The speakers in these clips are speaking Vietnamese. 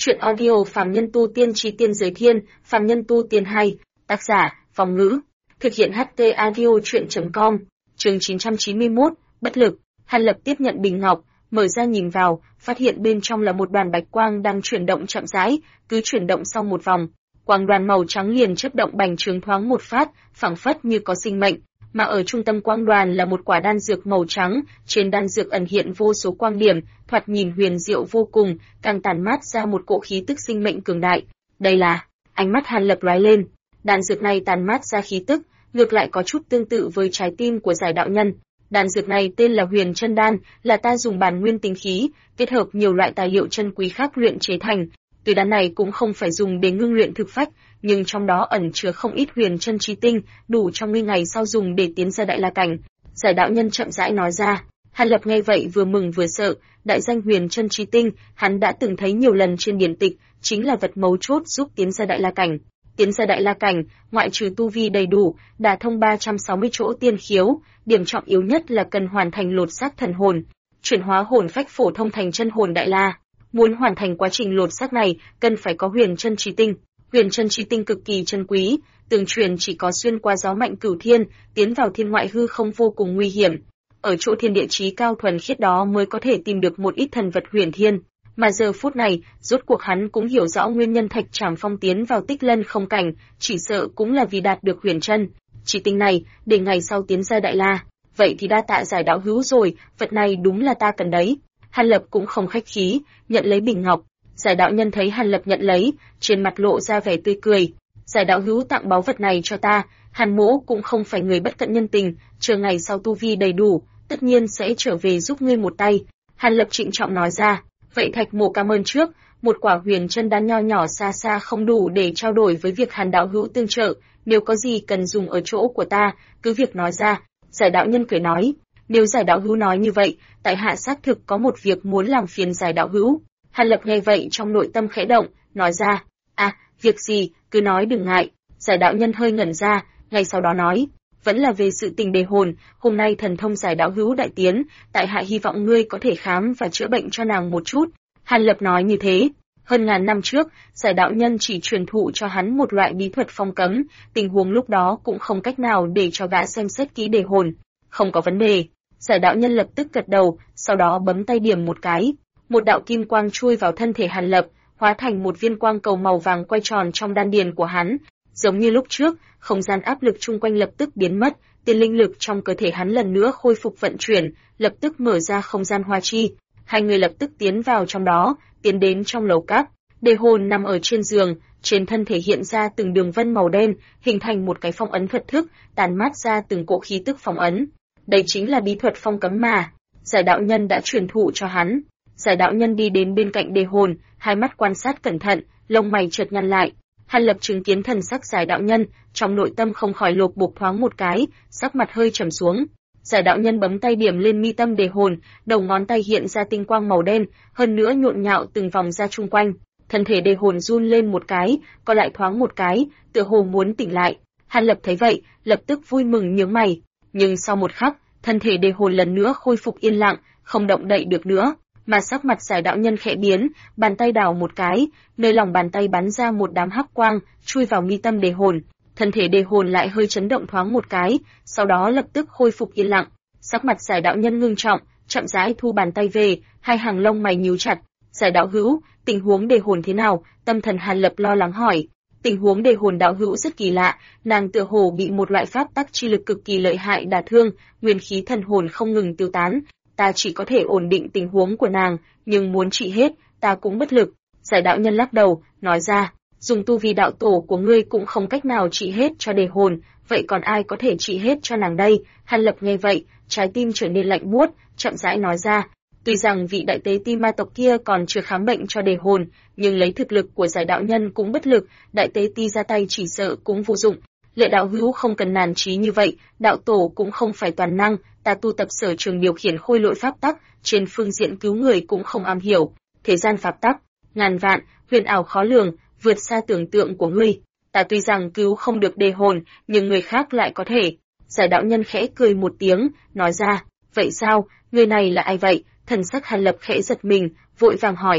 Chuyện audio Phàm Nhân Tu Tiên Chí Tiên Giới Thiên, Phàm Nhân Tu Tiên 2, tác giả, Phong Ngữ, thực hiện HT audio chuyện.com, chương 991, bất lực. Hàn Lập tiếp nhận bình ngọc, mở ra nhìn vào, phát hiện bên trong là một đoàn bạch quang đang chuyển động chậm rãi, cứ chuyển động sau một vòng, quang đoàn màu trắng liền chớp động bành trướng thoáng một phát, phảng phất như có sinh mệnh. Mà ở trung tâm quang đoàn là một quả đan dược màu trắng, trên đan dược ẩn hiện vô số quang điểm, thoạt nhìn huyền diệu vô cùng, càng tản mát ra một cỗ khí tức sinh mệnh cường đại. Đây là, ánh mắt Hàn Lập lóe lên, đan dược này tản mát ra khí tức, ngược lại có chút tương tự với trái tim của giải đạo nhân. Đan dược này tên là Huyền Chân Đan, là ta dùng bản nguyên tinh khí, kết hợp nhiều loại tài liệu chân quý khác luyện chế thành. Tuy đan này cũng không phải dùng để ngưng luyện thực phách, nhưng trong đó ẩn chứa không ít huyền chân chí tinh, đủ cho ngươi ngày sau dùng để tiến ra đại la cảnh. Giải đạo nhân chậm rãi nói ra. Hàn Lập nghe vậy vừa mừng vừa sợ, đại danh huyền chân chí tinh, hắn đã từng thấy nhiều lần trên điển tịch, chính là vật mấu chốt giúp tiến ra đại la cảnh. Tiến ra đại la cảnh, ngoại trừ tu vi đầy đủ, đả thông 360 chỗ tiên khiếu, điểm trọng yếu nhất là cần hoàn thành lột xác thần hồn, chuyển hóa hồn phách phổ thông thành chân hồn đại la. Muốn hoàn thành quá trình lột xác này, cần phải có huyền chân chí tinh. Huyền chân chí tinh cực kỳ chân quý, tương truyền chỉ có xuyên qua gió mạnh cửu thiên, tiến vào thiên ngoại hư không vô cùng nguy hiểm. Ở chỗ thiên địa chí cao thuần khiết đó mới có thể tìm được một ít thần vật huyền thiên. Mà giờ phút này, rốt cuộc hắn cũng hiểu rõ nguyên nhân Thạch Trảm Phong tiến vào Tích Lân không cảnh, chỉ sợ cũng là vì đạt được huyền chân chí tinh này, để ngày sau tiến ra đại la. Vậy thì đa tạ giải đạo hữu rồi, vật này đúng là ta cần đấy. Hàn Lập cũng không khách khí, nhận lấy bình ngọc. Giải đạo nhân thấy Hàn Lập nhận lấy, trên mặt lộ ra vẻ tươi cười. Giải đạo hữu tặng báu vật này cho ta, Hàn mỗ cũng không phải người bất cận nhân tình, chờ ngày sau tu vi đầy đủ, tất nhiên sẽ trở về giúp ngươi một tay. Hàn Lập trịnh trọng nói ra. Vậy Thạch mỗ cảm ơn trước, một quả huyền chân đan nho nhỏ xa xa không đủ để trao đổi với việc Hàn đạo hữu tương trợ, nếu có gì cần dùng ở chỗ của ta, cứ việc nói ra. Giải đạo nhân cười nói. Nếu giải đạo hữu nói như vậy, tại hạ xác thực có một việc muốn làm phiền giải đạo hữu. Hàn Lập nghe vậy trong nội tâm khẽ động, nói ra, việc gì, cứ nói đừng ngại. Giải đạo nhân hơi ngẩn ra, ngay sau đó nói, vẫn là về sự tình đề hồn, hôm nay thần thông giải đạo hữu đại tiến, tại hạ hy vọng ngươi có thể khám và chữa bệnh cho nàng một chút. Hàn Lập nói như thế. Hơn ngàn năm trước, giải đạo nhân chỉ truyền thụ cho hắn một loại bí thuật phong cấm, tình huống lúc đó cũng không cách nào để cho gã xem xét kỹ đề hồn. Không có vấn đề. Giải đạo nhân lập tức gật đầu, sau đó bấm tay điểm một cái. Một đạo kim quang chui vào thân thể Hàn Lập, hóa thành một viên quang cầu màu vàng quay tròn trong đan điền của hắn. Giống như lúc trước, không gian áp lực chung quanh lập tức biến mất, tiên linh lực trong cơ thể hắn lần nữa khôi phục vận chuyển, lập tức mở ra không gian hoa chi. Hai người lập tức tiến vào trong đó, tiến đến trong lầu các. Đề hồn nằm ở trên giường, trên thân thể hiện ra từng đường vân màu đen, hình thành một cái phong ấn thuật thức, tản mát ra từng cỗ khí tức phong ấn. Đây chính là bí thuật phong cấm mà giải đạo nhân đã truyền thụ cho hắn. Giải đạo nhân đi đến bên cạnh đề hồn, hai mắt quan sát cẩn thận, lông mày chợt nhăn lại. Hàn Lập chứng kiến thần sắc giải đạo nhân, trong nội tâm không khỏi lột bột thoáng một cái, sắc mặt hơi trầm xuống. Giải đạo nhân bấm tay điểm lên mi tâm đề hồn, đầu ngón tay hiện ra tinh quang màu đen, hơn nữa nhộn nhạo từng vòng ra chung quanh. Thân thể đề hồn run lên một cái, co lại thoáng một cái, tựa hồ muốn tỉnh lại. Hàn Lập thấy vậy, lập tức vui mừng nhướng mày. Nhưng sau một khắc, thân thể đề hồn lần nữa khôi phục yên lặng, không động đậy được nữa. Mà sắc mặt giải đạo nhân khẽ biến, bàn tay đảo một cái, nơi lòng bàn tay bắn ra một đám hắc quang, chui vào mi tâm đề hồn. Thân thể đề hồn lại hơi chấn động thoáng một cái, sau đó lập tức khôi phục yên lặng. Sắc mặt giải đạo nhân ngưng trọng, chậm rãi thu bàn tay về, hai hàng lông mày nhíu chặt. Giải đạo hữu, tình huống đề hồn thế nào? Tâm thần Hàn Lập lo lắng hỏi. Tình huống đề hồn đạo hữu rất kỳ lạ, nàng tựa hồ bị một loại pháp tắc chi lực cực kỳ lợi hại đả thương, nguyên khí thần hồn không ngừng tiêu tán. Ta chỉ có thể ổn định tình huống của nàng, nhưng muốn trị hết, ta cũng bất lực. Giải đạo nhân lắc đầu, nói ra, dùng tu vi đạo tổ của ngươi cũng không cách nào trị hết cho đề hồn, vậy còn ai có thể trị hết cho nàng đây? Hàn Lập nghe vậy, trái tim trở nên lạnh buốt, chậm rãi nói ra, tuy rằng vị đại tế ti ma tộc kia còn chưa khám bệnh cho đề hồn, nhưng lấy thực lực của giải đạo nhân cũng bất lực, đại tế ti ra tay chỉ sợ cũng vô dụng. Lệ đạo hữu không cần nản chí như vậy, đạo tổ cũng không phải toàn năng, ta tu tập sở trường điều khiển khôi lỗi pháp tắc, trên phương diện cứu người cũng không am hiểu. Thế gian pháp tắc, ngàn vạn, huyền ảo khó lường, vượt xa tưởng tượng của ngươi. Ta tuy rằng cứu không được đề hồn, nhưng người khác lại có thể. Giải đạo nhân khẽ cười một tiếng, nói ra, vậy sao, người này là ai vậy? Thần sắc Hàn Lập khẽ giật mình, vội vàng hỏi.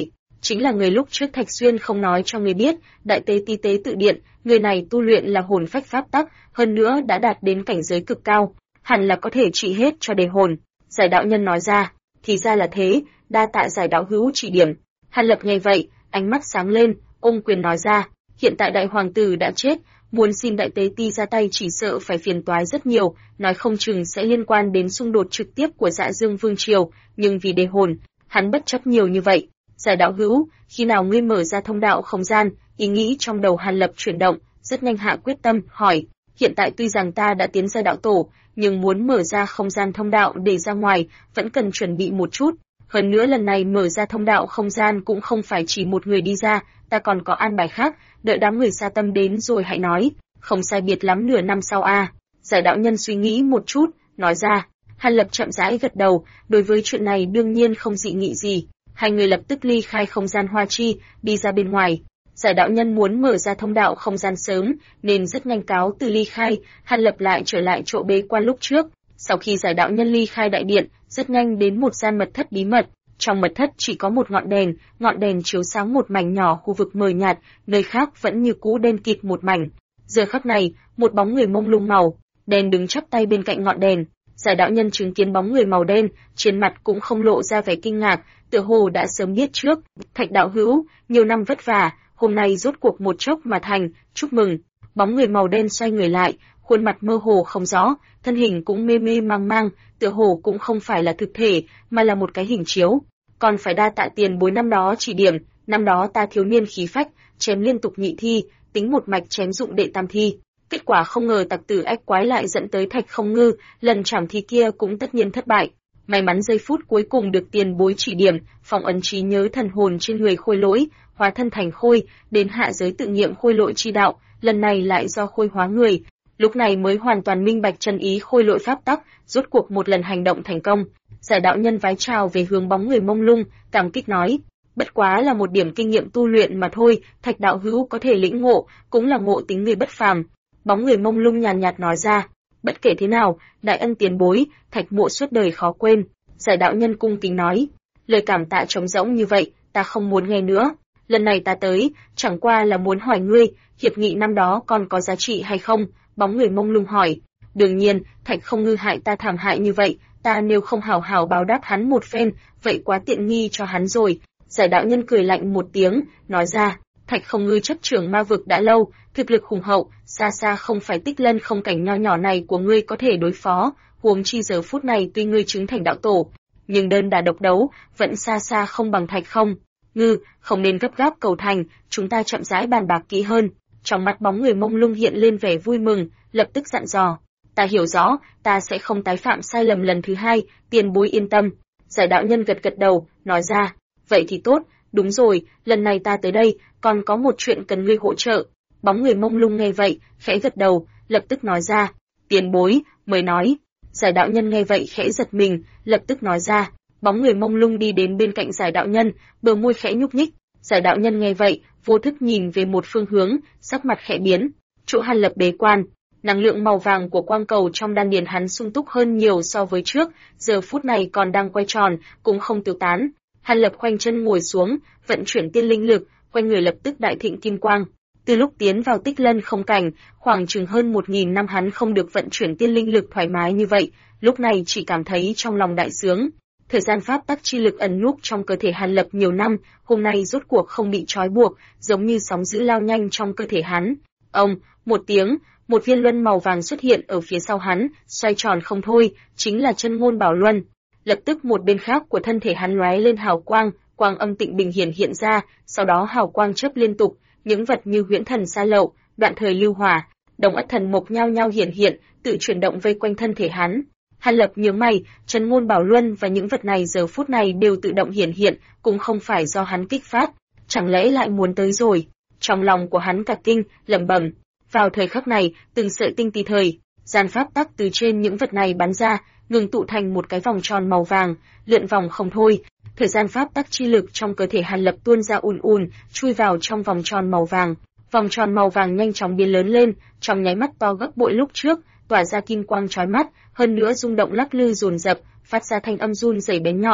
chính là người lúc trước Thạch Xuyên không nói cho người biết, Đại Tế Ti Tế Tự Điện, người này tu luyện là hồn phách pháp tắc, hơn nữa đã đạt đến cảnh giới cực cao, hẳn là có thể trị hết cho đề hồn. Giải đạo nhân nói ra, thì ra là thế, đa tạ giải đạo hữu chỉ điểm. Hàn Lập nghe vậy, ánh mắt sáng lên, ôm quyền nói ra, hiện tại đại hoàng tử đã chết, muốn xin Đại Tế Ti ra tay chỉ sợ phải phiền toái rất nhiều, nói không chừng sẽ liên quan đến xung đột trực tiếp của Dạ Dương Vương triều, nhưng vì đề hồn, hắn bất chấp nhiều như vậy. Giải đạo hữu, khi nào ngươi mở ra thông đạo không gian? Ý nghĩ trong đầu Hàn Lập chuyển động, rất nhanh hạ quyết tâm, hỏi, hiện tại tuy rằng ta đã tiến ra đạo tổ, nhưng muốn mở ra không gian thông đạo để ra ngoài, vẫn cần chuẩn bị một chút. Hơn nữa lần này mở ra thông đạo không gian cũng không phải chỉ một người đi ra, ta còn có an bài khác, đợi đám người xa tâm đến rồi hãy nói, không sai biệt lắm nửa năm sau a. Giải đạo nhân suy nghĩ một chút, nói ra. Hàn Lập chậm rãi gật đầu, đối với chuyện này đương nhiên không dị nghị gì. Hai người lập tức ly khai không gian hoa chi, đi ra bên ngoài. Giải đạo nhân muốn mở ra thông đạo không gian sớm, nên rất nhanh cáo từ ly khai, Hàn Lập lại trở lại chỗ bế quan lúc trước. Sau khi giải đạo nhân ly khai đại điện, rất nhanh đến một gian mật thất bí mật. Trong mật thất chỉ có một ngọn đèn chiếu sáng một mảnh nhỏ khu vực mờ nhạt, nơi khác vẫn như cũ đen kịt một mảnh. Giờ khắc này, một bóng người mông lung màu đen đứng chắp tay bên cạnh ngọn đèn. Giải đạo nhân chứng kiến bóng người màu đen, trên mặt cũng không lộ ra vẻ kinh ngạc, tựa hồ đã sớm biết trước. Thạch đạo hữu, nhiều năm vất vả, hôm nay rốt cuộc một chốc mà thành, chúc mừng. Bóng người màu đen xoay người lại, khuôn mặt mơ hồ không rõ, thân hình cũng mê mê mang mang, tựa hồ cũng không phải là thực thể, mà là một cái hình chiếu. Còn phải đa tạ tiền bối năm đó chỉ điểm, năm đó ta thiếu niên khí phách, chém liên tục nhị thi, tính một mạch chém dụng đệ tam thi. Kết quả không ngờ tặc tử ách quái lại dẫn tới Thạch Không Ngư, lần trảm thi kia cũng tất nhiên thất bại. May mắn giây phút cuối cùng được tiền bối chỉ điểm, phong ấn trí nhớ thần hồn trên người Khôi Lỗi, hóa thân thành Khôi, đến hạ giới tự nghiệm Khôi Lỗi chi đạo, lần này lại do Khôi hóa người. Lúc này mới hoàn toàn minh bạch chân ý Khôi Lỗi pháp tắc, rốt cuộc một lần hành động thành công. Giải đạo nhân vái chào về hướng bóng người mông lung, cảm kích nói, bất quá là một điểm kinh nghiệm tu luyện mà thôi, Thạch đạo hữu có thể lĩnh ngộ, cũng là ngộ tính người bất phàm. Bóng người mông lung nhàn nhạt nói ra, bất kể thế nào, đại ân tiền bối, Thạch mộ suốt đời khó quên. Giải đạo nhân cung kính nói, lời cảm tạ trống rỗng như vậy, ta không muốn nghe nữa. Lần này ta tới, chẳng qua là muốn hỏi ngươi, hiệp nghị năm đó còn có giá trị hay không? Bóng người mông lung hỏi. Đương nhiên, Thạch Không Ngư hại ta thảm hại như vậy, ta nếu không hảo hảo báo đáp hắn một phen, vậy quá tiện nghi cho hắn rồi. Giải đạo nhân cười lạnh một tiếng, nói ra, Thạch Không Ngư chấp trưởng ma vực đã lâu, thực lực hùng hậu, xa xa không phải Tích Lân không cảnh nho nhỏ này của ngươi có thể đối phó, huống chi giờ phút này tuy ngươi chứng thành đạo tổ, nhưng đơn đả độc đấu, vẫn xa xa không bằng Thạch Không Ngư, không nên gấp gáp cầu thành, chúng ta chậm rãi bàn bạc kỹ hơn. Trong mắt bóng người mông lung hiện lên vẻ vui mừng, lập tức dặn dò, ta hiểu rõ, ta sẽ không tái phạm sai lầm lần thứ hai, tiền bối yên tâm. Giải đạo nhân gật gật đầu, nói ra, vậy thì tốt, đúng rồi, lần này ta tới đây, còn có một chuyện cần ngươi hỗ trợ. Bóng người mông lung nghe vậy, khẽ gật đầu, lập tức nói ra, tiền bối, mới nói. Giải đạo nhân nghe vậy khẽ giật mình, lập tức nói ra. Bóng người mông lung đi đến bên cạnh giải đạo nhân, bờ môi khẽ nhúc nhích. Giải đạo nhân nghe vậy, vô thức nhìn về một phương hướng, sắc mặt khẽ biến. Chỗ Hàn Lập bế quan, năng lượng màu vàng của quang cầu trong đan điền hắn sung túc hơn nhiều so với trước, giờ phút này còn đang quay tròn, cũng không tiêu tán. Hàn Lập khoanh chân ngồi xuống, vận chuyển tiên linh lực, quanh người lập tức đại thịnh kim quang. Từ lúc tiến vào Tích Lân không cảnh, khoảng chừng hơn 1000 năm hắn không được vận chuyển tiên linh lực thoải mái như vậy, lúc này chỉ cảm thấy trong lòng đại sướng. Thời gian pháp tắc chi lực ẩn núp trong cơ thể Hàn Lập nhiều năm, hôm nay rốt cuộc không bị trói buộc, giống như sóng dữ lao nhanh trong cơ thể hắn. Ông, một tiếng, một viên luân màu vàng xuất hiện ở phía sau hắn, xoay tròn không thôi, chính là chân ngôn bảo luân. Lập tức một bên khác của thân thể hắn lóe lên hào quang, quang âm tịnh bình hiện ra, sau đó hào quang chớp liên tục, những vật như huyễn thần sa lậu, đoạn thời lưu hỏa, đồng ất thần mộc nhao nhao hiện, tự chuyển động vây quanh thân thể hắn. Hàn Lập nhướng mày, chân ngôn bảo luân và những vật này giờ phút này đều tự động hiện, cũng không phải do hắn kích phát, chẳng lẽ lại muốn tới rồi? Trong lòng của hắn cả kinh, lẩm bẩm. Vào thời khắc này, từng sợi tinh tì thời, gian pháp tắc từ trên những vật này bắn ra, ngừng tụ thành một cái vòng tròn màu vàng, lượn vòng không thôi. Thời gian pháp tắc chi lực trong cơ thể Hàn Lập tuôn ra ùn, chui vào trong vòng tròn màu vàng. Vòng tròn màu vàng nhanh chóng biến lớn lên, trong nháy mắt to gấp bội lúc trước, tỏa ra kim quang chói mắt, hơn nữa rung động lắc lư dồn dập, phát ra thanh âm run rẩy bén nhọn.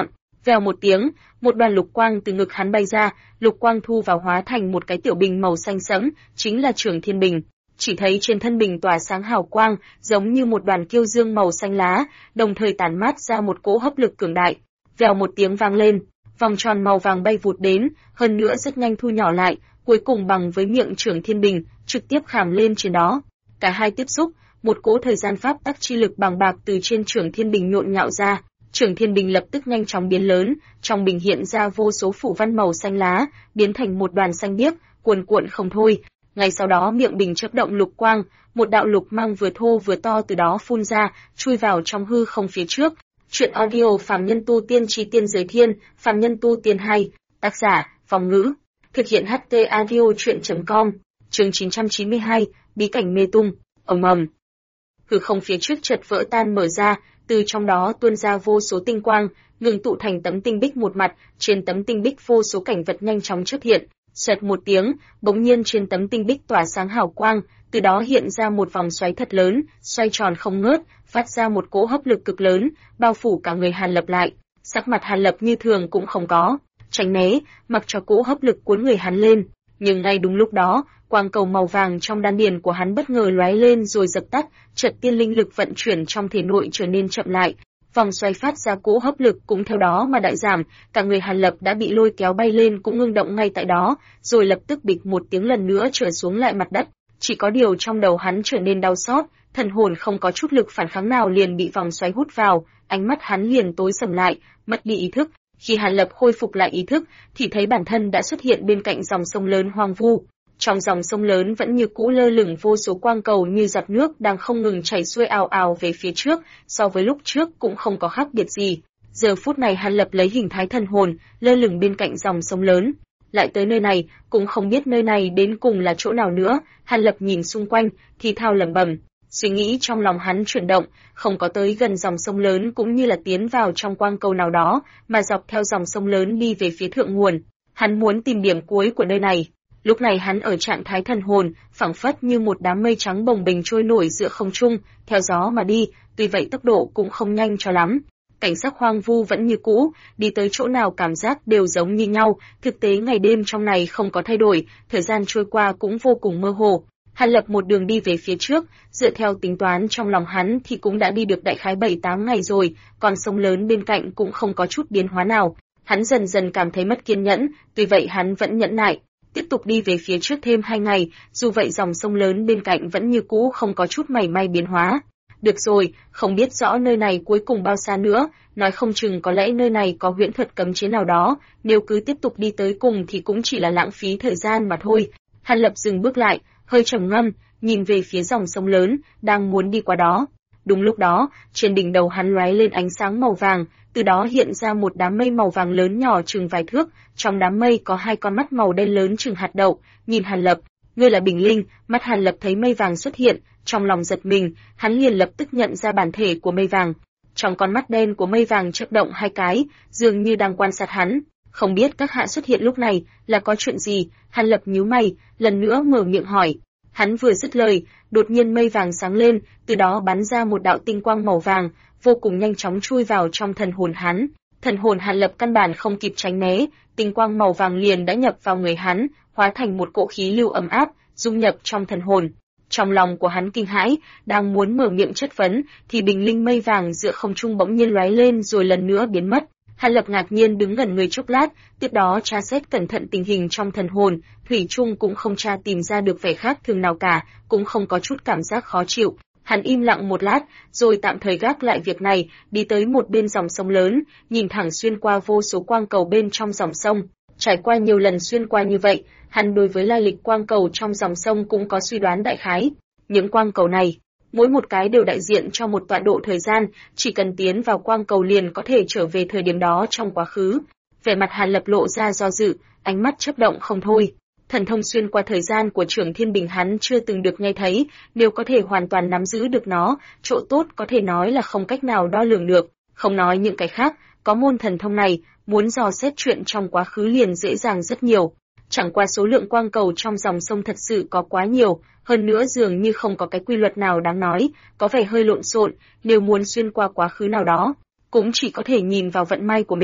Vèo một tiếng, một đoàn lục quang từ ngực hắn bay ra, lục quang thu vào hóa thành một cái tiểu bình màu xanh sẫm, chính là Trường Thiên Bình. Chỉ thấy trên thân bình tỏa sáng hào quang, giống như một đoàn kiêu dương màu xanh lá, đồng thời tản mát ra một cỗ hấp lực cường đại. Vèo một tiếng vang lên, vòng tròn màu vàng bay vụt đến, hơn nữa rất nhanh thu nhỏ lại, cuối cùng bằng với miệng Trường Thiên Bình, trực tiếp khảm lên trên đó. Cả hai tiếp xúc, một cỗ thời gian pháp tắc chi lực bàng bạc từ trên Trường Thiên Bình nhộn nhạo ra. Trường Thiên Bình lập tức nhanh chóng biến lớn, trong bình hiện ra vô số phủ văn màu xanh lá, biến thành một đoàn xanh biếc, cuồn cuộn không thôi. Ngay sau đó miệng bình chớp động lục quang, một đạo lục mang vừa thô vừa to từ đó phun ra, chui vào trong hư không phía trước. Truyện audio Phàm Nhân Tu Tiên Chí Tiên Giới Thiên, Phàm Nhân Tu Tiên 2, tác giả, Phong Ngữ. Thực hiện HT Audio Truyện.com, chương 992, bí cảnh mê tung, ầm ầm. Hư không phía trước chợt vỡ tan mở ra, từ trong đó tuôn ra vô số tinh quang, ngừng tụ thành tấm tinh bích một mặt, trên tấm tinh bích vô số cảnh vật nhanh chóng xuất hiện. Xoẹt một tiếng, bỗng nhiên trên tấm tinh bích tỏa sáng hào quang, từ đó hiện ra một vòng xoáy thật lớn, xoay tròn không ngớt, phát ra một cỗ hấp lực cực lớn, bao phủ cả người Hàn Lập lại. Sắc mặt Hàn Lập như thường cũng không có, tránh né, mặc cho cỗ hấp lực cuốn người hắn lên. Nhưng ngay đúng lúc đó, quang cầu màu vàng trong đan điền của hắn bất ngờ lóe lên rồi dập tắt, chợt tiên linh lực vận chuyển trong thể nội trở nên chậm lại. Vòng xoay phát ra cỗ hấp lực cũng theo đó mà đại giảm, cả người Hàn Lập đã bị lôi kéo bay lên cũng ngưng động ngay tại đó, rồi lập tức bịch một tiếng lần nữa trở xuống lại mặt đất. Chỉ có điều trong đầu hắn trở nên đau xót, thần hồn không có chút lực phản kháng nào liền bị vòng xoáy hút vào, ánh mắt hắn liền tối sầm lại, mất đi ý thức. Khi Hàn Lập khôi phục lại ý thức, thì thấy bản thân đã xuất hiện bên cạnh dòng sông lớn hoang vu. Trong dòng sông lớn vẫn như cũ lơ lửng vô số quang cầu như giọt nước đang không ngừng chảy xuôi ào ào về phía trước, so với lúc trước cũng không có khác biệt gì. Giờ phút này Hàn Lập lấy hình thái thần hồn, lơ lửng bên cạnh dòng sông lớn. Lại tới nơi này, cũng không biết nơi này đến cùng là chỗ nào nữa, Hàn Lập nhìn xung quanh, thì thào lẩm bẩm. Suy nghĩ trong lòng hắn chuyển động, không có tới gần dòng sông lớn cũng như là tiến vào trong quang cầu nào đó, mà dọc theo dòng sông lớn đi về phía thượng nguồn. Hắn muốn tìm điểm cuối của nơi này. Lúc này hắn ở trạng thái thần hồn, phảng phất như một đám mây trắng bồng bềnh trôi nổi giữa không trung, theo gió mà đi, tuy vậy tốc độ cũng không nhanh cho lắm. Cảnh sắc hoang vu vẫn như cũ, đi tới chỗ nào cảm giác đều giống như nhau, thực tế ngày đêm trong này không có thay đổi, thời gian trôi qua cũng vô cùng mơ hồ. Hàn Lập một đường đi về phía trước, dựa theo tính toán trong lòng hắn thì cũng đã đi được đại khái 7-8 ngày rồi, còn sông lớn bên cạnh cũng không có chút biến hóa nào. Hắn dần dần cảm thấy mất kiên nhẫn, tuy vậy hắn vẫn nhẫn nại, tiếp tục đi về phía trước thêm 2 ngày, dù vậy dòng sông lớn bên cạnh vẫn như cũ không có chút mảy may biến hóa. Được rồi, không biết rõ nơi này cuối cùng bao xa nữa, nói không chừng có lẽ nơi này có huyễn thuật cấm chế nào đó, nếu cứ tiếp tục đi tới cùng thì cũng chỉ là lãng phí thời gian mà thôi. Hàn Lập dừng bước lại, hơi trầm ngâm, nhìn về phía dòng sông lớn, đang muốn đi qua đó. Đúng lúc đó, trên đỉnh đầu hắn lóe lên ánh sáng màu vàng, từ đó hiện ra một đám mây màu vàng lớn nhỏ chừng vài thước, trong đám mây có 2 con mắt màu đen lớn chừng hạt đậu, nhìn Hàn Lập, ngươi là Bình Linh. Mắt Hàn Lập thấy mây vàng xuất hiện, trong lòng giật mình, hắn liền lập tức nhận ra bản thể của mây vàng. Trong con mắt đen của mây vàng chớp động 2 cái, dường như đang quan sát hắn. Không biết các hạ xuất hiện lúc này là có chuyện gì? Hàn Lập nhíu mày, lần nữa mở miệng hỏi. Hắn vừa dứt lời, đột nhiên mây vàng sáng lên, từ đó bắn ra một đạo tinh quang màu vàng, vô cùng nhanh chóng chui vào trong thần hồn hắn. Thần hồn Hàn Lập căn bản không kịp tránh né, tinh quang màu vàng liền đã nhập vào người hắn, hóa thành một cỗ khí lưu ấm áp, dung nhập trong thần hồn. Trong lòng của hắn kinh hãi, đang muốn mở miệng chất vấn, thì bình linh mây vàng giữa không trung bỗng nhiên lóe lên rồi lần nữa biến mất. Hàn Lập ngạc nhiên đứng gần người chốc lát, tiếp đó tra xét cẩn thận tình hình trong thần hồn, thủy chung cũng không tra tìm ra được vẻ khác thường nào cả, cũng không có chút cảm giác khó chịu. Hắn im lặng một lát, rồi tạm thời gác lại việc này, đi tới một bên dòng sông lớn, nhìn thẳng xuyên qua vô số quang cầu bên trong dòng sông. Trải qua nhiều lần xuyên qua như vậy, hắn đối với lai lịch quang cầu trong dòng sông cũng có suy đoán đại khái. Những quang cầu này, mỗi một cái đều đại diện cho một tọa độ thời gian, chỉ cần tiến vào quang cầu liền có thể trở về thời điểm đó trong quá khứ. Vẻ mặt Hàn Lập lộ ra do dự, ánh mắt chớp động không thôi. Thần thông xuyên qua thời gian của Trường Thiên Bình hắn chưa từng được nghe thấy, nếu có thể hoàn toàn nắm giữ được nó, chỗ tốt có thể nói là không cách nào đo lường được. Không nói những cái khác, có môn thần thông này, muốn dò xét chuyện trong quá khứ liền dễ dàng rất nhiều. Chẳng qua số lượng quang cầu trong dòng sông thật sự có quá nhiều, hơn nữa dường như không có cái quy luật nào đáng nói, có vẻ hơi lộn xộn, nếu muốn xuyên qua quá khứ nào đó, cũng chỉ có thể nhìn vào vận may của mình.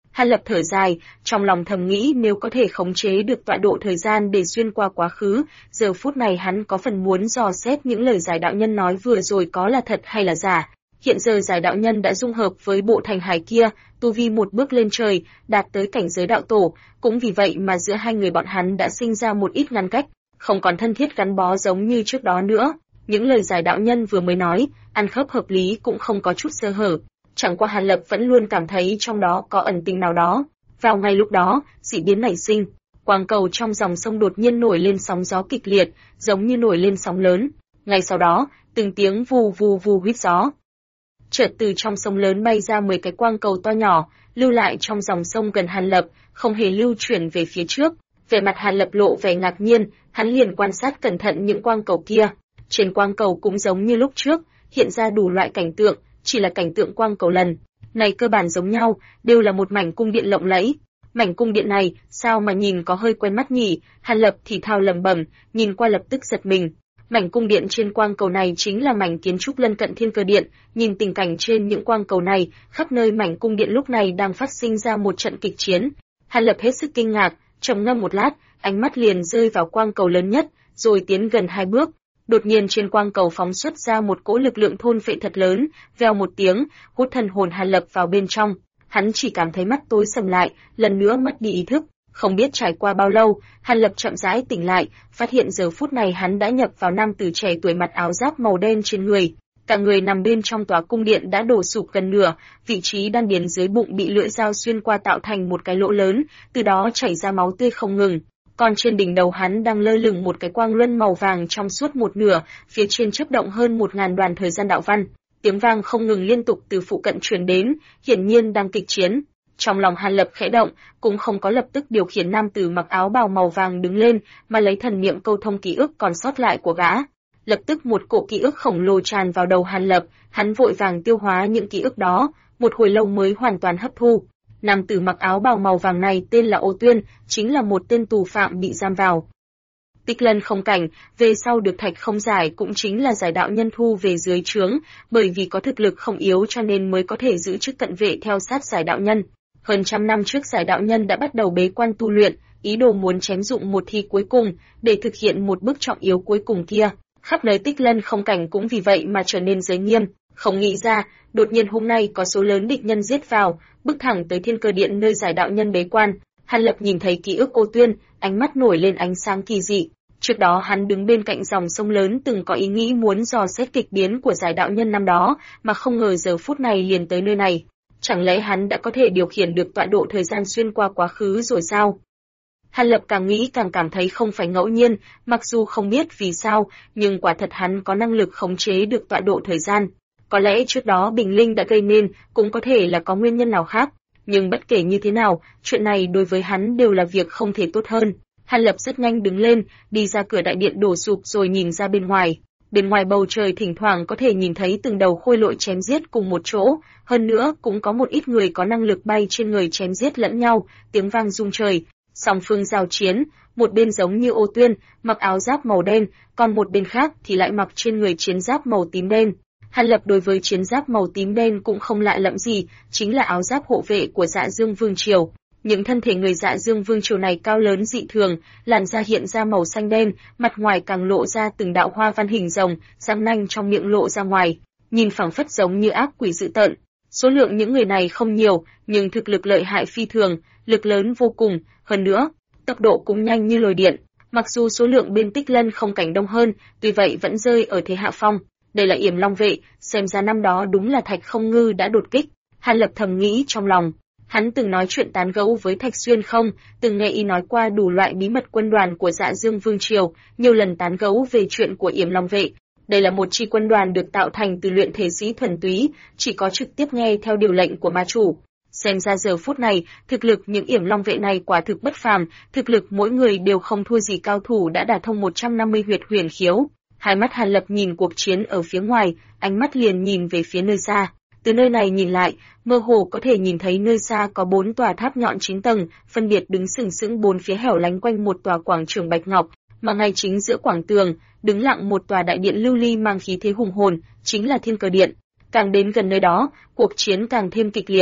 Hàn Lập thở dài, trong lòng thầm nghĩ nếu có thể khống chế được tọa độ thời gian để xuyên qua quá khứ, giờ phút này hắn có phần muốn dò xét những lời giải đạo nhân nói vừa rồi có là thật hay là giả. Hiện giờ giải đạo nhân đã dung hợp với bộ thành hải kia, tu vi một bước lên trời, đạt tới cảnh giới đạo tổ, cũng vì vậy mà giữa hai người bọn hắn đã sinh ra một ít ngăn cách, không còn thân thiết gắn bó giống như trước đó nữa. Những lời giải đạo nhân vừa mới nói, ăn khớp hợp lý cũng không có chút sơ hở. Chẳng qua Hàn Lập vẫn luôn cảm thấy trong đó có ẩn tình nào đó. Vào ngay lúc đó, dị biến nảy sinh, quang cầu trong dòng sông đột nhiên nổi lên sóng gió kịch liệt, giống như nổi lên sóng lớn. Ngay sau đó, từng tiếng vù vù vù huýt gió. Chợt từ trong sông lớn bay ra 10 cái quang cầu to nhỏ, lưu lại trong dòng sông gần Hàn Lập, không hề lưu chuyển về phía trước. Vẻ mặt Hàn Lập lộ vẻ ngạc nhiên, hắn liền quan sát cẩn thận những quang cầu kia. Trên quang cầu cũng giống như lúc trước, hiện ra đủ loại cảnh tượng, chỉ là cảnh tượng quang cầu lần này cơ bản giống nhau, đều là một mảnh cung điện lộng lẫy. Mảnh cung điện này, sao mà nhìn có hơi quen mắt nhỉ? Hàn Lập thì thào lẩm bẩm, nhìn qua lập tức giật mình. Mảnh cung điện trên quang cầu này chính là mảnh kiến trúc lân cận Thiên Cơ Điện, nhìn tình cảnh trên những quang cầu này, khắp nơi mảnh cung điện lúc này đang phát sinh ra một trận kịch chiến. Hàn Lập hết sức kinh ngạc, trầm ngâm một lát, ánh mắt liền rơi vào quang cầu lớn nhất, rồi tiến gần 2 bước. Đột nhiên trên quang cầu phóng xuất ra một cỗ lực lượng thôn phệ thật lớn, vèo một tiếng, hút thần hồn Hàn Lập vào bên trong. Hắn chỉ cảm thấy mắt tối sầm lại, lần nữa mất đi ý thức. Không biết trải qua bao lâu, Hàn Lập chậm rãi tỉnh lại, phát hiện giờ phút này hắn đã nhập vào nam tử trẻ tuổi mặc áo giáp màu đen trên người. Cả người nằm bên trong tòa cung điện đã đổ sụp gần nửa, vị trí đan điền dưới bụng bị lưỡi dao xuyên qua tạo thành một cái lỗ lớn, từ đó chảy ra máu tươi không ngừng. Còn trên đỉnh đầu hắn đang lơ lửng một cái quang luân màu vàng trong suốt một nửa, phía trên chớp động hơn 1000 đoàn thời gian đạo văn. Tiếng vang không ngừng liên tục từ phụ cận truyền đến, hiển nhiên đang kịch chiến. Trong lòng Hàn Lập khẽ động, cũng không có lập tức điều khiển nam tử mặc áo bào màu vàng đứng lên, mà lấy thần niệm câu thông ký ức còn sót lại của gã. Lập tức một cỗ ký ức khổng lồ tràn vào đầu Hàn Lập, hắn vội vàng tiêu hóa những ký ức đó, một hồi lâu mới hoàn toàn hấp thu. Nam tử mặc áo bào màu vàng này tên là Ô Tuyên, chính là một tên tù phạm bị giam vào Tích Lân Không Cảnh, về sau được Thạch Không Giải cũng chính là giải đạo nhân thu về dưới trướng, bởi vì có thực lực không yếu cho nên mới có thể giữ chức cận vệ theo sát giải đạo nhân. Hơn trăm năm trước giải đạo nhân đã bắt đầu bế quan tu luyện, ý đồ muốn chém dụng một thi cuối cùng, để thực hiện một bước trọng yếu cuối cùng kia. Khắp nơi Tích Lân Không Cảnh cũng vì vậy mà trở nên giới nghiêm. Không nghĩ ra, đột nhiên hôm nay có số lớn địch nhân giết vào, bước thẳng tới Thiên Cơ Điện nơi giải đạo nhân bế quan. Hàn Lập nhìn thấy ký ức Ô Tuyên, ánh mắt nổi lên ánh sáng kỳ dị. Trước đó hắn đứng bên cạnh dòng sông lớn từng có ý nghĩ muốn dò xét kịch biến của giải đạo nhân năm đó, mà không ngờ giờ phút này liền tới nơi này. Chẳng lẽ hắn đã có thể điều khiển được tọa độ thời gian xuyên qua quá khứ rồi sao? Hàn Lập càng nghĩ càng cảm thấy không phải ngẫu nhiên, mặc dù không biết vì sao, nhưng quả thật hắn có năng lực khống chế được tọa độ thời gian. Có lẽ trước đó Bình Linh đã gây nên, cũng có thể là có nguyên nhân nào khác. Nhưng bất kể như thế nào, chuyện này đối với hắn đều là việc không thể tốt hơn. Hàn Lập rất nhanh đứng lên, đi ra cửa đại điện đổ sụp rồi nhìn ra bên ngoài. Bên ngoài bầu trời thỉnh thoảng có thể nhìn thấy từng đầu khôi lội chém giết cùng một chỗ, hơn nữa cũng có một ít người có năng lực bay trên người chém giết lẫn nhau, tiếng vang rung trời. Song phương giao chiến, một bên giống như Ô Tuyên, mặc áo giáp màu đen, còn một bên khác thì lại mặc trên người chiến giáp màu tím đen. Hàn Lập đối với chiến giáp màu tím đen cũng không lạ lẫm gì, chính là áo giáp hộ vệ của Dạ Dương Vương Triều. Những thân thể người Dạ Dương Vương Triều này cao lớn dị thường, làn da hiện ra màu xanh đen, mặt ngoài càng lộ ra từng đạo hoa văn hình rồng, răng nanh trong miệng lộ ra ngoài, nhìn phảng phất giống như ác quỷ dữ tợn. Số lượng những người này không nhiều, nhưng thực lực lợi hại phi thường, lực lớn vô cùng, hơn nữa, tốc độ cũng nhanh như lồi điện. Mặc dù số lượng bên Tích Lân Không Cảnh đông hơn, tuy vậy vẫn rơi ở thế hạ phong. Đây là Yểm Long vệ, xem ra năm đó đúng là Thạch Không Ngư đã đột kích. Hàn Lập thầm nghĩ trong lòng. Hắn từng nói chuyện tán gẫu với Thạch Xuyên không, từng nghe y nói qua đủ loại bí mật quân đoàn của Dạ Dương Vương Triều, nhiều lần tán gẫu về chuyện của Yểm Long vệ. Đây là một chi quân đoàn được tạo thành từ luyện thể sĩ thuần túy, chỉ có trực tiếp nghe theo điều lệnh của ma chủ. Xem ra giờ phút này, thực lực những Yểm Long vệ này quả thực bất phàm, thực lực mỗi người đều không thua gì cao thủ đã đả thông 150 huyệt huyền khiếu. Hai mắt Hàn Lập nhìn cuộc chiến ở phía ngoài, ánh mắt liền nhìn về phía nơi xa. Từ nơi này nhìn lại, mơ hồ có thể nhìn thấy nơi xa có 4 tòa tháp nhọn 9 tầng, phân biệt đứng sừng sững bốn phía hẻo lánh quanh một tòa quảng trường bạch ngọc, mà ngay chính giữa quảng tường, đứng lặng một tòa đại điện lưu ly mang khí thế hùng hồn, chính là Thiên Cơ Điện. Càng đến gần nơi đó, cuộc chiến càng thêm kịch liệt.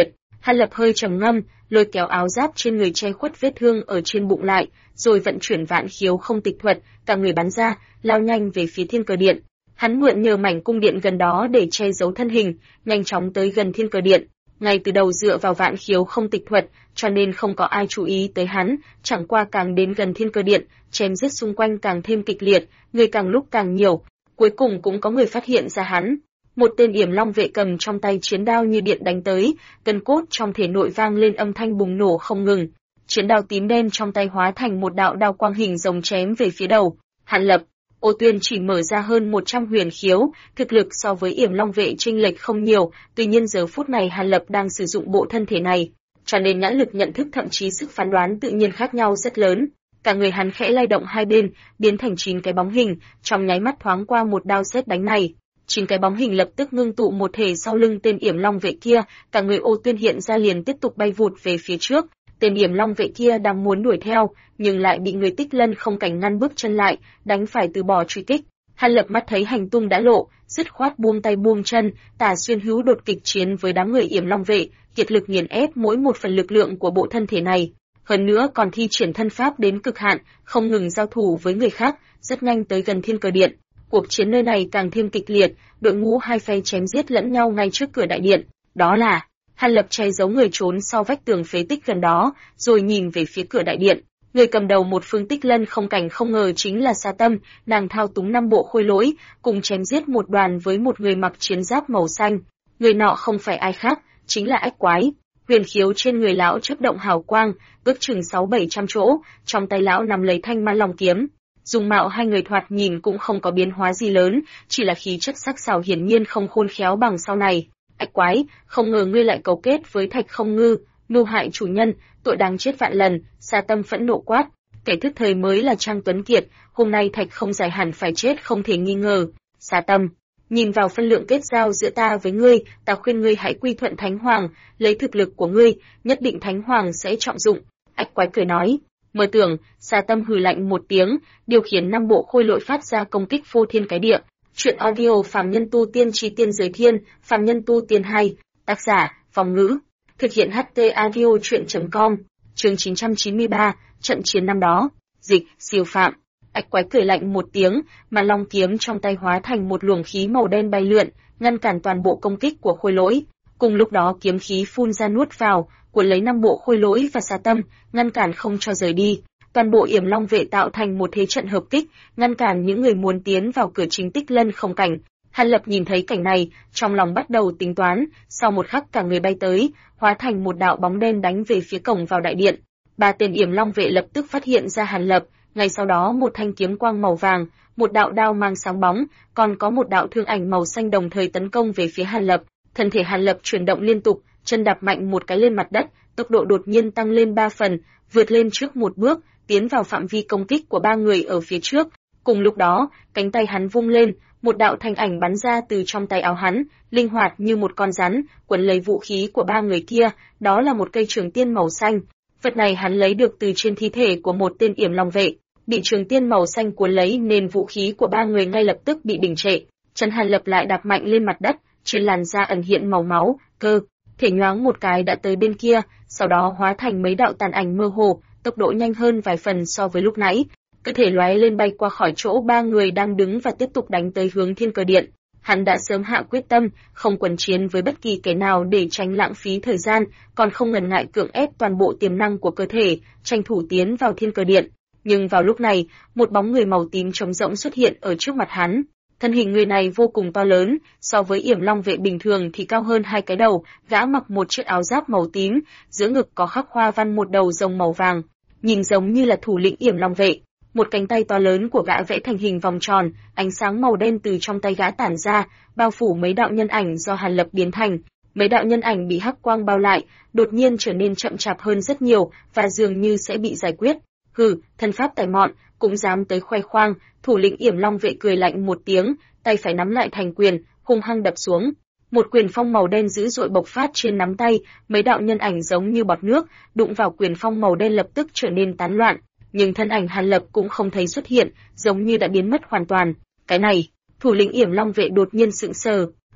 Hàn Lập hơi trầm ngâm, lôi kéo áo giáp trên người che khuất vết thương ở trên bụng lại, rồi vận chuyển vạn khiếu không tịch thuật, cả người bắn ra, lao nhanh về phía thiên cờ điện. Hắn mượn nhờ mảnh cung điện gần đó để che giấu thân hình, nhanh chóng tới gần thiên cờ điện. Ngay từ đầu dựa vào vạn khiếu không tịch thuật, cho nên không có ai chú ý tới hắn, chẳng qua càng đến gần thiên cờ điện, chém giết xung quanh càng thêm kịch liệt, người càng lúc càng nhiều, cuối cùng cũng có người phát hiện ra hắn. Một tên yểm long vệ cầm trong tay chiến đao như điện đánh tới, gân cốt trong thể nội vang lên âm thanh bùng nổ không ngừng. Chiến đao tím đen trong tay hóa thành một đạo đao quang hình rồng chém về phía đầu. Hàn Lập, Ô Tuyên chỉ mở ra hơn 100 huyền khiếu, thực lực so với yểm long vệ chênh lệch không nhiều, tuy nhiên giờ phút này Hàn Lập đang sử dụng bộ thân thể này, cho nên nhãn lực nhận thức thậm chí sức phán đoán tự nhiên khác nhau rất lớn. Cả người hắn khẽ lay động hai bên, biến thành 9 cái bóng hình, trong nháy mắt thoáng qua một đao sét đánh này. 9 cái bóng hình lập tức ngưng tụ một thể sau lưng tên yểm long vệ kia, cả người Ô Tuyên hiện ra liền tiếp tục bay vụt về phía trước. Tên yểm long vệ kia đang muốn đuổi theo, nhưng lại bị người Tích Lân không cảnh ngăn bước chân lại, đánh phải từ bỏ truy kích. Hàn Lập mắt thấy hành tung đã lộ, dứt khoát buông tay buông chân, Tả Xuyên hữu đột kịch chiến với đám người yểm long vệ, kiệt lực nghiền ép mỗi một phần lực lượng của bộ thân thể này. Hơn nữa còn thi triển thân pháp đến cực hạn, không ngừng giao thủ với người khác, rất nhanh tới gần thiên cờ điện. Cuộc chiến nơi này càng thêm kịch liệt, đội ngũ hai phe chém giết lẫn nhau ngay trước cửa đại điện. Đó là Hàn Lập che giấu người trốn sau vách tường phế tích gần đó, rồi nhìn về phía cửa đại điện. Người cầm đầu một phương Tích Lân không cảnh không ngờ chính là Sa Tâm, nàng thao túng 5 bộ khôi lỗi, cùng chém giết một đoàn với một người mặc chiến giáp màu xanh. Người nọ không phải ai khác, chính là Ách Quái. Huyền khiếu trên người lão chớp động hào quang, ước chừng 600-700 chỗ, trong tay lão nắm lấy thanh ma long kiếm. Dung mạo hai người thoạt nhìn cũng không có biến hóa gì lớn, chỉ là khí chất sắc sảo hiển nhiên không khôn khéo bằng sau này. Ách Quái, không ngờ ngươi lại cấu kết với Thạch Không Ngư, mưu hại chủ nhân, tội đáng chết vạn lần. Sa Tâm phẫn nộ quát, kẻ thức thời mới là Trang Tuấn Kiệt, hôm nay Thạch Không Giải hẳn phải chết không thể nghi ngờ. Sa Tâm, nhìn vào phân lượng kết giao giữa ta với ngươi, ta khuyên ngươi hãy quy thuận Thánh Hoàng, lấy thực lực của ngươi, nhất định Thánh Hoàng sẽ trọng dụng. Ách Quái cười nói. Mơ tưởng, Sa Tâm hừ lạnh một tiếng, điều khiển 5 bộ khôi lỗi phát ra công kích phô thiên cái địa. Chuyện audio Phàm Nhân Tu Tiên Chí Tiên Giới Thiên, Phàm Nhân Tu Tiên 2, tác giả, Phong Ngữ. Thực hiện HT audio chuyện.com, chương 993, trận chiến năm đó. Dịch, siêu phạm. Ách Quái cười lạnh một tiếng, mà long kiếm trong tay hóa thành một luồng khí màu đen bay lượn, ngăn cản toàn bộ công kích của khôi lỗi. Cùng lúc đó kiếm khí phun ra nuốt vào, cuốn lấy 5 bộ khôi lỗi và Sa Tâm, ngăn cản không cho rời đi. Toàn bộ yểm long vệ tạo thành một thế trận hợp kích, ngăn cản những người muốn tiến vào cửa chính Tích Lân không cảnh. Hàn Lập nhìn thấy cảnh này, trong lòng bắt đầu tính toán, sau một khắc cả người bay tới, hóa thành một đạo bóng đen đánh về phía cổng vào đại điện. 3 tên yểm long vệ lập tức phát hiện ra Hàn Lập, ngay sau đó một thanh kiếm quang màu vàng, một đạo đao mang sáng bóng, còn có một đạo thương ảnh màu xanh đồng thời tấn công về phía Hàn Lập. Thân thể Hàn Lập chuyển động liên tục, chân đạp mạnh một cái lên mặt đất, tốc độ đột nhiên tăng lên 3 phần, vượt lên trước một bước, tiến vào phạm vi công kích của 3 người ở phía trước. Cùng lúc đó, cánh tay hắn vung lên, một đạo thanh ảnh bắn ra từ trong tay áo hắn, linh hoạt như một con rắn, quấn lấy vũ khí của 3 người kia, đó là một cây trường tiên màu xanh. Vật này hắn lấy được từ trên thi thể của một tên yểm long vệ, bị trường tiên màu xanh cuốn lấy nên vũ khí của 3 người ngay lập tức bị đình trệ. Chân Hàn Lập lại đạp mạnh lên mặt đất, trên làn da ẩn hiện màu máu, cơ thể nhoáng một cái đã tới bên kia, sau đó hóa thành mấy đạo tàn ảnh mơ hồ, tốc độ nhanh hơn vài phần so với lúc nãy. Cơ thể lóe lên bay qua khỏi chỗ 3 người đang đứng và tiếp tục đánh tới hướng thiên cờ điện. Hắn đã sớm hạ quyết tâm, không quần chiến với bất kỳ kẻ nào để tránh lãng phí thời gian, còn không ngần ngại cưỡng ép toàn bộ tiềm năng của cơ thể, tranh thủ tiến vào thiên cờ điện. Nhưng vào lúc này, một bóng người màu tím trống rỗng xuất hiện ở trước mặt hắn. Thân hình người này vô cùng to lớn, so với yểm long vệ bình thường thì cao hơn 2 cái đầu, gã mặc một chiếc áo giáp màu tím, giữa ngực có khắc hoa văn một đầu rồng màu vàng, nhìn giống như là thủ lĩnh yểm long vệ. Một cánh tay to lớn của gã vẽ thành hình vòng tròn, ánh sáng màu đen từ trong tay gã tản ra, bao phủ mấy đạo nhân ảnh do Hàn Lập biến thành. Mấy đạo nhân ảnh bị hắc quang bao lại, đột nhiên trở nên chậm chạp hơn rất nhiều và dường như sẽ bị giải quyết. Hừ, thân pháp tài mọn, cũng dám tới khoe khoang. Thủ lĩnh yểm long vệ cười lạnh một tiếng, tay phải nắm lại thành quyền, hung hăng đập xuống. Một quyền phong màu đen dữ dội bộc phát trên nắm tay, mấy đạo nhân ảnh giống như bọt nước, đụng vào quyền phong màu đen lập tức trở nên tán loạn. Nhưng thân ảnh Hàn Lập cũng không thấy xuất hiện, giống như đã biến mất hoàn toàn. Cái này, thủ lĩnh yểm long vệ đột nhiên sững sờ.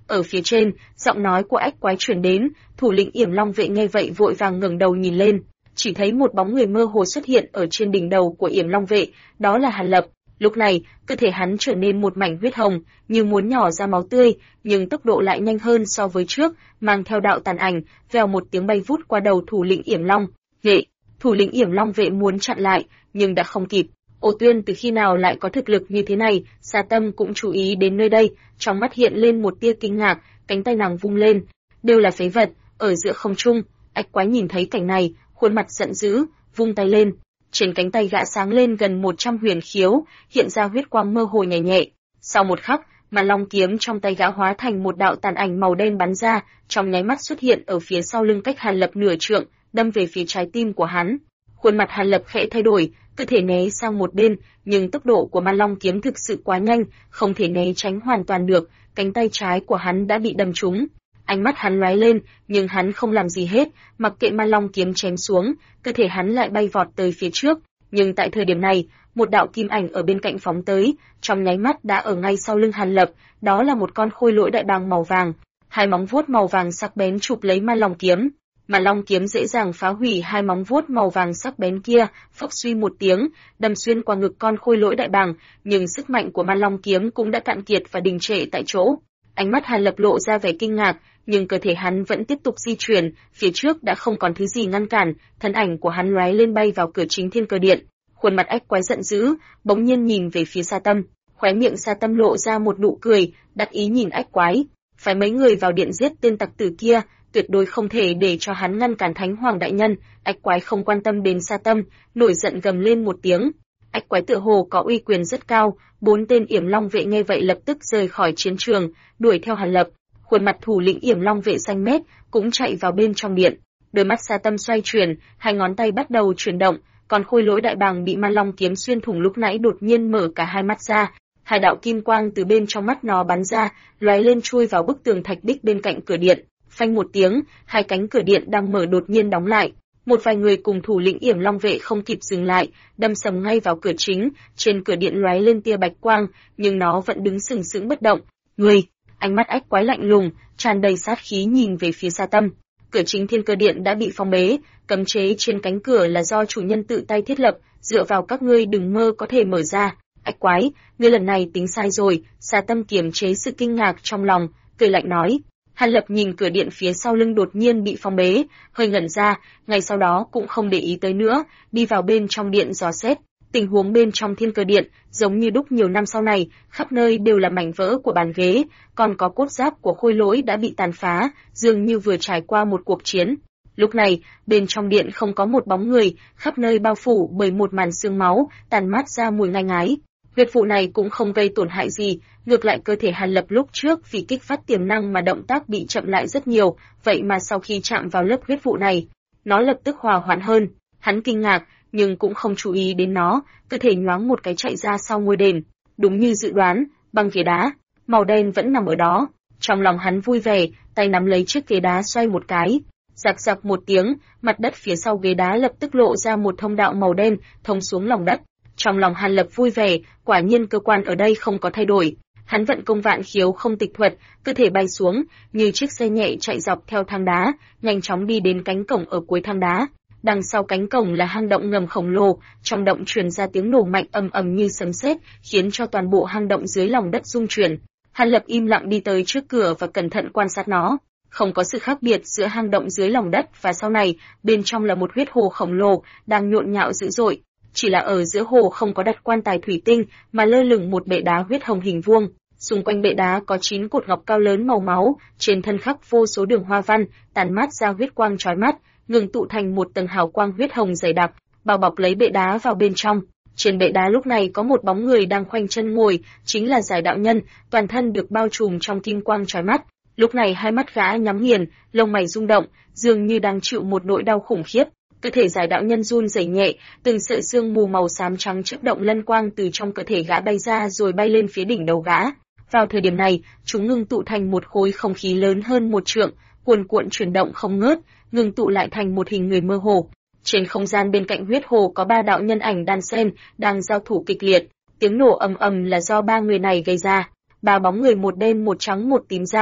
Ở phía trên, giọng nói của ách quái truyền đến, thủ lĩnh Yểm Long vệ nghe vậy vội vàng ngẩng đầu nhìn lên, chỉ thấy một bóng người mơ hồ xuất hiện ở trên đỉnh đầu của Yểm Long vệ, đó là Hàn Lập. Lúc này, cơ thể hắn trở nên một mảnh huyết hồng, như muốn nhỏ ra máu tươi, nhưng tốc độ lại nhanh hơn so với trước, mang theo đạo tàn ảnh, vèo một tiếng bay vút qua đầu thủ lĩnh Yểm Long vệ. Thủ lĩnh Yểm Long vệ muốn chặn lại, nhưng đã không kịp. Ô Tuyên từ khi nào lại có thực lực như thế này? Sa Tâm cũng chú ý đến nơi đây, trong mắt hiện lên một tia kinh ngạc, cánh tay nàng vung lên, đều là phế vật. Ở giữa không trung, ách quái nhìn thấy cảnh này, khuôn mặt giận dữ, vung tay lên. Trên cánh tay gã sáng lên gần 100 huyền khiếu, hiện ra huyết quang mơ hồ nhẹ nhẹ. Sau một khắc, mà long kiếm trong tay gã hóa thành một đạo tàn ảnh màu đen bắn ra, trong nháy mắt xuất hiện ở phía sau lưng cách Hàn Lập nửa trượng, đâm về phía trái tim của hắn. Khuôn mặt Hàn Lập khẽ thay đổi, cơ thể né sang một bên, nhưng tốc độ của ma long kiếm thực sự quá nhanh, không thể né tránh hoàn toàn được, cánh tay trái của hắn đã bị đâm trúng. Ánh mắt hắn lóe lên, nhưng hắn không làm gì hết, mặc kệ ma long kiếm chém xuống, cơ thể hắn lại bay vọt tới phía trước. Nhưng tại thời điểm này, một đạo kim ảnh ở bên cạnh phóng tới, trong nháy mắt đã ở ngay sau lưng Hàn Lập, đó là một con khôi lỗi đại bàng màu vàng, hai móng vuốt màu vàng sắc bén chụp lấy ma long kiếm. Mà long kiếm dễ dàng phá hủy hai móng vuốt màu vàng sắc bén kia, phốc suy một tiếng, đâm xuyên qua ngực con khôi lỗi đại bàng, nhưng sức mạnh của ma long kiếm cũng đã cạn kiệt và đình trệ tại chỗ. Ánh mắt Hàn Lập lộ ra vẻ kinh ngạc, nhưng cơ thể hắn vẫn tiếp tục di chuyển, phía trước đã không còn thứ gì ngăn cản, thân ảnh của hắn lóe lên bay vào cửa chính Thiên Cơ Điện. Khuôn mặt ách quái giận dữ, bỗng nhiên nhìn về phía Sa Tâm, khóe miệng Sa Tâm lộ ra một nụ cười, đắc ý nhìn ách quái, phải mấy người vào điện giết tên tặc tử kia, tuyệt đối không thể để cho hắn ngăn cản Thánh Hoàng đại nhân. Ách quái không quan tâm đến Sa Tâm, nổi giận gầm lên một tiếng. Ách quái tựa hồ có uy quyền rất cao, 4 tên Yểm Long vệ nghe vậy lập tức rời khỏi chiến trường, đuổi theo Hàn Lập. Khuôn mặt thủ lĩnh Yểm Long vệ xanh mét cũng chạy vào bên trong điện. Đôi mắt Sa Tâm xoay chuyển, hai ngón tay bắt đầu chuyển động, còn khôi lỗi đại bàng bị ma long kiếm xuyên thủng lúc nãy đột nhiên mở cả hai mắt ra, hai đạo kim quang từ bên trong mắt nó bắn ra, lóe lên chui vào bức tường thạch bích bên cạnh cửa điện. Phanh một tiếng, hai cánh cửa điện đang mở đột nhiên đóng lại. Một vài người cùng thủ lĩnh Yểm Long vệ không kịp dừng lại, đâm sầm ngay vào cửa chính, trên cửa điện lóe lên tia bạch quang, nhưng nó vẫn đứng sừng sững bất động. Người, ánh mắt ách quái lạnh lùng, tràn đầy sát khí nhìn về phía Sa Tâm. Cửa chính Thiên Cơ Điện đã bị phong bế, cấm chế trên cánh cửa là do chủ nhân tự tay thiết lập, dựa vào các ngươi đừng mơ có thể mở ra. Ách quái, ngươi lần này tính sai rồi. Sa Tâm kiềm chế sự kinh ngạc trong lòng, cười lạnh nói. Hàn Lập nhìn cửa điện phía sau lưng đột nhiên bị phong bế, hơi ngẩn ra, ngay sau đó cũng không để ý tới nữa, đi vào bên trong điện dò xét. Tình huống bên trong Thiên Cơ Điện giống như đúc nhiều năm sau này, khắp nơi đều là mảnh vỡ của bàn ghế, còn có cốt giáp của khôi lỗi đã bị tàn phá, dường như vừa trải qua một cuộc chiến. Lúc này, bên trong điện không có một bóng người, khắp nơi bao phủ bởi một màn sương máu, tàn mát ra mùi ngai ngái. Huyết vụ này cũng không gây tổn hại gì, ngược lại cơ thể Hàn Lập lúc trước vì kích phát tiềm năng mà động tác bị chậm lại rất nhiều, vậy mà sau khi chạm vào lớp huyết vụ này, nó lập tức hòa hoãn hơn. Hắn kinh ngạc, nhưng cũng không chú ý đến nó, cơ thể nhoáng một cái chạy ra sau ngôi đền. Đúng như dự đoán, băng ghế đá, màu đen vẫn nằm ở đó. Trong lòng hắn vui vẻ, tay nắm lấy chiếc ghế đá xoay một cái. Rạc rạc một tiếng, mặt đất phía sau ghế đá lập tức lộ ra một thông đạo màu đen, thông xuống lòng đất. Trong lòng Hàn Lập vui vẻ, quả nhiên cơ quan ở đây không có thay đổi. Hắn vận công vạn khiếu không tịch thuật, cơ thể bay xuống, như chiếc xe nhẹ chạy dọc theo thang đá, nhanh chóng đi đến cánh cổng ở cuối thang đá. Đằng sau cánh cổng là hang động ngầm khổng lồ, trong động truyền ra tiếng nổ mạnh ầm ầm như sấm sét, khiến cho toàn bộ hang động dưới lòng đất rung chuyển. Hàn Lập im lặng đi tới trước cửa và cẩn thận quan sát nó. Không có sự khác biệt giữa hang động dưới lòng đất và sau này, bên trong là một huyết hồ khổng lồ đang nhộn nhạo dữ dội. Chỉ là ở giữa hồ không có đặt quan tài thủy tinh, mà lơ lửng một bệ đá huyết hồng hình vuông. Xung quanh bệ đá có 9 cột ngọc cao lớn màu máu, trên thân khắc vô số đường hoa văn, tàn mát ra huyết quang chói mắt, ngừng tụ thành một tầng hào quang huyết hồng dày đặc, bao bọc lấy bệ đá vào bên trong. Trên bệ đá lúc này có một bóng người đang khoanh chân ngồi, chính là Giải đạo nhân, toàn thân được bao trùm trong kim quang chói mắt. Lúc này hai mắt gã nhắm nghiền, lông mày rung động, dường như đang chịu một nỗi đau khủng khiếp. Cơ thể Giải đạo nhân run rẩy nhẹ, từng sợi sương mù màu xám trắng chớp động lân quang từ trong cơ thể gã bay ra rồi bay lên phía đỉnh đầu gã. Vào thời điểm này, chúng ngưng tụ thành một khối không khí lớn hơn 1 trượng, cuồn cuộn chuyển động không ngớt, ngưng tụ lại thành một hình người mơ hồ. Trên không gian bên cạnh huyết hồ có 3 đạo nhân ảnh đan xen, đang giao thủ kịch liệt. Tiếng nổ ầm ầm là do 3 người này gây ra. 3 bóng người một đen một trắng một tím giao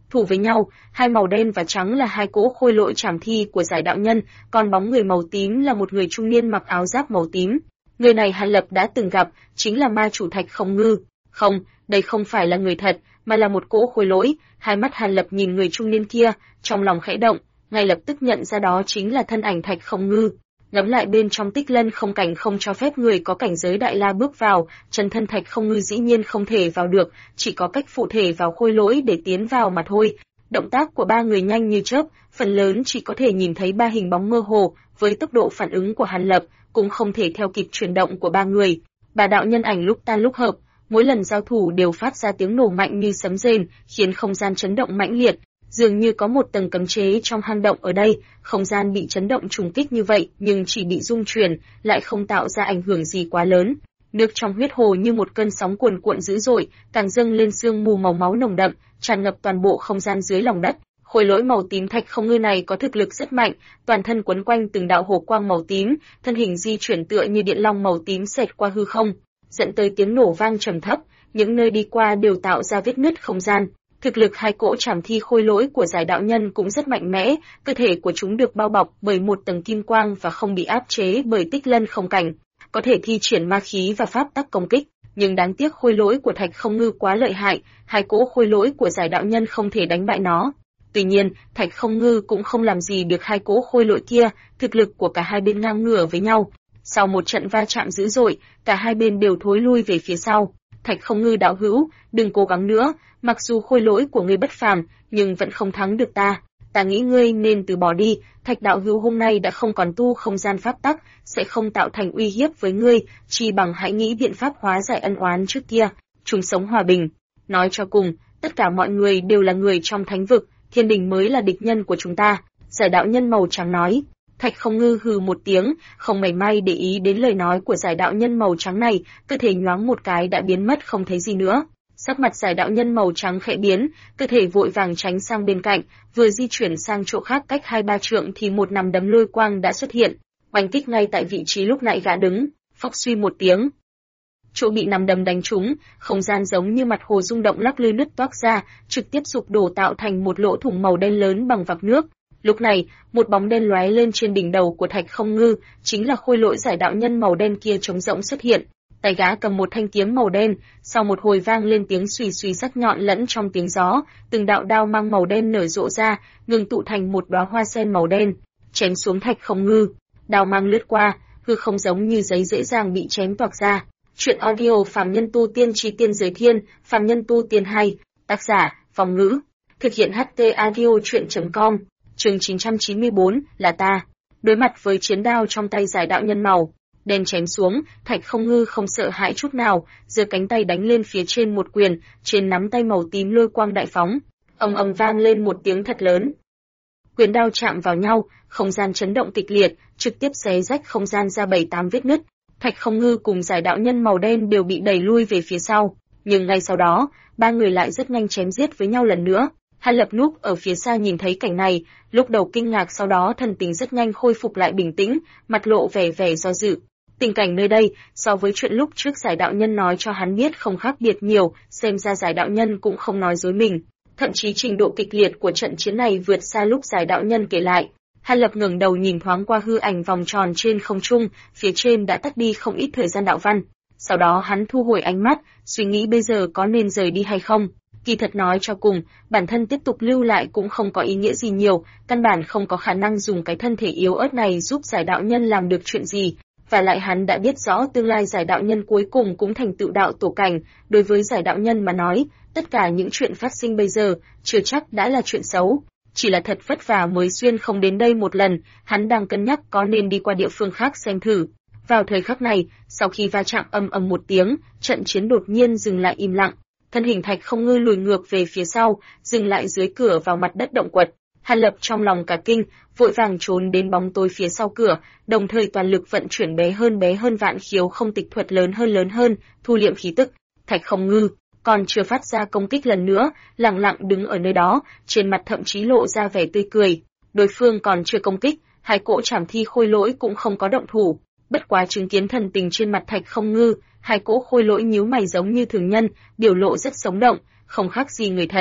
Thủ với nhau, hai màu đen và trắng là hai cỗ khôi lỗi trảm thi của giải đạo nhân, còn bóng người màu tím là một người trung niên mặc áo giáp màu tím. Người này Hàn Lập đã từng gặp, chính là ma chủ Thạch Không Ngư. Không, đây không phải là người thật, mà là một cỗ khôi lỗi. Hai mắt Hàn Lập nhìn người trung niên kia, trong lòng khẽ động, ngay lập tức nhận ra đó chính là thân ảnh Thạch Không Ngư. Ngắm lại bên trong Tích Lân không cảnh không cho phép người có cảnh giới đại la bước vào, chân thân Thạch Không Ngư dĩ nhiên không thể vào được, chỉ có cách phụ thể vào khôi lỗi để tiến vào mà thôi. Động tác của ba người nhanh như chớp, phần lớn chỉ có thể nhìn thấy ba hình bóng mơ hồ, với tốc độ phản ứng của Hàn Lập, cũng không thể theo kịp chuyển động của ba người. Ba đạo nhân ảnh lúc tan lúc hợp, mỗi lần giao thủ đều phát ra tiếng nổ mạnh như sấm rền, khiến không gian chấn động mãnh liệt. Dường như có một tầng cấm chế trong hang động ở đây, không gian bị chấn động trùng kích như vậy, nhưng chỉ bị rung chuyển, lại không tạo ra ảnh hưởng gì quá lớn. Nước trong huyết hồ như một cơn sóng cuồn cuộn dữ dội, càng dâng lên sương mù màu máu nồng đậm, tràn ngập toàn bộ không gian dưới lòng đất. Khối lỗi màu tím Thạch Không Ngư này có thực lực rất mạnh, toàn thân quấn quanh từng đạo hồ quang màu tím, thân hình di chuyển tựa như điện long màu tím xẹt qua hư không, dẫn tới tiếng nổ vang trầm thấp, những nơi đi qua đều tạo ra vết nứt không gian. Thực lực hai cỗ trảm thi khôi lỗi của giải đạo nhân cũng rất mạnh mẽ, cơ thể của chúng được bao bọc bởi một tầng kim quang và không bị áp chế bởi Tích Lân không cảnh, có thể thi triển ma khí và pháp tắc công kích. Nhưng đáng tiếc khôi lỗi của Thạch Không Ngư quá lợi hại, hai cỗ khôi lỗi của giải đạo nhân không thể đánh bại nó. Tuy nhiên, Thạch Không Ngư cũng không làm gì được hai cỗ khôi lỗi kia, thực lực của cả hai bên ngang ngửa với nhau. Sau một trận va chạm dữ dội, cả hai bên đều thối lui về phía sau. Thạch Không Ngư đạo hữu, đừng cố gắng nữa, mặc dù khôi lỗi của ngươi bất phàm, nhưng vẫn không thắng được ta. Ta nghĩ ngươi nên từ bỏ đi, Thạch đạo hữu hôm nay đã không còn tu không gian pháp tắc, sẽ không tạo thành uy hiếp với ngươi, chỉ bằng hãy nghĩ biện pháp hóa giải ân oán trước kia, chung sống hòa bình. Nói cho cùng, tất cả mọi người đều là người trong thánh vực, thiên đình mới là địch nhân của chúng ta. Giải đạo nhân màu trắng nói. Thạch Không Ngư hừ một tiếng, không mảy may để ý đến lời nói của giải đạo nhân màu trắng này, cơ thể nhoáng một cái đã biến mất không thấy gì nữa. Sắc mặt giải đạo nhân màu trắng khẽ biến, cơ thể vội vàng tránh sang bên cạnh, vừa di chuyển sang chỗ khác cách 2-3 trượng thì một nắm đấm lôi quang đã xuất hiện, oanh kích ngay tại vị trí lúc nãy gã đứng, phốc suy một tiếng. Chỗ bị nắm đấm đánh trúng, không gian giống như mặt hồ rung động lắc lư nứt toác ra, trực tiếp sụp đổ tạo thành một lỗ thủng màu đen lớn bằng vạc nước. Lúc này, một bóng đen lóe lên trên đỉnh đầu của Thạch Không Ngư, chính là khôi lỗi giải đạo nhân màu đen kia trống rỗng xuất hiện. Tay gã cầm một thanh kiếm màu đen, sau một hồi vang lên tiếng xùy xùy sắc nhọn lẫn trong tiếng gió, từng đạo đao mang màu đen nở rộ ra, ngưng tụ thành một đóa hoa sen màu đen, chém xuống Thạch Không Ngư. Đao mang lướt qua, hư không giống như giấy dễ dàng bị chém toạc ra. Truyện audio Phàm Nhân Tu Tiên Chí Tiên Giới Thiên, Phàm Nhân Tu Tiên 2, tác giả, Phong Ngữ, thực hiện HT audio truyện.com. Chương 994 là ta. Đối mặt với chiến đao trong tay giải đạo nhân màu đen chém xuống, Thạch Không Ngư không sợ hãi chút nào, giơ cánh tay đánh lên phía trên một quyền, trên nắm tay màu tím lôi quang đại phóng, ầm ầm vang lên một tiếng thật lớn. Quyền đao chạm vào nhau, không gian chấn động kịch liệt, trực tiếp xé rách không gian ra 7-8 vết nứt. Thạch Không Ngư cùng giải đạo nhân màu đen đều bị đẩy lui về phía sau, nhưng ngay sau đó, ba người lại rất nhanh chém giết với nhau lần nữa. Hàn Lập núp ở phía xa nhìn thấy cảnh này, lúc đầu kinh ngạc sau đó thần tình rất nhanh khôi phục lại bình tĩnh, mặt lộ vẻ do dự. Tình cảnh nơi đây, so với chuyện lúc trước giải đạo nhân nói cho hắn biết không khác biệt nhiều, xem ra giải đạo nhân cũng không nói dối mình. Thậm chí trình độ kịch liệt của trận chiến này vượt xa lúc giải đạo nhân kể lại. Hàn Lập ngẩng đầu nhìn thoáng qua hư ảnh vòng tròn trên không trung, phía trên đã tắt đi không ít thời gian đạo văn. Sau đó hắn thu hồi ánh mắt, suy nghĩ bây giờ có nên rời đi hay không. Kỳ thật nói cho cùng, bản thân tiếp tục lưu lại cũng không có ý nghĩa gì nhiều, căn bản không có khả năng dùng cái thân thể yếu ớt này giúp giải đạo nhân làm được chuyện gì. Và lại hắn đã biết rõ tương lai giải đạo nhân cuối cùng cũng thành tựu đạo tổ cảnh, đối với giải đạo nhân mà nói, tất cả những chuyện phát sinh bây giờ, chưa chắc đã là chuyện xấu. Chỉ là thật vất vả mới xuyên không đến đây một lần, hắn đang cân nhắc có nên đi qua địa phương khác xem thử. Vào thời khắc này, sau khi va chạm ầm ầm một tiếng, trận chiến đột nhiên dừng lại im lặng. Thân hình Thạch Không Ngư lùi ngược về phía sau, dừng lại dưới cửa vào mặt đất động quật. Hàn Lập trong lòng cả kinh, vội vàng trốn đến bóng tối phía sau cửa, đồng thời toàn lực vận chuyển bé hơn vạn khiếu không tịch thuật lớn hơn, thu liệm khí tức. Thạch Không Ngư còn chưa phát ra công kích lần nữa, lặng lặng đứng ở nơi đó, trên mặt thậm chí lộ ra vẻ tươi cười. Đối phương còn chưa công kích, hai cỗ trảm thi khôi lỗi cũng không có động thủ. Bất quá chứng kiến thần tình trên mặt Thạch Không Ngư, hai cỗ khôi lỗi nhíu mày giống như thường nhân, biểu lộ rất sống động, không khác gì người thật.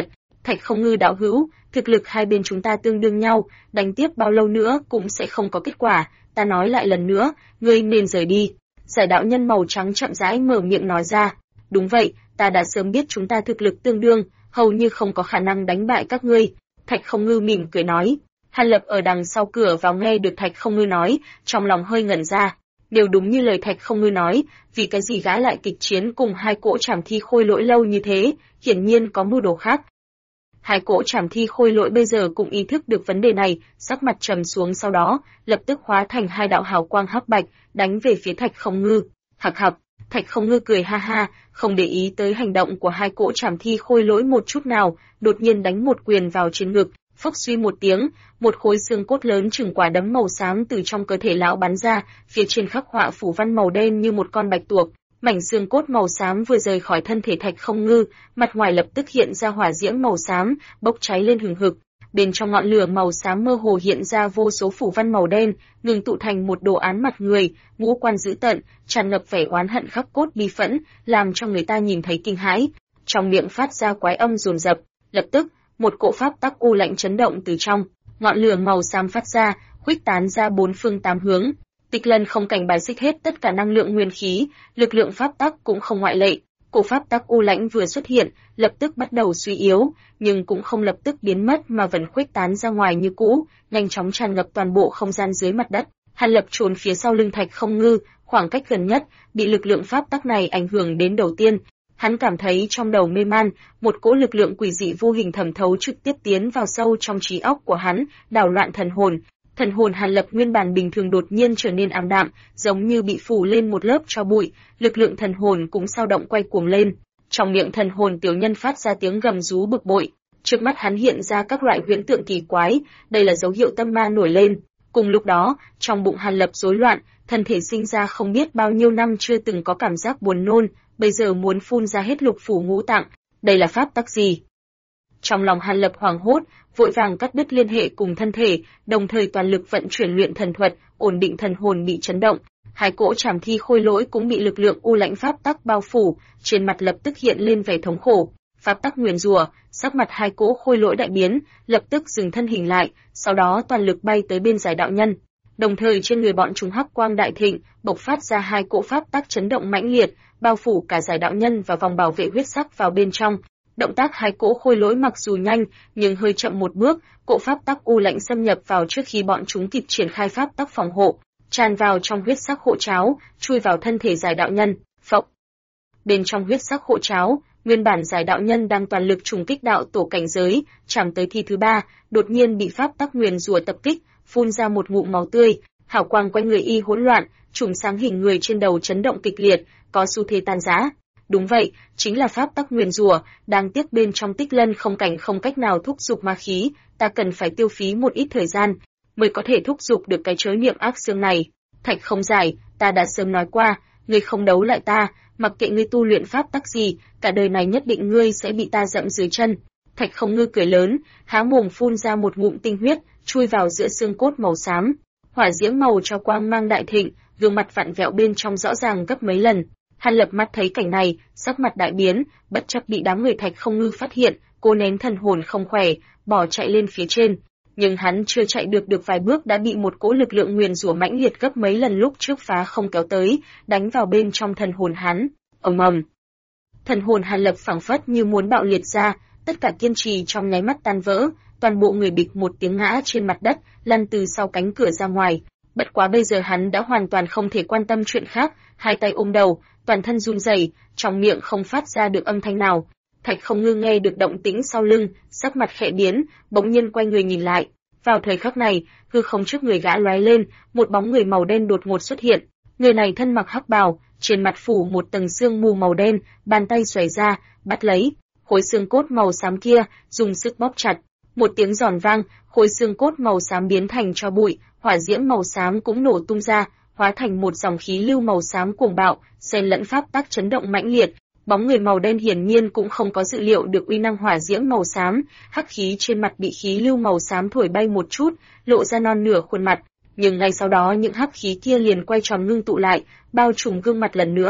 Thạch Không Ngư đạo hữu, thực lực hai bên chúng ta tương đương nhau, đánh tiếp bao lâu nữa cũng sẽ không có kết quả, ta nói lại lần nữa, ngươi nên rời đi. Giải đạo nhân màu trắng chậm rãi mở miệng nói ra. Đúng vậy, ta đã sớm biết chúng ta thực lực tương đương, hầu như không có khả năng đánh bại các ngươi. Thạch Không Ngư mỉm cười nói. Hàn Lập ở đằng sau cửa vào nghe được Thạch Không Ngư nói, trong lòng hơi ngẩn ra. Nếu đúng như lời Thạch Không Ngư nói, vì cái gì gã lại kịch chiến cùng hai cỗ trảm thi khôi lỗi lâu như thế, hiển nhiên có mưu đồ khác. Hai cỗ trảm thi khôi lỗi bây giờ cũng ý thức được vấn đề này, sắc mặt trầm xuống sau đó, lập tức hóa thành hai đạo hào quang hắc bạch, đánh về phía Thạch Không Ngư. Hạc hạc, Thạch Không Ngư cười ha ha, không để ý tới hành động của hai cỗ trảm thi khôi lỗi một chút nào, đột nhiên đánh một quyền vào trên ngực, phốc suy một tiếng, một khối xương cốt lớn chừng quả đấm màu xám từ trong cơ thể lão bắn ra, phía trên khắc họa phủ văn màu đen như một con bạch tuộc. Mảnh xương cốt màu xám vừa rời khỏi thân thể Thạch Không Ngư, mặt ngoài lập tức hiện ra hỏa diễm màu xám, bốc cháy lên hừng hực. Bên trong ngọn lửa màu xám mơ hồ hiện ra vô số phủ văn màu đen, ngừng tụ thành một đồ án mặt người, ngũ quan dữ tợn, tràn ngập vẻ oán hận khắc cốt bi phẫn, làm cho người ta nhìn thấy kinh hãi. Trong miệng phát ra quái âm dồn dập, lập tức, một cỗ pháp tắc u lạnh chấn động từ trong ngọn lửa màu xám phát ra, khuếch tán ra bốn phương tám hướng. Tịch Lân không cảnh bài xích hết tất cả năng lượng nguyên khí, lực lượng pháp tắc cũng không ngoại lệ. Cổ pháp tắc u lãnh vừa xuất hiện, lập tức bắt đầu suy yếu, nhưng cũng không lập tức biến mất mà vẫn khuếch tán ra ngoài như cũ, nhanh chóng tràn ngập toàn bộ không gian dưới mặt đất. Hàn Lập trốn phía sau lưng Thạch Không Ngư, khoảng cách gần nhất, bị lực lượng pháp tắc này ảnh hưởng đến đầu tiên. Hắn cảm thấy trong đầu mê man, một cỗ lực lượng quỷ dị vô hình thẩm thấu trực tiếp tiến vào sâu trong trí óc của hắn, đảo loạn thần hồn. Thần hồn Hàn Lập nguyên bản bình thường đột nhiên trở nên ảm đạm, giống như bị phủ lên một lớp tro bụi, lực lượng thần hồn cũng dao động quay cuồng lên. Trong miệng thần hồn tiểu nhân phát ra tiếng gầm rú bực bội, trước mắt hắn hiện ra các loại huyễn tượng kỳ quái, đây là dấu hiệu tâm ma nổi lên. Cùng lúc đó, trong bụng Hàn Lập rối loạn, thân thể sinh ra không biết bao nhiêu năm chưa từng có cảm giác buồn nôn, bây giờ muốn phun ra hết lục phủ ngũ tạng, đây là pháp tắc gì? Trong lòng Hàn Lập hoảng hốt, vội vàng cắt đứt liên hệ cùng thân thể, đồng thời toàn lực vận chuyển luyện thần thuật, ổn định thần hồn bị chấn động. Hai cỗ trảm thi khôi lỗi cũng bị lực lượng u lãnh pháp tắc bao phủ, trên mặt lập tức hiện lên vẻ thống khổ. Pháp tắc nguyền rủa, sắc mặt hai cỗ khôi lỗi đại biến, lập tức dừng thân hình lại, sau đó toàn lực bay tới bên Giải đạo nhân. Đồng thời trên người bọn chúng hắc quang đại thịnh, bộc phát ra hai cỗ pháp tắc chấn động mãnh liệt, bao phủ cả Giải đạo nhân và vòng bảo vệ huyết sắc vào bên trong. Động tác hai cỗ khôi lỗi mặc dù nhanh, nhưng hơi chậm một bước, cỗ pháp tắc u lãnh xâm nhập vào trước khi bọn chúng kịp triển khai pháp tắc phòng hộ, tràn vào trong huyết sắc hộ cháo, chui vào thân thể Giải đạo nhân. Phộng. Bên trong huyết sắc hộ cháo, nguyên bản Giải đạo nhân đang toàn lực trùng kích đạo tổ cảnh giới, chạm tới thi thứ 3, đột nhiên bị pháp tắc nguyền rủa tập kích, phun ra một ngụm máu tươi, hào quang quanh người y hỗn loạn, chùm sáng hình người trên đầu chấn động kịch liệt, có xu thế tan rã. Đúng vậy, chính là pháp tắc nguyền rủa, đang tiếc bên trong Tích Lân không cảnh không cách nào thúc giục ma khí, ta cần phải tiêu phí một ít thời gian mới có thể thúc giục được cái chớ niệm ác xương này. Thạch Không Giải, ta đã sớm nói qua, ngươi không đấu lại ta, mặc kệ ngươi tu luyện pháp tắc gì, cả đời này nhất định ngươi sẽ bị ta dẫm dưới chân. Thạch Không Ngư cười lớn, há mồm phun ra một ngụm tinh huyết, chui vào giữa xương cốt màu xám. Hỏa diễm màu cho quang mang đại thịnh, gương mặt vặn vẹo bên trong rõ ràng gấp mấy lần. Hàn Lập mắt thấy cảnh này, sắc mặt đại biến, bất chấp bị đám người Thạch Không Ngư phát hiện, cố nén thần hồn không khỏe, bỏ chạy lên phía trên. Nhưng hắn chưa chạy được vài bước đã bị một cỗ lực lượng nguyền rủa mãnh liệt gấp mấy lần lúc trước phá không kéo tới, đánh vào bên trong thần hồn hắn. Ầm ầm. Thần hồn Hàn Lập phảng phất như muốn bạo liệt ra, tất cả kiên trì trong nháy mắt tan vỡ, toàn bộ người bịch một tiếng ngã trên mặt đất, lăn từ sau cánh cửa ra ngoài. Bất quá bây giờ hắn đã hoàn toàn không thể quan tâm chuyện khác, hai tay ôm đầu, toàn thân run rẩy, trong miệng không phát ra được âm thanh nào. Thạch Không Ngư nghe được động tĩnh sau lưng, sắc mặt khẽ biến, bỗng nhiên quay người nhìn lại. Vào thời khắc này, hư không trước người gã lóe lên, một bóng người màu đen đột ngột xuất hiện. Người này thân mặc hắc bào, trên mặt phủ một tầng sương mù màu đen, bàn tay xoay ra, bắt lấy khối xương cốt màu xám kia, dùng sức bóp chặt. Một tiếng giòn vang, khối xương cốt màu xám biến thành tro bụi, hỏa diễm màu xám cũng nổ tung ra, hóa thành một dòng khí lưu màu xám cuồng bạo, xen lẫn pháp tắc chấn động mãnh liệt. Bóng người màu đen hiển nhiên cũng không có dự liệu được uy năng hỏa diễm màu xám, hắc khí trên mặt bị khí lưu màu xám thổi bay một chút, lộ ra non nửa khuôn mặt, nhưng ngay sau đó những hắc khí kia liền quay tròn ngưng tụ lại, bao trùm gương mặt lần nữa.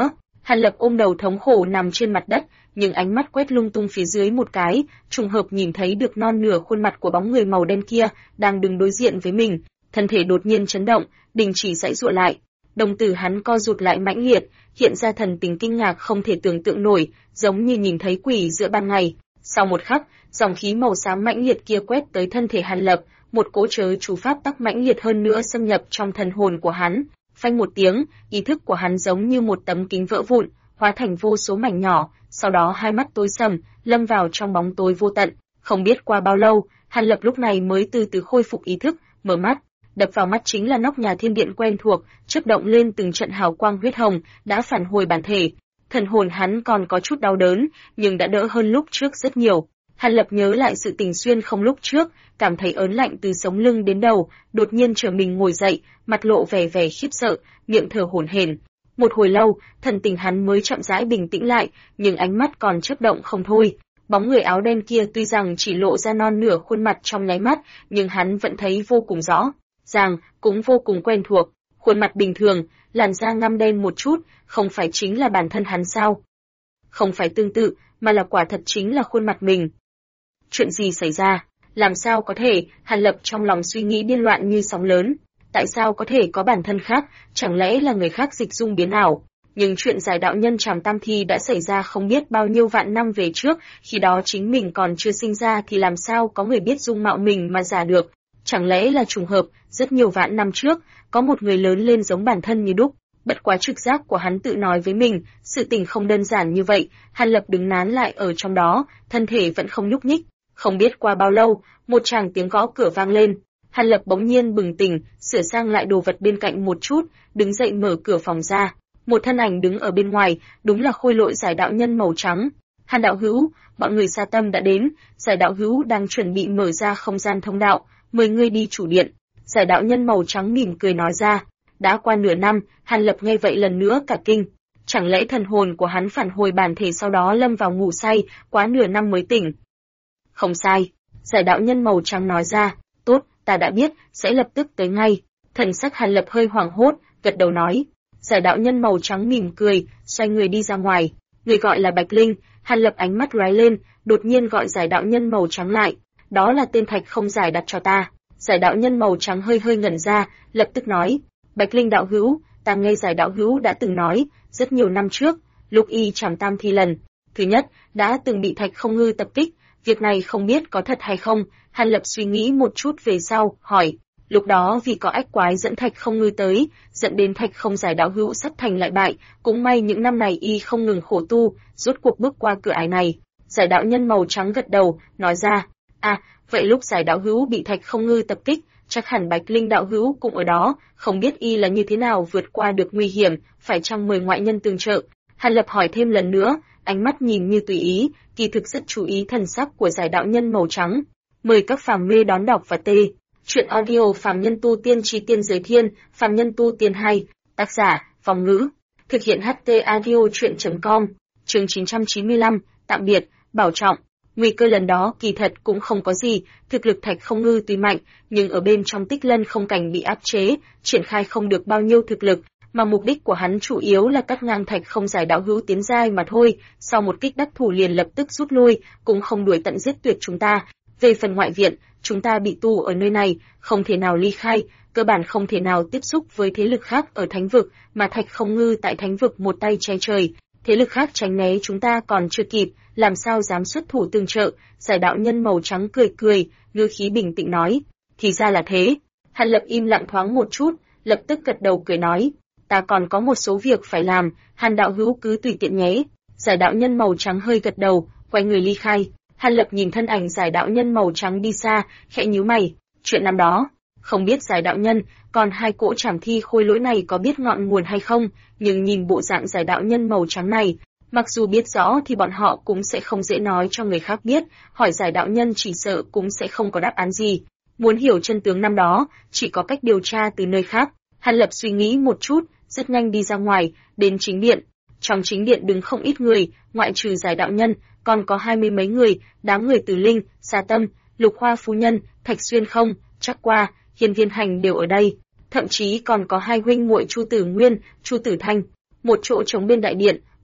Hàn Lập ôm đầu thống khổ nằm trên mặt đất, nhưng ánh mắt quét lung tung phía dưới một cái, trùng hợp nhìn thấy được non nửa khuôn mặt của bóng người màu đen kia đang đứng đối diện với mình, thân thể đột nhiên chấn động, đình chỉ giãy giụa lại. Đồng tử hắn co rụt lại mãnh liệt, hiện ra thần tình kinh ngạc không thể tưởng tượng nổi, giống như nhìn thấy quỷ giữa ban ngày. Sau một khắc, dòng khí màu xám mãnh liệt kia quét tới thân thể Hàn Lập, một cỗ chớ chú pháp tắc mãnh liệt hơn nữa xâm nhập trong thần hồn của hắn. Phanh một tiếng, ý thức của hắn giống như một tấm kính vỡ vụn, hóa thành vô số mảnh nhỏ, sau đó hai mắt tối sầm, lâm vào trong bóng tối vô tận. Không biết qua bao lâu, Hàn Lập lúc này mới từ từ khôi phục ý thức, mở mắt. Đập vào mắt chính là nóc nhà thiên điện quen thuộc, chớp động lên từng trận hào quang huyết hồng, đã phản hồi bản thể. Thần hồn hắn còn có chút đau đớn, nhưng đã đỡ hơn lúc trước rất nhiều. Hàn Lập nhớ lại sự tình xuyên không lúc trước, cảm thấy ớn lạnh từ sống lưng đến đầu, đột nhiên trở mình ngồi dậy, mặt lộ vẻ vẻ khiếp sợ, miệng thở hổn hển. Một hồi lâu, thần tình hắn mới chậm rãi bình tĩnh lại, nhưng ánh mắt còn chớp động không thôi. Bóng người áo đen kia tuy rằng chỉ lộ ra non nửa khuôn mặt trong nháy mắt, nhưng hắn vẫn thấy vô cùng rõ ràng, cũng vô cùng quen thuộc. Khuôn mặt bình thường, làn da ngăm đen một chút, không phải chính là bản thân hắn sao? Không phải tương tự, mà là quả thật chính là khuôn mặt mình. Chuyện gì xảy ra? Làm sao có thể? Hàn Lập trong lòng suy nghĩ điên loạn như sóng lớn. Tại sao có thể có bản thân khác? Chẳng lẽ là người khác dịch dung biến ảo? Nhưng chuyện giải đạo nhân Trảm Tam Thi đã xảy ra không biết bao nhiêu vạn năm về trước, khi đó chính mình còn chưa sinh ra thì làm sao có người biết dung mạo mình mà giả được? Chẳng lẽ là trùng hợp, rất nhiều vạn năm trước, có một người lớn lên giống bản thân như đúc. Bất quá trực giác của hắn tự nói với mình, sự tình không đơn giản như vậy. Hàn Lập đứng nán lại ở trong đó, thân thể vẫn không nhúc nhích. Không biết qua bao lâu, một tràng tiếng gõ cửa vang lên. Hàn Lập bỗng nhiên bừng tỉnh, sửa sang lại đồ vật bên cạnh một chút, đứng dậy mở cửa phòng ra. Một thân ảnh đứng ở bên ngoài, đúng là khôi lỗi giải đạo nhân màu trắng. Hàn đạo hữu, bọn người Sa Tâm đã đến, giải đạo hữu đang chuẩn bị mở ra không gian thông đạo, mời ngươi đi chủ điện. Giải đạo nhân màu trắng mỉm cười nói ra. Đã qua nửa năm, Hàn Lập nghe vậy lần nữa cả kinh. Chẳng lẽ thần hồn của hắn phản hồi bản thể sau đó lâm vào ngủ say, quá nửa năm mới tỉnh? Không sai. Giải đạo nhân màu trắng nói ra. Tốt, ta đã biết, sẽ lập tức tới ngay. Thần sắc Hàn Lập hơi hoảng hốt, gật đầu nói. Giải đạo nhân màu trắng mỉm cười, xoay người đi ra ngoài. Người gọi là Bạch Linh. Hàn Lập ánh mắt lóe lên, đột nhiên gọi giải đạo nhân màu trắng lại. Đó là tên Thạch Không Giải đặt cho ta. Giải đạo nhân màu trắng hơi hơi ngẩn ra, lập tức nói. Bạch Linh đạo hữu, ta nghe giải đạo hữu đã từng nói, rất nhiều năm trước, lúc y Trảm Tam Thi lần thứ nhất, đã từng bị Thạch Không Ngư tập kích. Việc này không biết có thật hay không? Hàn Lập suy nghĩ một chút về sau, hỏi. Lúc đó vì có ách quái dẫn Thạch Không Ngư tới, dẫn đến Thạch Không Giải đạo hữu sắp thành lại bại, cũng may những năm này y không ngừng khổ tu, rốt cuộc bước qua cửa ải này. Giải đạo nhân màu trắng gật đầu, nói ra. Vậy lúc giải đạo hữu bị Thạch Không Ngư tập kích, chắc hẳn Bạch Linh đạo hữu cũng ở đó, không biết y là như thế nào vượt qua được nguy hiểm, phải chăng mời ngoại nhân tương trợ? Hàn Lập hỏi thêm lần nữa, ánh mắt nhìn như tùy ý, kỳ thực rất chú ý thần sắc của giải đạo nhân màu trắng. Mời các phàm mê đón đọc và tê. Chuyện audio Phàm Nhân Tu Tiên Chí Tiên Giới Thiên, Phàm Nhân Tu Tiên 2, tác giả, Phong Ngữ. Thực hiện HT audio chuyện.com, chương 995, tạm biệt, bảo trọng. Nguy cơ lần đó kỳ thật cũng không có gì, thực lực Thạch Không Ngư tuy mạnh, nhưng ở bên trong Tích Lân không cảnh bị áp chế, triển khai không được bao nhiêu thực lực, mà mục đích của hắn chủ yếu là cắt ngang Thạch Không Giải đạo hữu tiến giai mà thôi, sau một kích đắc thủ liền lập tức rút lui, cũng không đuổi tận giết tuyệt chúng ta. Về phần ngoại viện, chúng ta bị tù ở nơi này, không thể nào ly khai, cơ bản không thể nào tiếp xúc với thế lực khác ở thánh vực, mà Thạch Không Ngư tại thánh vực một tay che trời, thế lực khác tránh né chúng ta còn chưa kịp, làm sao dám xuất thủ tương trợ? Giải đạo nhân màu trắng cười cười, ngữ khí bình tĩnh nói. Thì ra là thế. Hàn Lập im lặng thoáng một chút, lập tức gật đầu cười nói. Ta còn có một số việc phải làm, Hàn đạo hữu cứ tùy tiện nhé. Giải đạo nhân màu trắng hơi gật đầu, quay người ly khai. Hàn Lập nhìn thân ảnh giải đạo nhân màu trắng đi xa, khẽ nhíu mày. Chuyện năm đó, không biết giải đạo nhân, còn hai cỗ trảm thi khôi lỗi này có biết ngọn nguồn hay không, nhưng nhìn bộ dạng giải đạo nhân màu trắng này, mặc dù biết rõ thì bọn họ cũng sẽ không dễ nói cho người khác biết, hỏi giải đạo nhân chỉ sợ cũng sẽ không có đáp án gì. Muốn hiểu chân tướng năm đó, chỉ có cách điều tra từ nơi khác. Hàn Lập suy nghĩ một chút, rất nhanh đi ra ngoài, đến chính điện. Trong chính điện đứng không ít người, ngoại trừ giải đạo nhân, còn có 20 mấy người, đám người Từ Linh, Sa Tâm, Lục Hoa phu nhân, Thạch Xuyên Không, Trắc Qua, Hiên Viên Hành đều ở đây. Thậm chí còn có hai huynh muội Chu Tử Nguyên, Chu Tử Thanh. Một chỗ trống bên đại điện,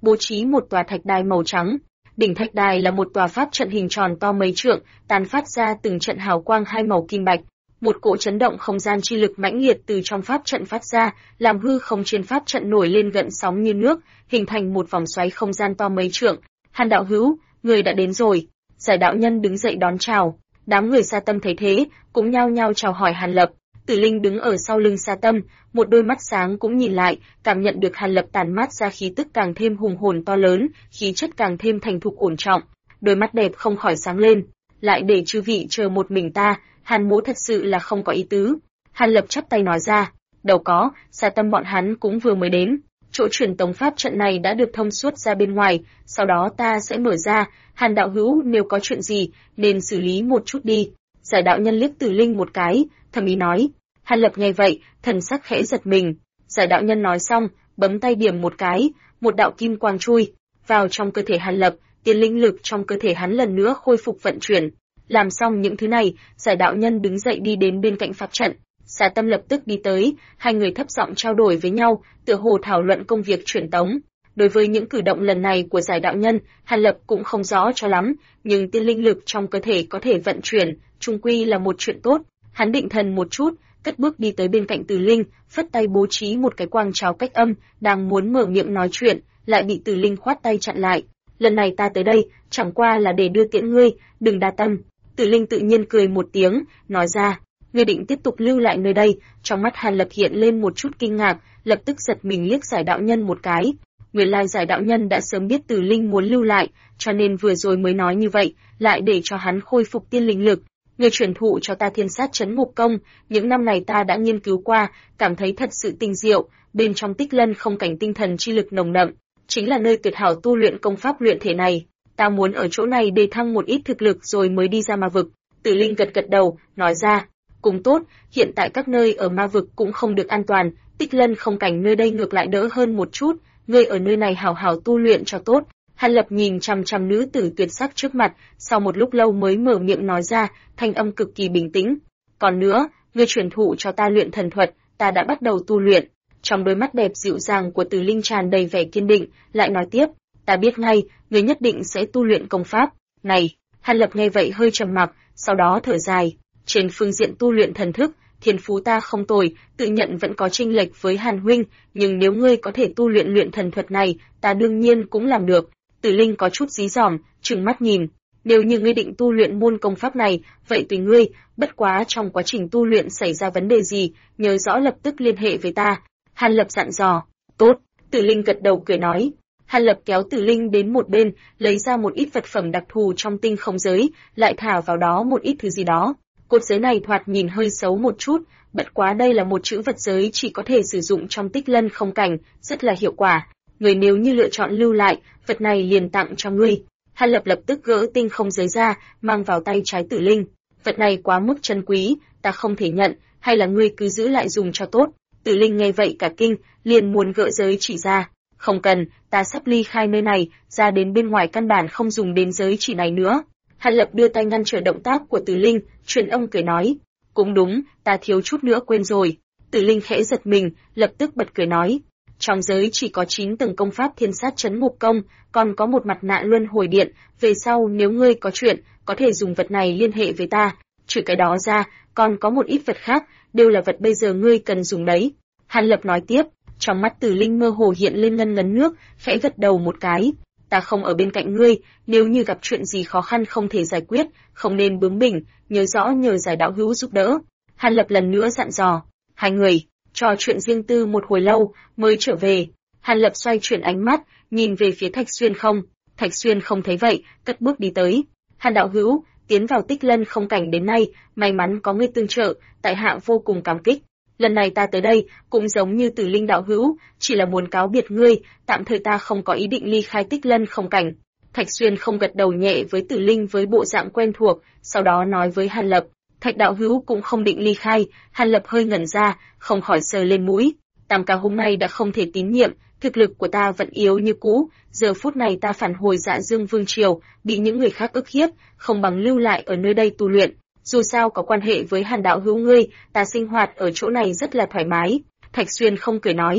bố trí một tòa thạch đài màu trắng. Đỉnh thạch đài là một tòa pháp trận hình tròn to mấy trượng, tán phát ra từng trận hào quang hai màu kim bạch. Một cỗ chấn động không gian chi lực mãnh liệt từ trong pháp trận phát ra, làm hư không trên pháp trận nổi lên gợn sóng như nước, hình thành một vòng xoáy không gian to mấy trượng. Hàn đạo hữu, người đã đến rồi. Giải đạo nhân đứng dậy đón chào. Đám người Sa Tâm thấy thế, cũng nhao nhao chào hỏi Hàn Lập. Tử Linh đứng ở sau lưng Sa Tâm, một đôi mắt sáng cũng nhìn lại, cảm nhận được Hàn Lập tản mát ra khí tức càng thêm hùng hồn to lớn, khí chất càng thêm thành thục ổn trọng. Đôi mắt đẹp không khỏi sáng lên. Lại để chư vị chờ một mình ta, Hàn mỗ thật sự là không có ý tứ. Hàn Lập chắp tay nói ra, đâu có, Sa Tâm bọn hắn cũng vừa mới đến. Chỗ truyền tống pháp trận này đã được thông suốt ra bên ngoài, sau đó ta sẽ mở ra, Hàn đạo hữu nếu có chuyện gì, nên xử lý một chút đi. Giải đạo nhân liếc Tử Linh một cái, thầm ý nói. Hàn Lập nghe vậy, thần sắc khẽ giật mình. Giải đạo nhân nói xong, bấm tay điểm một cái, một đạo kim quang chui vào trong cơ thể Hàn Lập, tiên linh lực trong cơ thể hắn lần nữa khôi phục vận chuyển. Làm xong những thứ này, giải đạo nhân đứng dậy đi đến bên cạnh pháp trận. Sa Tâm lập tức đi tới, hai người thấp giọng trao đổi với nhau, tựa hồ thảo luận công việc truyền tống. Đối với những cử động lần này của giải đạo nhân, Hàn Lập cũng không rõ cho lắm, nhưng tiên linh lực trong cơ thể có thể vận chuyển, chung quy là một chuyện tốt. Hắn định thần một chút, cất bước đi tới bên cạnh Từ Linh, phất tay bố trí một cái quang tráo cách âm, đang muốn mở miệng nói chuyện, lại bị Từ Linh khoát tay chặn lại. Lần này ta tới đây, chẳng qua là để đưa tiễn ngươi, đừng đa tâm. Từ Linh tự nhiên cười một tiếng, nói ra, ngươi định tiếp tục lưu lại nơi đây. Trong mắt Hàn Lập hiện lên một chút kinh ngạc, lập tức giật mình liếc giải đạo nhân một cái. Nguyên lai giải đạo nhân đã sớm biết Từ Linh muốn lưu lại, cho nên vừa rồi mới nói như vậy, lại để cho hắn khôi phục tiên linh lực. Người truyền thụ cho ta Thiên Sát Chấn Ngục Công, những năm này ta đã nghiên cứu qua, cảm thấy thật sự tinh diệu, bên trong Tích Lân không cảnh tinh thần chi lực nồng đậm, chính là nơi tuyệt hảo tu luyện công pháp luyện thể này. Ta muốn ở chỗ này đề thăng một ít thực lực rồi mới đi ra ma vực. Tử Linh gật gật đầu, nói ra, cũng tốt, hiện tại các nơi ở ma vực cũng không được an toàn, Tích Lân không cảnh nơi đây ngược lại đỡ hơn một chút, ngươi ở nơi này hảo hảo tu luyện cho tốt. Hàn Lập nhìn chằm chằm nữ tử tuyệt sắc trước mặt, sau một lúc lâu mới mở miệng nói ra, thanh âm cực kỳ bình tĩnh. Còn nữa, ngươi truyền thụ cho ta luyện thần thuật, ta đã bắt đầu tu luyện. Trong đôi mắt đẹp dịu dàng của Từ Linh tràn đầy vẻ kiên định, lại nói tiếp, ta biết ngay, ngươi nhất định sẽ tu luyện công pháp này. Hàn Lập nghe vậy hơi trầm mặc, sau đó thở dài. Trên phương diện tu luyện thần thức, thiên phú ta không tồi, tự nhận vẫn có chênh lệch với Hàn huynh, nhưng nếu ngươi có thể tu luyện luyện thần thuật này, ta đương nhiên cũng làm được. Tử Linh có chút dí dỏm, trừng mắt nhìn. Nếu như ngươi định tu luyện môn công pháp này, vậy tùy ngươi, bất quá trong quá trình tu luyện xảy ra vấn đề gì, nhớ rõ lập tức liên hệ với ta. Hàn Lập dặn dò. Tốt, Tử Linh gật đầu cười nói. Hàn Lập kéo Tử Linh đến một bên, lấy ra một ít vật phẩm đặc thù trong tinh không giới, lại thả vào đó một ít thứ gì đó. Cột giới này thoạt nhìn hơi xấu một chút, bất quá đây là một chữ vật giới chỉ có thể sử dụng trong Tích Lân không cảnh, rất là hiệu quả. Người nếu như lựa chọn lưu lại, vật này liền tặng cho ngươi. Hàn Lập lập tức gỡ tinh không giới ra, mang vào tay trái Tử Linh. Vật này quá mức chân quý, ta không thể nhận, hay là ngươi cứ giữ lại dùng cho tốt. Tử Linh nghe vậy cả kinh, liền muốn gỡ giới chỉ ra. Không cần, ta sắp ly khai nơi này, ra đến bên ngoài căn bản không dùng đến giới chỉ này nữa. Hàn Lập đưa tay ngăn trở động tác của Tử Linh, truyền âm cười nói. Cũng đúng, ta thiếu chút nữa quên rồi. Tử Linh khẽ giật mình, lập tức bật cười nói. Trong giới chỉ có 9 tầng công pháp Thiên Sát Chấn Ngục Công, còn có một mặt nạ luân hồi điện, về sau nếu ngươi có chuyện, có thể dùng vật này liên hệ với ta. Trừ cái đó ra, còn có một ít vật khác, đều là vật bây giờ ngươi cần dùng đấy. Hàn Lập nói tiếp, trong mắt Tử Linh mơ hồ hiện lên ngân ngấn nước, khẽ gật đầu một cái. Ta không ở bên cạnh ngươi, nếu như gặp chuyện gì khó khăn không thể giải quyết, không nên bướng bỉnh, nhớ rõ nhờ giải đạo hữu giúp đỡ. Hàn Lập lần nữa dặn dò. Hai người trò chuyện riêng tư một hồi lâu, mới trở về. Hàn Lập xoay chuyển ánh mắt, nhìn về phía Thạch Xuyên không. Thạch Xuyên không thấy vậy, cất bước đi tới. Hàn đạo hữu, tiến vào Tích Lân không cảnh đến nay, may mắn có ngươi tương trợ, tại hạ vô cùng cảm kích. Lần này ta tới đây, cũng giống như Tử Linh đạo hữu, chỉ là muốn cáo biệt ngươi, tạm thời ta không có ý định ly khai Tích Lân không cảnh. Thạch Xuyên không gật đầu nhẹ với Tử Linh với bộ dạng quen thuộc, sau đó nói với Hàn Lập. Thạch đạo hữu cũng không định ly khai. Hàn Lập hơi ngẩn ra, không khỏi sờ lên mũi. Tam ca hôm nay đã không thể tín nhiệm, thực lực của ta vẫn yếu như cũ, giờ phút này ta phản hồi Dạ Dương Vương triều, bị những người khác ức hiếp, không bằng lưu lại ở nơi đây tu luyện. Dù sao có quan hệ với Hàn đạo hữu ngươi, ta sinh hoạt ở chỗ này rất là thoải mái. Thạch Xuyên không cười nói.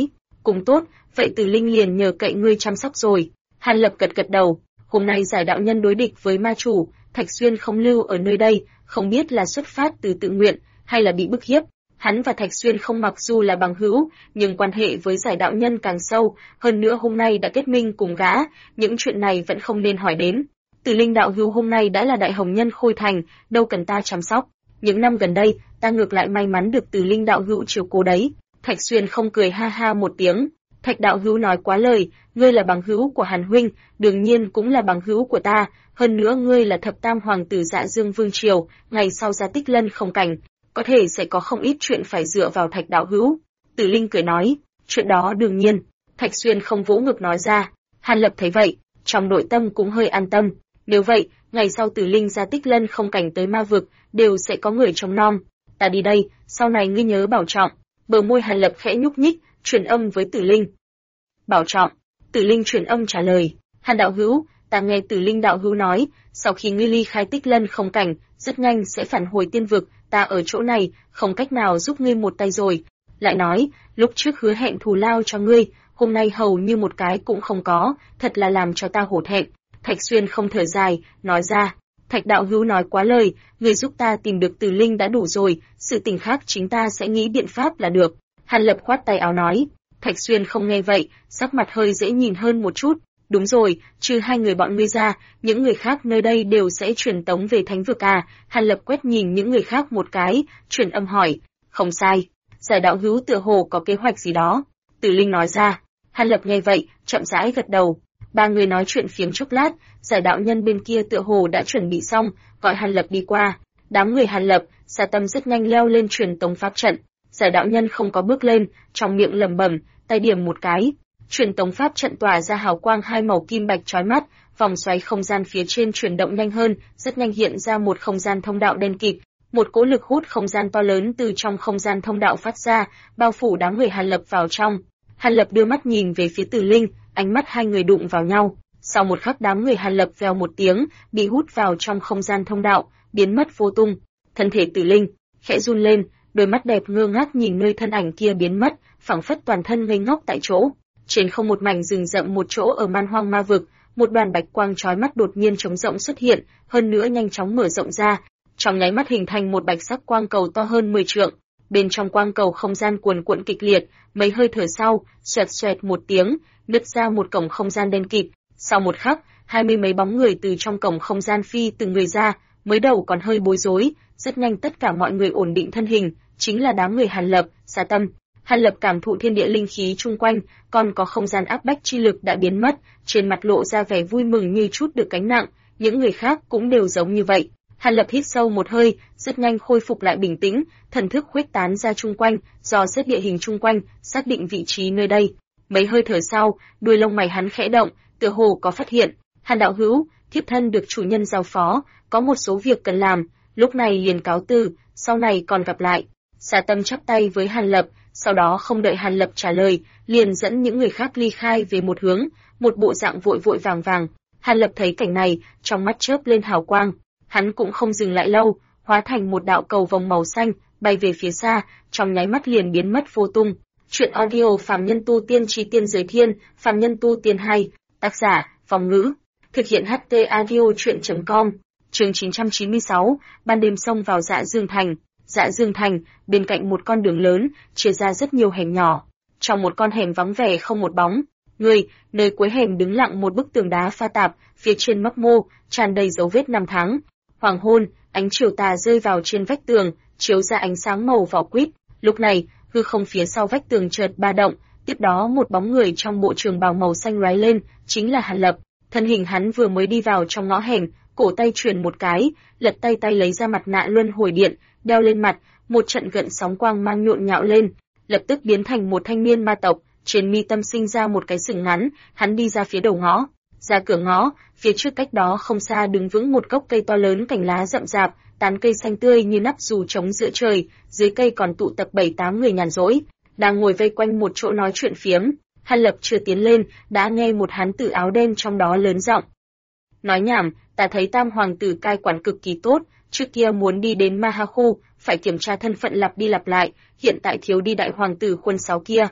Cũng tốt, vậy Tử Linh liền nhờ cậy ngươi chăm sóc rồi. Hàn Lập gật gật đầu, hôm nay giải đạo nhân đối địch với ma chủ, Thạch Xuyên không lưu ở nơi đây, không biết là xuất phát từ tự nguyện, hay là bị bức hiếp. Hắn và Thạch Xuyên không mặc dù là bằng hữu, nhưng quan hệ với giải đạo nhân càng sâu, hơn nữa hôm nay đã kết minh cùng gã, những chuyện này vẫn không nên hỏi đến. Tử Linh đạo hữu hôm nay đã là đại hồng nhân Khôi Thành, đâu cần ta chăm sóc. Những năm gần đây, ta ngược lại may mắn được Tử Linh đạo hữu chiếu cố đấy. Thạch Xuyên không cười ha ha một tiếng. Thạch đạo hữu nói quá lời, ngươi là bằng hữu của Hàn huynh, đương nhiên cũng là bằng hữu của ta, hơn nữa ngươi là thập tam hoàng tử Dạ Dương Vương triều, ngày sau ra Tích Lân không cảnh, có thể sẽ có không ít chuyện phải dựa vào Thạch đạo hữu. Tử Linh cười nói, chuyện đó đương nhiên. Thạch Xuyên không vỗ ngực nói ra. Hàn Lập thấy vậy, trong nội tâm cũng hơi an tâm. Nếu vậy, ngày sau Tử Linh ra Tích Lân không cảnh tới ma vực, đều sẽ có người trông nom. Ta đi đây, sau này ngươi nhớ bảo trọng. Bờ môi Hàn Lập khẽ nhúc nhích, truyền âm với Tử Linh. Bảo trọng. Tử Linh truyền âm trả lời. Hàn đạo hữu, ta nghe Tử Linh đạo hữu nói, sau khi ngươi ly khai Tích Lân không cảnh, rất nhanh sẽ phản hồi tiên vực, ta ở chỗ này, không cách nào giúp ngươi một tay rồi. Lại nói, lúc trước hứa hẹn thù lao cho ngươi, hôm nay hầu như một cái cũng không có, thật là làm cho ta hổ thẹn. Thạch Xuyên không thở dài, nói ra. Thạch đạo hữu nói quá lời, ngươi giúp ta tìm được Tử Linh đã đủ rồi, sự tình khác chính ta sẽ nghĩ biện pháp là được. Hàn Lập khoát tay áo nói. Thạch Xuyên không nghe vậy, sắc mặt hơi dễ nhìn hơn một chút. Đúng rồi, trừ hai người bọn ngươi ra, những người khác nơi đây đều sẽ truyền tống về thánh vực à? Hàn Lập quét nhìn những người khác một cái, truyền âm hỏi. Không sai, giải đạo hữu tựa hồ có kế hoạch gì đó. Tử Linh nói ra. Hàn Lập nghe vậy, chậm rãi gật đầu. Ba người nói chuyện phiếm chốc lát, giải đạo nhân bên kia tựa hồ đã chuẩn bị xong, gọi Hàn Lập đi qua. Đám người Hàn Lập, Sa Tâm rất nhanh leo lên truyền tống pháp trận. Giải đạo nhân không có bước lên, trong miệng lẩm bẩm, tay điểm một cái. Truyền tống pháp trận tỏa ra hào quang hai màu kim bạch chói mắt, vòng xoáy không gian phía trên chuyển động nhanh hơn, rất nhanh hiện ra một không gian thông đạo đen kịt. Một cỗ lực hút không gian to lớn từ trong không gian thông đạo phát ra, bao phủ đám người Hàn Lập vào trong. Hàn Lập đưa mắt nhìn về phía Tử Linh, ánh mắt hai người đụng vào nhau. Sau một khắc đám người Hàn Lập vèo một tiếng, bị hút vào trong không gian thông đạo, biến mất vô tung. Thân thể Tử Linh khẽ run lên, đôi mắt đẹp ngơ ngác nhìn nơi thân ảnh kia biến mất, phảng phất toàn thân ngây ngốc tại chỗ. Trên không một mảnh rừng rậm một chỗ ở Man Hoang Ma vực, một đoàn bạch quang chói mắt đột nhiên trống rộng xuất hiện, hơn nữa nhanh chóng mở rộng ra, trong nháy mắt hình thành một bạch sắc quang cầu to hơn 10 trượng. Bên trong quang cầu không gian cuồn cuộn kịch liệt, mấy hơi thở sau, xoẹt xoẹt một tiếng, nứt ra một cổng không gian đen kịt. Sau một khắc, 20 mấy bóng người từ trong cổng không gian phi từng người ra, mới đầu còn hơi bối rối, rất nhanh tất cả mọi người ổn định thân hình, chính là đám người Hàn Lập, Sa Tâm. Hàn Lập cảm thụ thiên địa linh khí chung quanh, còn có không gian áp bách chi lực đã biến mất, trên mặt lộ ra vẻ vui mừng như chút được gánh nặng, những người khác cũng đều giống như vậy. Hàn Lập hít sâu một hơi, rất nhanh khôi phục lại bình tĩnh, thần thức khuếch tán ra chung quanh, dò xét địa hình chung quanh, xác định vị trí nơi đây. Mấy hơi thở sau, đuôi lông mày hắn khẽ động, tựa hồ có phát hiện. Hàn đạo hữu, thiếp thân được chủ nhân giao phó, có một số việc cần làm, lúc này liền cáo từ, sau này còn gặp lại. Sa Tâm chắp tay với Hàn Lập, sau đó không đợi Hàn Lập trả lời, liền dẫn những người khác ly khai về một hướng, một bộ dạng vội vội vàng vàng. Hàn Lập thấy cảnh này, trong mắt chớp lên hào quang, hắn cũng không dừng lại lâu, hóa thành một đạo cầu vồng màu xanh, bay về phía xa, trong nháy mắt liền biến mất vô tung. Chuyện audio Phàm Nhân Tu Tiên Chi Tiên Giới Thiên, Phàm Nhân Tu Tiên 2, tác giả, Phong Ngữ, thực hiện HT Audio Chuyện.com, chương 996, ban đêm xông vào Dạ Dương Thành. Dạ Dương Thành, bên cạnh một con đường lớn, chia ra rất nhiều hẻm nhỏ. Trong một con hẻm vắng vẻ không một bóng người, nơi cuối hẻm đứng lặng một bức tường đá pha tạp, phía trên mấp mô, tràn đầy dấu vết năm tháng. Hoàng hôn, ánh chiều tà rơi vào trên vách tường, chiếu ra ánh sáng màu vỏ quýt. Lúc này, hư không phía sau vách tường chợt ba động, tiếp đó một bóng người trong bộ trường bào màu xanh lóe lên, chính là Hàn Lập. Thân hình hắn vừa mới đi vào trong ngõ hẻm, cổ tay chuyển một cái, lật tay lấy ra mặt nạ luân hồi điện, đeo lên mặt, một trận gợn sóng quang mang nhộn nhạo lên, lập tức biến thành một thanh niên ma tộc, trên mi tâm sinh ra một cái sừng ngắn, hắn đi ra phía đầu ngõ. Ra cửa ngõ, phía trước cách đó không xa đứng vững một gốc cây to lớn cành lá rậm rạp, tán cây xanh tươi như nắp dù trống giữa trời, dưới cây còn tụ tập 7-8 người nhàn rỗi, đang ngồi vây quanh một chỗ nói chuyện phiếm. Hàn Lập chưa tiến lên, đã nghe một hán tử áo đen trong đó lớn giọng nói nhảm, ta thấy Tam hoàng tử cai quản cực kỳ tốt, trước kia muốn đi đến Ma Ha khu, phải kiểm tra thân phận lặp đi lặp lại, hiện tại thiếu đi đại hoàng tử Khuôn 6 kia,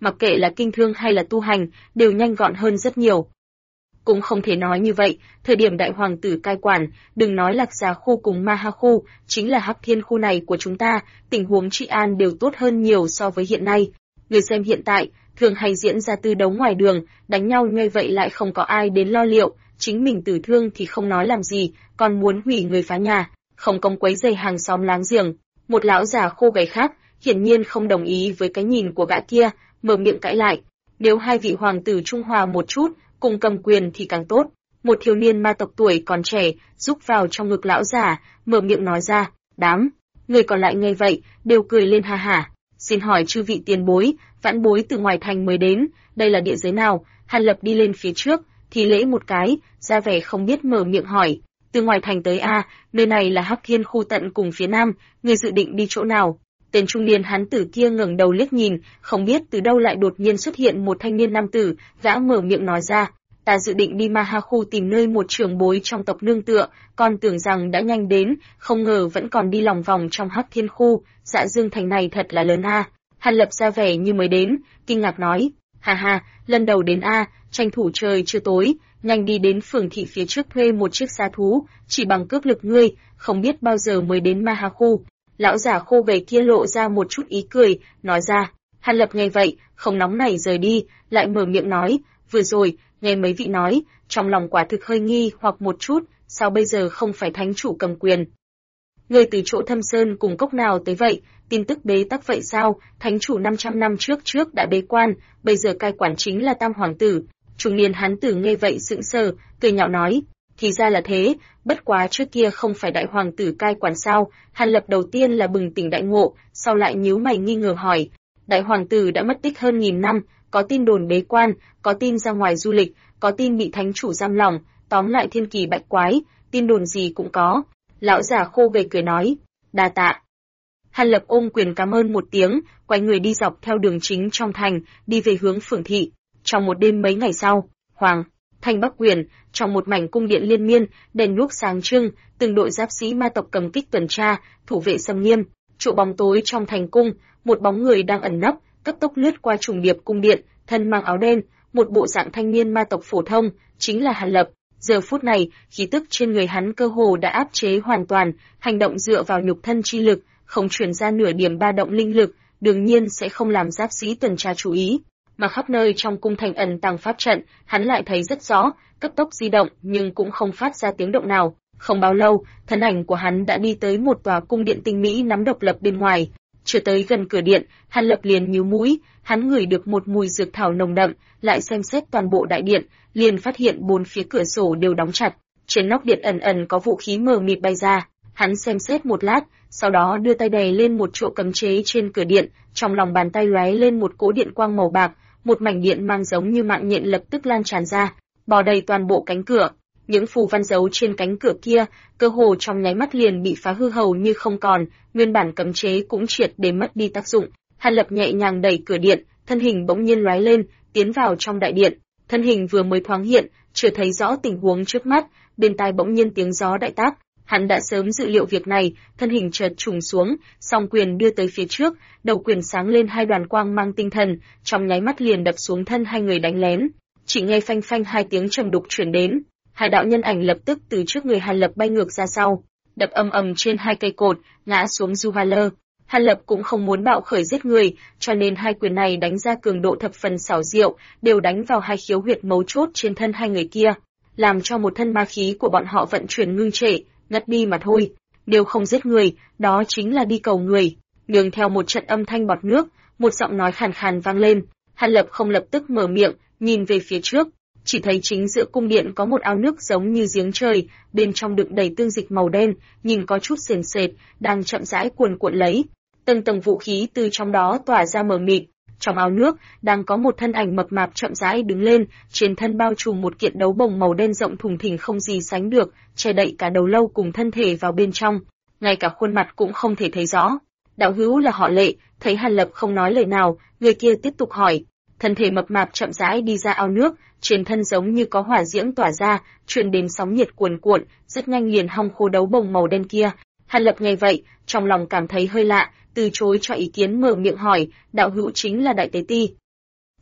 mặc kệ là kinh thương hay là tu hành, đều nhanh gọn hơn rất nhiều. Cũng không thể nói như vậy, thời điểm đại hoàng tử cai quản, đừng nói Lạc Già khu cùng Ma Ha khu, chính là Hắc Thiên khu này của chúng ta, tình huống trị an đều tốt hơn nhiều so với hiện nay. Người xem hiện tại, thường hay diễn ra tư đấu ngoài đường, đánh nhau như vậy lại không có ai đến lo liệu, chính mình tử thương thì không nói làm gì, còn muốn hủy người phá nhà, không công quấy rầy hàng xóm láng giềng. Một lão già khô gầy khác, hiển nhiên không đồng ý với cái nhìn của gã kia, mở miệng cãi lại. Nếu hai vị hoàng tử trung hòa một chút, cùng cầm quyền thì càng tốt. Một thiếu niên ma tộc tuổi còn trẻ, rúc vào trong ngực lão già, mở miệng nói ra. Đám người còn lại nghe vậy, đều cười lên ha hả. Xin hỏi chư vị tiền bối, vãn bối từ ngoài thành mới đến, đây là địa giới nào? Hàn Lập đi lên phía trước, thì lễ một cái, ra vẻ không biết mở miệng hỏi. Từ ngoài thành tới a, nơi này là Hắc Thiên khu tận cùng phía nam, người dự định đi chỗ nào? Tên trung niên hán tử kia ngẩng đầu liếc nhìn, không biết từ đâu lại đột nhiên xuất hiện một thanh niên nam tử, gã mở miệng nói ra, ta dự định đi Ma Ha khu tìm nơi một trưởng bối trong tộc nương tựa, còn tưởng rằng đã nhanh đến, không ngờ vẫn còn đi lòng vòng trong Hắc Thiên khu, Dạ Dương thành này thật là lớn a. Hàn Lập ra vẻ như mới đến, kinh ngạc nói, ha ha, lần đầu đến a, tranh thủ trời chưa tối, nhanh đi đến phường thị phía trước thuê một chiếc xa thú, chỉ bằng cước lực ngươi, không biết bao giờ mới đến Ma Ha khu. Lão giả khô gầy kia lộ ra một chút ý cười, nói ra. Hàn Lập nghe vậy, không nóng nảy rời đi, lại mở miệng nói, vừa rồi, nghe mấy vị nói, trong lòng quả thực hơi nghi hoặc một chút, sao bây giờ không phải thánh chủ cầm quyền? Người từ chỗ Thâm Sơn cùng cốc nào tới vậy, tin tức bế tắc vậy sao? Thánh chủ 500 năm trước đã bế quan, bây giờ cai quản chính là Tam Hoàng tử. Trung niên hán tử nghe vậy sững sờ, cười nhạo nói, thì ra là thế, bất quá trước kia không phải đại hoàng tử cai quản sao? Hàn Lập đầu tiên là bừng tỉnh đại ngộ, sau lại nhíu mày nghi ngờ hỏi, đại hoàng tử đã mất tích hơn 1000 năm, có tin đồn bế quan, có tin ra ngoài du lịch, có tin bị thánh chủ giam lỏng, tóm lại thiên kỳ bạch quái, tin đồn gì cũng có. Lão già khô gầy cười nói, đa tạ. Hàn Lập ôm quyền cảm ơn một tiếng, quay người đi dọc theo đường chính trong thành, đi về hướng phường thị. Trong một đêm mấy ngày sau, thành Bắc Quyền, trong một mảnh cung điện liên miên, đèn đuốc sáng trưng, từng đội giáp sĩ ma tộc cầm kích tuần tra, thủ vệ xâm nghiêm. Chỗ bóng tối trong thành cung, một bóng người đang ẩn nấp, cấp tốc lướt qua trùng điệp cung điện, thân mang áo đen, một bộ dạng thanh niên ma tộc phổ thông, chính là Hàn Lập. Giờ phút này, khí tức trên người hắn cơ hồ đã áp chế hoàn toàn, hành động dựa vào nhục thân chi lực, không truyền ra nửa điểm ba động linh lực, đương nhiên sẽ không làm giáp sĩ tuần tra chú ý. Mà khắp nơi trong cung thành ẩn tàng pháp trận, hắn lại thấy rất rõ, cấp tốc di động nhưng cũng không phát ra tiếng động nào. Không bao lâu, thân ảnh của hắn đã đi tới một tòa cung điện tinh mỹ nắm độc lập bên ngoài. Chưa tới gần cửa điện, Hàn Lập liền nhíu mũi, hắn ngửi được một mùi dược thảo nồng đậm, lại xem xét toàn bộ đại điện, liền phát hiện bốn phía cửa sổ đều đóng chặt. Trên nóc điện ẩn ẩn có vũ khí mờ mịt bay ra. Hắn xem xét một lát, sau đó đưa tay đè lên một chỗ cấm chế trên cửa điện, trong lòng bàn tay lóe lên một cỗ điện quang màu bạc, một mảnh điện mang giống như mạng nhện lập tức lan tràn ra, bò đầy toàn bộ cánh cửa. Những phù văn dấu trên cánh cửa kia, cơ hồ trong nháy mắt liền bị phá hư hầu như không còn, nguyên bản cấm chế cũng triệt để mất đi tác dụng. Hàn Lập nhẹ nhàng đẩy cửa điện, thân hình bỗng nhiên lóe lên, tiến vào trong đại điện. Thân hình vừa mới thoáng hiện, chưa thấy rõ tình huống trước mắt, bên tai bỗng nhiên tiếng gió đại tác. Hắn đã sớm dự liệu việc này, thân hình chợt trùng xuống, song quyền đưa tới phía trước, đầu quyền sáng lên hai đoàn quang mang tinh thần, trong nháy mắt liền đập xuống thân hai người đánh lén. Chỉ nghe phanh phanh hai tiếng trầm đục truyền đến, hai đạo nhân ảnh lập tức từ trước người Hàn Lập bay ngược ra sau, đập ầm ầm trên hai cây cột, ngã xuống du hoa lơ. Hàn Lập cũng không muốn bạo khởi giết người, cho nên hai quyền này đánh ra cường độ thập phần xảo diệu, đều đánh vào hai khiếu huyệt mấu chốt trên thân hai người kia, làm cho một thân ma khí của bọn họ vận chuyển ngưng trệ, ngất đi mà thôi. Nếu không giết người, đó chính là đi cầu người. Nương theo một trận âm thanh bọt nước, một giọng nói khàn khàn vang lên. Hàn Lập không lập tức mở miệng, nhìn về phía trước, chỉ thấy chính giữa cung điện có một ao nước giống như giếng trời, bên trong đựng đầy tương dịch màu đen, nhìn có chút sền sệt, đang chậm rãi cuồn cuộn lấy. Tầng tầng vũ khí từ trong đó tỏa ra mờ mịt. Trong ao nước đang có một thân ảnh mập mạp chậm rãi đứng lên, trên thân bao trùm một kiện đấu bồng màu đen rộng thùng thình không gì sánh được, che đậy cả đầu lâu cùng thân thể vào bên trong, ngay cả khuôn mặt cũng không thể thấy rõ. Đạo hữu là họ Lệ. Thấy Hàn Lập không nói lời nào, người kia tiếp tục hỏi. Thân thể mập mạp chậm rãi đi ra ao nước, trên thân giống như có hỏa diễm tỏa ra, truyền đến sóng nhiệt cuồn cuộn, rất nhanh liền hong khô đấu bồng màu đen kia. Hàn Lập nghe vậy, trong lòng cảm thấy hơi lạ, từ chối cho ý kiến mở miệng hỏi, đạo hữu chính là Đại Tế Ti.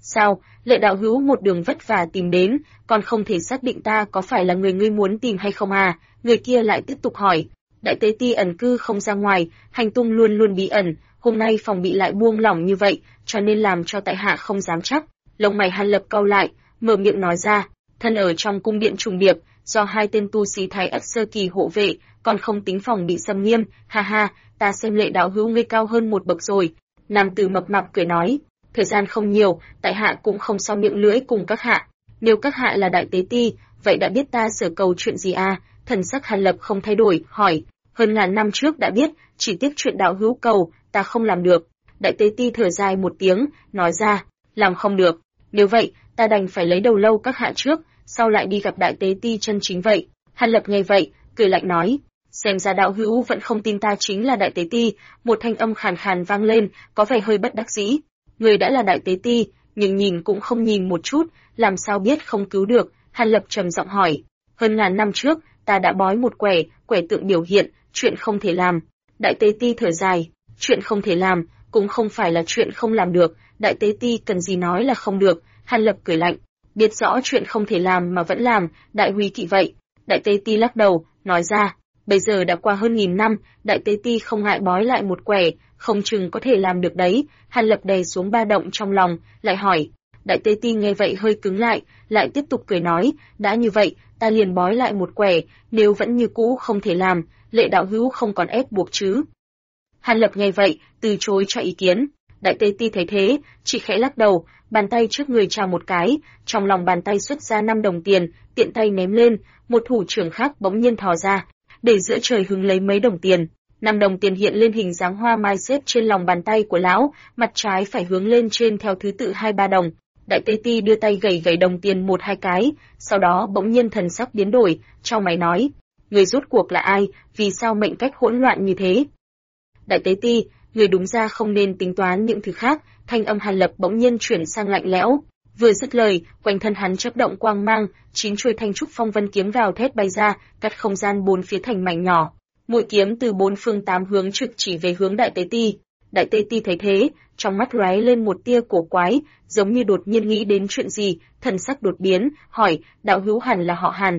Sao, Lệ đạo hữu một đường vất vả tìm đến, còn không thể xác định ta có phải là người ngươi muốn tìm hay không à? Người kia lại tiếp tục hỏi. Đại tế ti ẩn cư không ra ngoài, hành tung luôn luôn bí ẩn, hôm nay phòng bị lại buông lỏng như vậy, cho nên làm cho tại hạ không dám chắc. Lông mày Hàn Lập cau lại, mở miệng nói ra, thân ở trong cung điện trùng điệp, do hai tên tu sĩ thái ất sơ kỳ hộ vệ, còn không tính phòng bị xâm nghiêm, ha ha, ta xem Lệ đạo hữu ngươi cao hơn một bậc rồi. Nam tử mập mạp cười nói, thời gian không nhiều, tại hạ cũng không so miệng lưỡi cùng các hạ. Nếu các hạ là đại tế ti, vậy đã biết ta sở cầu chuyện gì à? Thần sắc Hàn Lập không thay đổi, hỏi, hơn ngàn năm trước đã biết, chỉ tiếc chuyện đạo hữu cầu, ta không làm được. Đại tế ti thở dài một tiếng, nói ra, làm không được. Nếu vậy, ta đành phải lấy đầu lâu các hạ trước, sau lại đi gặp đại tế ti chân chính vậy. Hàn Lập nghe vậy, cười lạnh nói, xem ra đạo hữu vẫn không tin ta chính là đại tế ti. Một thanh âm khàn khàn vang lên, có vẻ hơi bất đắc dĩ. Người đã là đại tế ti, nhưng nhìn cũng không nhìn một chút, làm sao biết không cứu được? Hàn Lập trầm giọng hỏi. Hơn ngàn năm trước, ta đã bói một quẻ tượng biểu hiện, chuyện không thể làm. Đại tế ti thở dài, chuyện không thể làm, cũng không phải là chuyện không làm được, đại tế ti cần gì nói là không được. Hàn Lập cười lạnh, biết rõ chuyện không thể làm mà vẫn làm, đại huy kỵ vậy. Đại tế ti lắc đầu, nói ra, bây giờ đã qua hơn 1000 năm, đại tế ti không ngại bói lại một quẻ, không chừng có thể làm được đấy. Hàn Lập đè xuống ba động trong lòng, lại hỏi. Đại tế ti nghe vậy hơi cứng lại tiếp tục cười nói, đã như vậy, ta liền bói lại một quẻ, nếu vẫn như cũ không thể làm, Lệ đạo hữu không còn ép buộc chứ? Hàn Lập nghe vậy, từ chối cho ý kiến. Đại tế ti thấy thế, chỉ khẽ lắc đầu, bàn tay trước người chào một cái, trong lòng bàn tay xuất ra 5 đồng tiền, tiện tay ném lên, một thủ trưởng khác bỗng nhiên thò ra, để giữa trời hứng lấy mấy đồng tiền. 5 đồng tiền hiện lên hình dáng hoa mai xếp trên lòng bàn tay của lão, mặt trái phải hướng lên trên theo thứ tự 2-3 đồng. Đại tế ti đưa tay gẩy đồng tiền 1-2 cái, sau đó bỗng nhiên thần sắc biến đổi, chau mày nói, người rốt cuộc là ai, vì sao mệnh cách hỗn loạn như thế? Đại tế ti, người đúng ra không nên tính toán những thứ khác. Thanh âm Hàn Lập bỗng nhiên chuyển sang lạnh lẽo. Vừa dứt lời, quanh thân hắn chớp động quang mang, 9 chuôi thanh trúc phong vân kiếm gào thét bay ra, cắt không gian bốn phía thành mảnh nhỏ. Mũi kiếm từ 4 phương 8 hướng trực chỉ về hướng đại tế ti. Đại tế ti thấy thế, trong mắt lóe lên một tia cổ quái, giống như đột nhiên nghĩ đến chuyện gì, thần sắc đột biến, hỏi, đạo hữu hẳn là họ Hàn.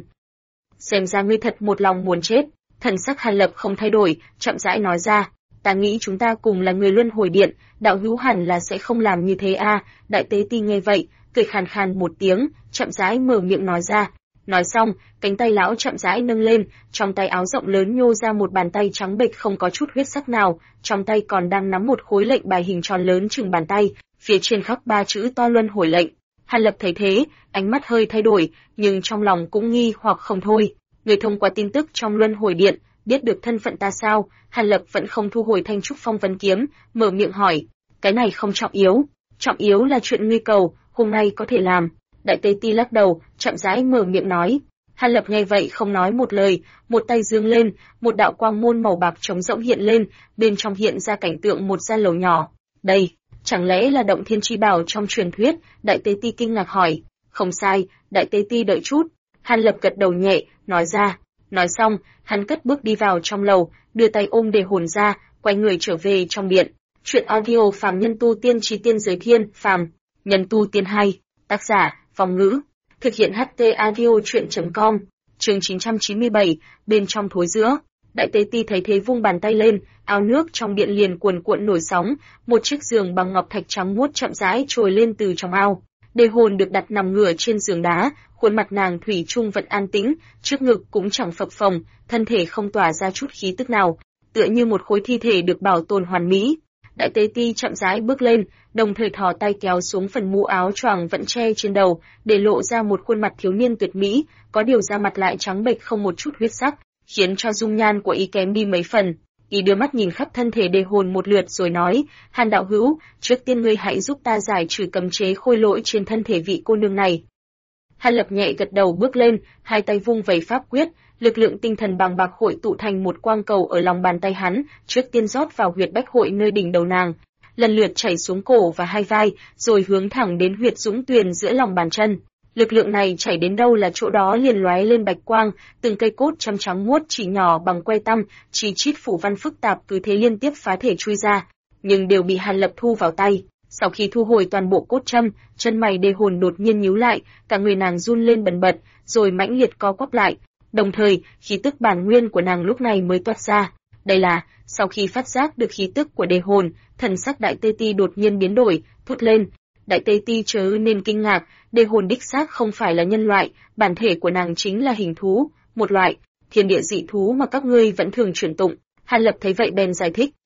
Xem ra ngươi thật một lòng muốn chết. Thần sắc Hàn Lập không thay đổi, chậm rãi nói ra, ta nghĩ chúng ta cùng là người luân hồi điện, đạo hữu hẳn là sẽ không làm như thế a. Đại tế ti nghe vậy, cười khàn khàn một tiếng, chậm rãi mở miệng nói ra. Nói xong, cánh tay lão chậm rãi nâng lên, trong tay áo rộng lớn nhô ra một bàn tay trắng bệch không có chút huyết sắc nào, trong tay còn đang nắm một khối lệnh bài hình tròn lớn chừng bàn tay, phía trên khắc 3 chữ to luân hồi lệnh. Hàn Lập thấy thế, ánh mắt hơi thay đổi, nhưng trong lòng cũng nghi hoặc không thôi. Người thông qua tin tức trong luân hồi điện, biết được thân phận ta sao? Hàn Lập vẫn không thu hồi thanh trúc phong vân kiếm, mở miệng hỏi, cái này không trọng yếu là chuyện nguy cầu, hôm nay có thể làm. Đại tế ti lắc đầu, chậm rãi mở miệng nói. Hàn Lập nghe vậy không nói một lời, một tay giương lên, một đạo quang môn màu bạc trống rỗng hiện lên, bên trong hiện ra cảnh tượng một gian lầu nhỏ. Đây, chẳng lẽ là động thiên chi bảo trong truyền thuyết? Đại tế ti kinh ngạc hỏi. Không sai, đại tế ti đợi chút. Hàn Lập gật đầu nhẹ, nói ra. Nói xong, hắn cất bước đi vào trong lầu, đưa tay ôm đề hồn ra, quay người trở về trong điện. Chuyện audio phàm nhân tu tiên trí tiên giới thiên, phàm nhân tu tiên hay. Tác giả, Phong Ngữ. Thực hiện HT audio chuyện.com. Chương 997, bên trong thối giữa. Đại tế ti thấy thế vung bàn tay lên, ao nước trong điện liền cuồn cuộn nổi sóng, một chiếc giường bằng ngọc thạch trắng muốt chậm rãi trồi lên từ trong ao. Đề hồn được đặt nằm ngửa trên giường đá, khuôn mặt nàng thủy chung vẫn an tĩnh, trước ngực cũng chẳng phập phồng, thân thể không tỏa ra chút khí tức nào, tựa như một khối thi thể được bảo tồn hoàn mỹ. Đại tế ti chậm rãi bước lên, đồng thời thò tay kéo xuống phần mũ áo choàng vẫn che trên đầu, để lộ ra một khuôn mặt thiếu niên tuyệt mỹ, có điều da mặt lại trắng bệch không một chút huyết sắc, khiến cho dung nhan của y kém đi mấy phần. Y đưa mắt nhìn khắp thân thể đề hồn một lượt rồi nói, Hàn đạo hữu, trước tiên ngươi hãy giúp ta giải trừ cấm chế khôi lỗi trên thân thể vị cô nương này. Hàn Lập nhẹ gật đầu bước lên, hai tay vung vẩy pháp quyết, lực lượng tinh thần bằng bạc hội tụ thành một quang cầu ở lòng bàn tay hắn, trước tiên rót vào huyệt bách hội nơi đỉnh đầu nàng, lần lượt chảy xuống cổ và hai vai, rồi hướng thẳng đến huyệt dũng tuyền giữa lòng bàn chân. Lực lượng này chảy đến đâu là chỗ đó liền lóe lên bạch quang, từng cây cốt chăm trắng muốt chỉ nhỏ bằng que tăm, chi chít phủ văn phức tạp cứ thế liên tiếp phá thể chui ra, nhưng đều bị Hàn Lập thu vào tay. Sau khi thu hồi toàn bộ cốt châm, chân mày Đề Hồn đột nhiên nhíu lại, cả người nàng run lên bần bật, rồi mãnh liệt co quắp lại. Đồng thời, khí tức bản nguyên của nàng lúc này mới toát ra. Đây là, sau khi phát giác được khí tức của Đề Hồn, thần sắc Đại Tê Ti đột nhiên biến đổi, thốt lên. Đại Tê Ti chớ nên kinh ngạc, Đề Hồn đích xác không phải là nhân loại, bản thể của nàng chính là hình thú, một loại thiên địa dị thú mà các ngươi vẫn thường truyền tụng. Hàn Lập thấy vậy bèn giải thích,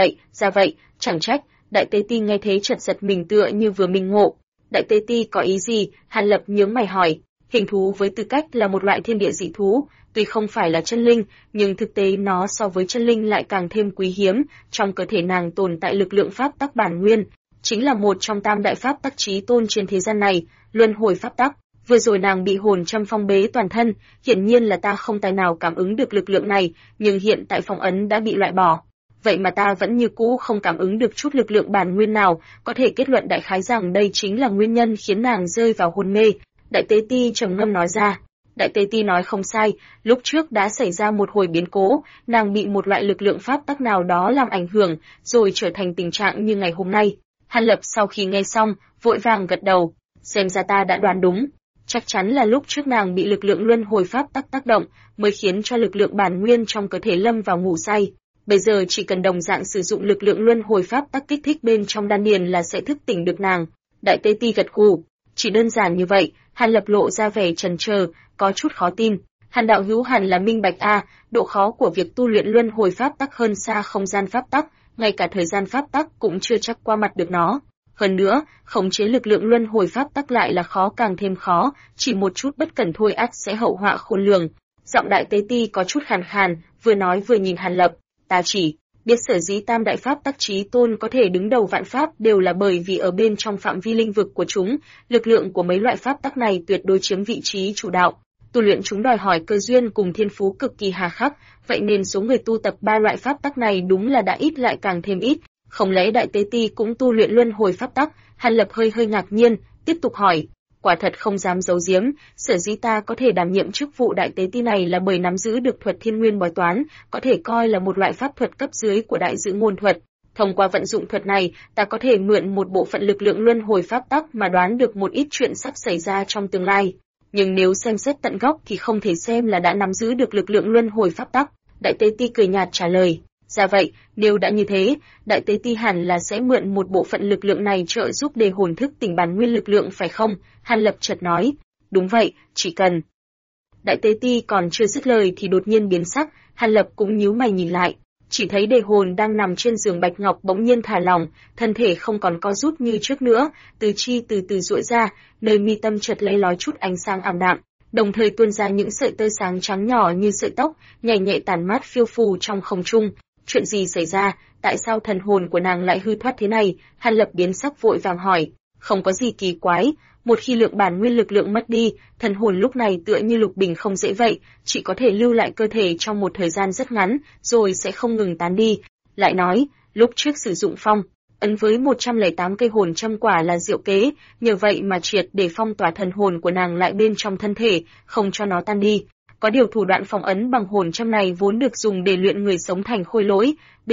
ra vậy, chẳng trách. Đại Tê Ti nghe thế chợt giật mình tựa như vừa minh ngộ. Đại Tê Ti có ý gì? Hàn Lập nhướng mày hỏi. Hình thú với tư cách là một loại thiên địa dị thú, tuy không phải là chân linh, nhưng thực tế nó so với chân linh lại càng thêm quý hiếm, trong cơ thể nàng tồn tại lực lượng pháp tắc bản nguyên, chính là một trong tam đại pháp tắc chí tôn trên thế gian này, luân hồi pháp tắc. Vừa rồi nàng bị hồn châm phong bế toàn thân, hiển nhiên là ta không tài nào cảm ứng được lực lượng này, nhưng hiện tại phong ấn đã bị loại bỏ. Vậy mà ta vẫn như cũ không cảm ứng được chút lực lượng bản nguyên nào, có thể kết luận đại khái rằng đây chính là nguyên nhân khiến nàng rơi vào hôn mê. Đại Tế Ti trầm ngâm nói ra. Đại Tế Ti nói không sai, lúc trước đã xảy ra một hồi biến cố, nàng bị một loại lực lượng pháp tắc nào đó làm ảnh hưởng, rồi trở thành tình trạng như ngày hôm nay. Hàn Lập sau khi nghe xong, vội vàng gật đầu, xem ra ta đã đoán đúng. Chắc chắn là lúc trước nàng bị lực lượng luân hồi pháp tắc tác động, mới khiến cho lực lượng bản nguyên trong cơ thể lâm vào ngủ say. Bây giờ chỉ cần đồng dạng sử dụng lực lượng luân hồi pháp tắc kích thích bên trong đan điền là sẽ thức tỉnh được nàng. Đại Tế Ti gật gù, chỉ đơn giản như vậy. Hàn Lập lộ ra vẻ chần chờ, có chút khó tin. Hàn đạo hữu hẳn là minh bạch độ khó của việc tu luyện luân hồi pháp tắc hơn xa không gian pháp tắc, ngay cả thời gian pháp tắc cũng chưa chắc qua mặt được nó. Hơn nữa, khống chế lực lượng luân hồi pháp tắc lại là khó càng thêm khó, chỉ một chút bất cẩn thôi ắt sẽ hậu họa khôn lường. Giọng Đại Tế Ti có chút khàn khàn, vừa nói vừa nhìn Hàn Lập. Ta chỉ biết sở dĩ tam đại pháp tắc chí tôn có thể đứng đầu vạn pháp đều là bởi vì ở bên trong phạm vi linh vực của chúng, lực lượng của mấy loại pháp tắc này tuyệt đối chiếm vị trí chủ đạo. Tu luyện chúng đòi hỏi cơ duyên cùng thiên phú cực kỳ hà khắc, vậy nên số người tu tập ba loại pháp tắc này đúng là đã ít lại càng thêm ít. Không lẽ Đại Tế Ti cũng tu luyện luân hồi pháp tắc? Hàn Lập hơi ngạc nhiên, tiếp tục hỏi. Quả thật không dám giấu giếm, sở dĩ ta có thể đảm nhiệm chức vụ Đại Tế Ti này là bởi nắm giữ được thuật thiên nguyên bói toán, có thể coi là một loại pháp thuật cấp dưới của đại dự ngôn thuật. Thông qua vận dụng thuật này, ta có thể mượn một bộ phận lực lượng luân hồi pháp tắc mà đoán được một ít chuyện sắp xảy ra trong tương lai. Nhưng nếu xem xét tận gốc thì không thể xem là đã nắm giữ được lực lượng luân hồi pháp tắc. Đại Tế Ti cười nhạt trả lời. Ra vậy, nếu đã như thế, Đại Tế Ti hẳn là sẽ mượn một bộ phận lực lượng này trợ giúp Đề Hồn thức tỉnh bản nguyên lực lượng phải không? Hàn Lập chợt nói. Đúng vậy, chỉ cần. Đại Tế Ti còn chưa dứt lời thì đột nhiên biến sắc, Hàn Lập cũng nhíu mày nhìn lại. Chỉ thấy Đề Hồn đang nằm trên giường bạch ngọc bỗng nhiên thả lỏng, thân thể không còn co rút như trước nữa, tứ chi từ từ duỗi ra, nơi mi tâm chợt lóe lói chút ánh sáng ảm đạm, đồng thời tuôn ra những sợi tơ sáng trắng nhỏ như sợi tóc, nhảy nhẹ tản mát phiêu phù trong không trung. Chuyện gì xảy ra? Tại sao thần hồn của nàng lại hư thoát thế này? Hàn Lập biến sắc vội vàng hỏi. Không có gì kỳ quái, một khi lượng bản nguyên lực lượng mất đi, thần hồn lúc này tựa như lục bình không dễ vậy, chỉ có thể lưu lại cơ thể trong một thời gian rất ngắn, rồi sẽ không ngừng tán đi. Lại nói, lúc trước sử dụng phong ấn với 108 cây hồn châm quả là diệu kế, nhờ vậy mà triệt để phong tỏa thần hồn của nàng lại bên trong thân thể, không cho nó tan đi. Có điều thủ đoạn phong ấn bằng hồn châm này vốn được dùng để luyện người sống thành khôi lỗi,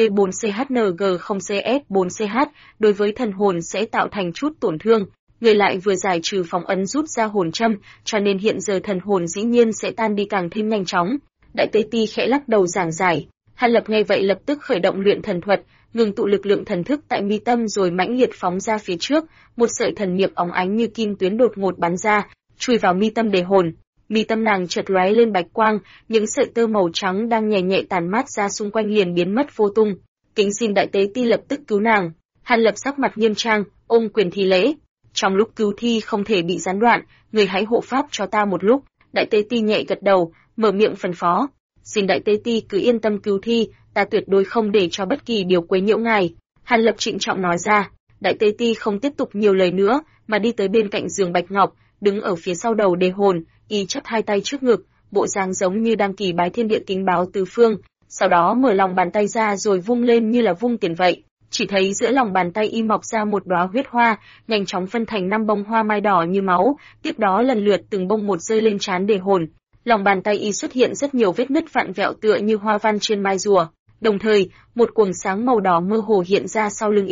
B4CHNG0CS4CH, đối với thần hồn sẽ tạo thành chút tổn thương. Người lại vừa giải trừ phong ấn rút ra hồn châm, cho nên hiện giờ thần hồn dĩ nhiên sẽ tan đi càng thêm nhanh chóng. Đại Tế Ti khẽ lắc đầu giảng giải. Hàn Lập nghe vậy lập tức khởi động luyện thần thuật, ngừng tụ lực lượng thần thức tại mi tâm rồi mãnh liệt phóng ra phía trước, một sợi thần niệm óng ánh như kim tuyến đột ngột bắn ra, chui vào mi tâm Đề Hồn. Mi tâm nàng chợt lóe lên bạch quang, những sợi tơ màu trắng đang nhẹ nhẹ tản mát ra xung quanh liền biến mất vô tung. Kính xin Đại Tế Ti lập tức cứu nàng. Hàn Lập sắc mặt nghiêm trang, ôm quyền thi lễ. Trong lúc cứu thi không thể bị gián đoạn, người hãy hộ pháp cho ta một lúc. Đại Tế Ti nhẹ gật đầu, mở miệng phân phó. Xin Đại Tế Ti cứ yên tâm cứu thi, ta tuyệt đối không để cho bất kỳ điều quấy nhiễu ngài. Hàn Lập trịnh trọng nói ra. Đại Tế Ti không tiếp tục nhiều lời nữa, mà đi tới bên cạnh giường bạch ngọc, đứng ở phía sau đầu Đề Hồn, y chắp hai tay trước ngực, bộ dáng giống như đang kỳ bái thiên địa kính báo tứ phương, sau đó mở lòng bàn tay ra rồi vung lên như là vung tiền vậy. Chỉ thấy giữa lòng bàn tay y mọc ra một đóa huyết hoa, nhanh chóng phân thành 5 bông hoa mai đỏ như máu, tiếp đó lần lượt từng bông một rơi lên trán Đề Hồn. Lòng bàn tay y xuất hiện rất nhiều vết nứt vặn vẹo tựa như hoa văn trên mai rùa. Đồng thời, một quầng sáng màu đỏ mơ hồ hiện ra sau lưng y,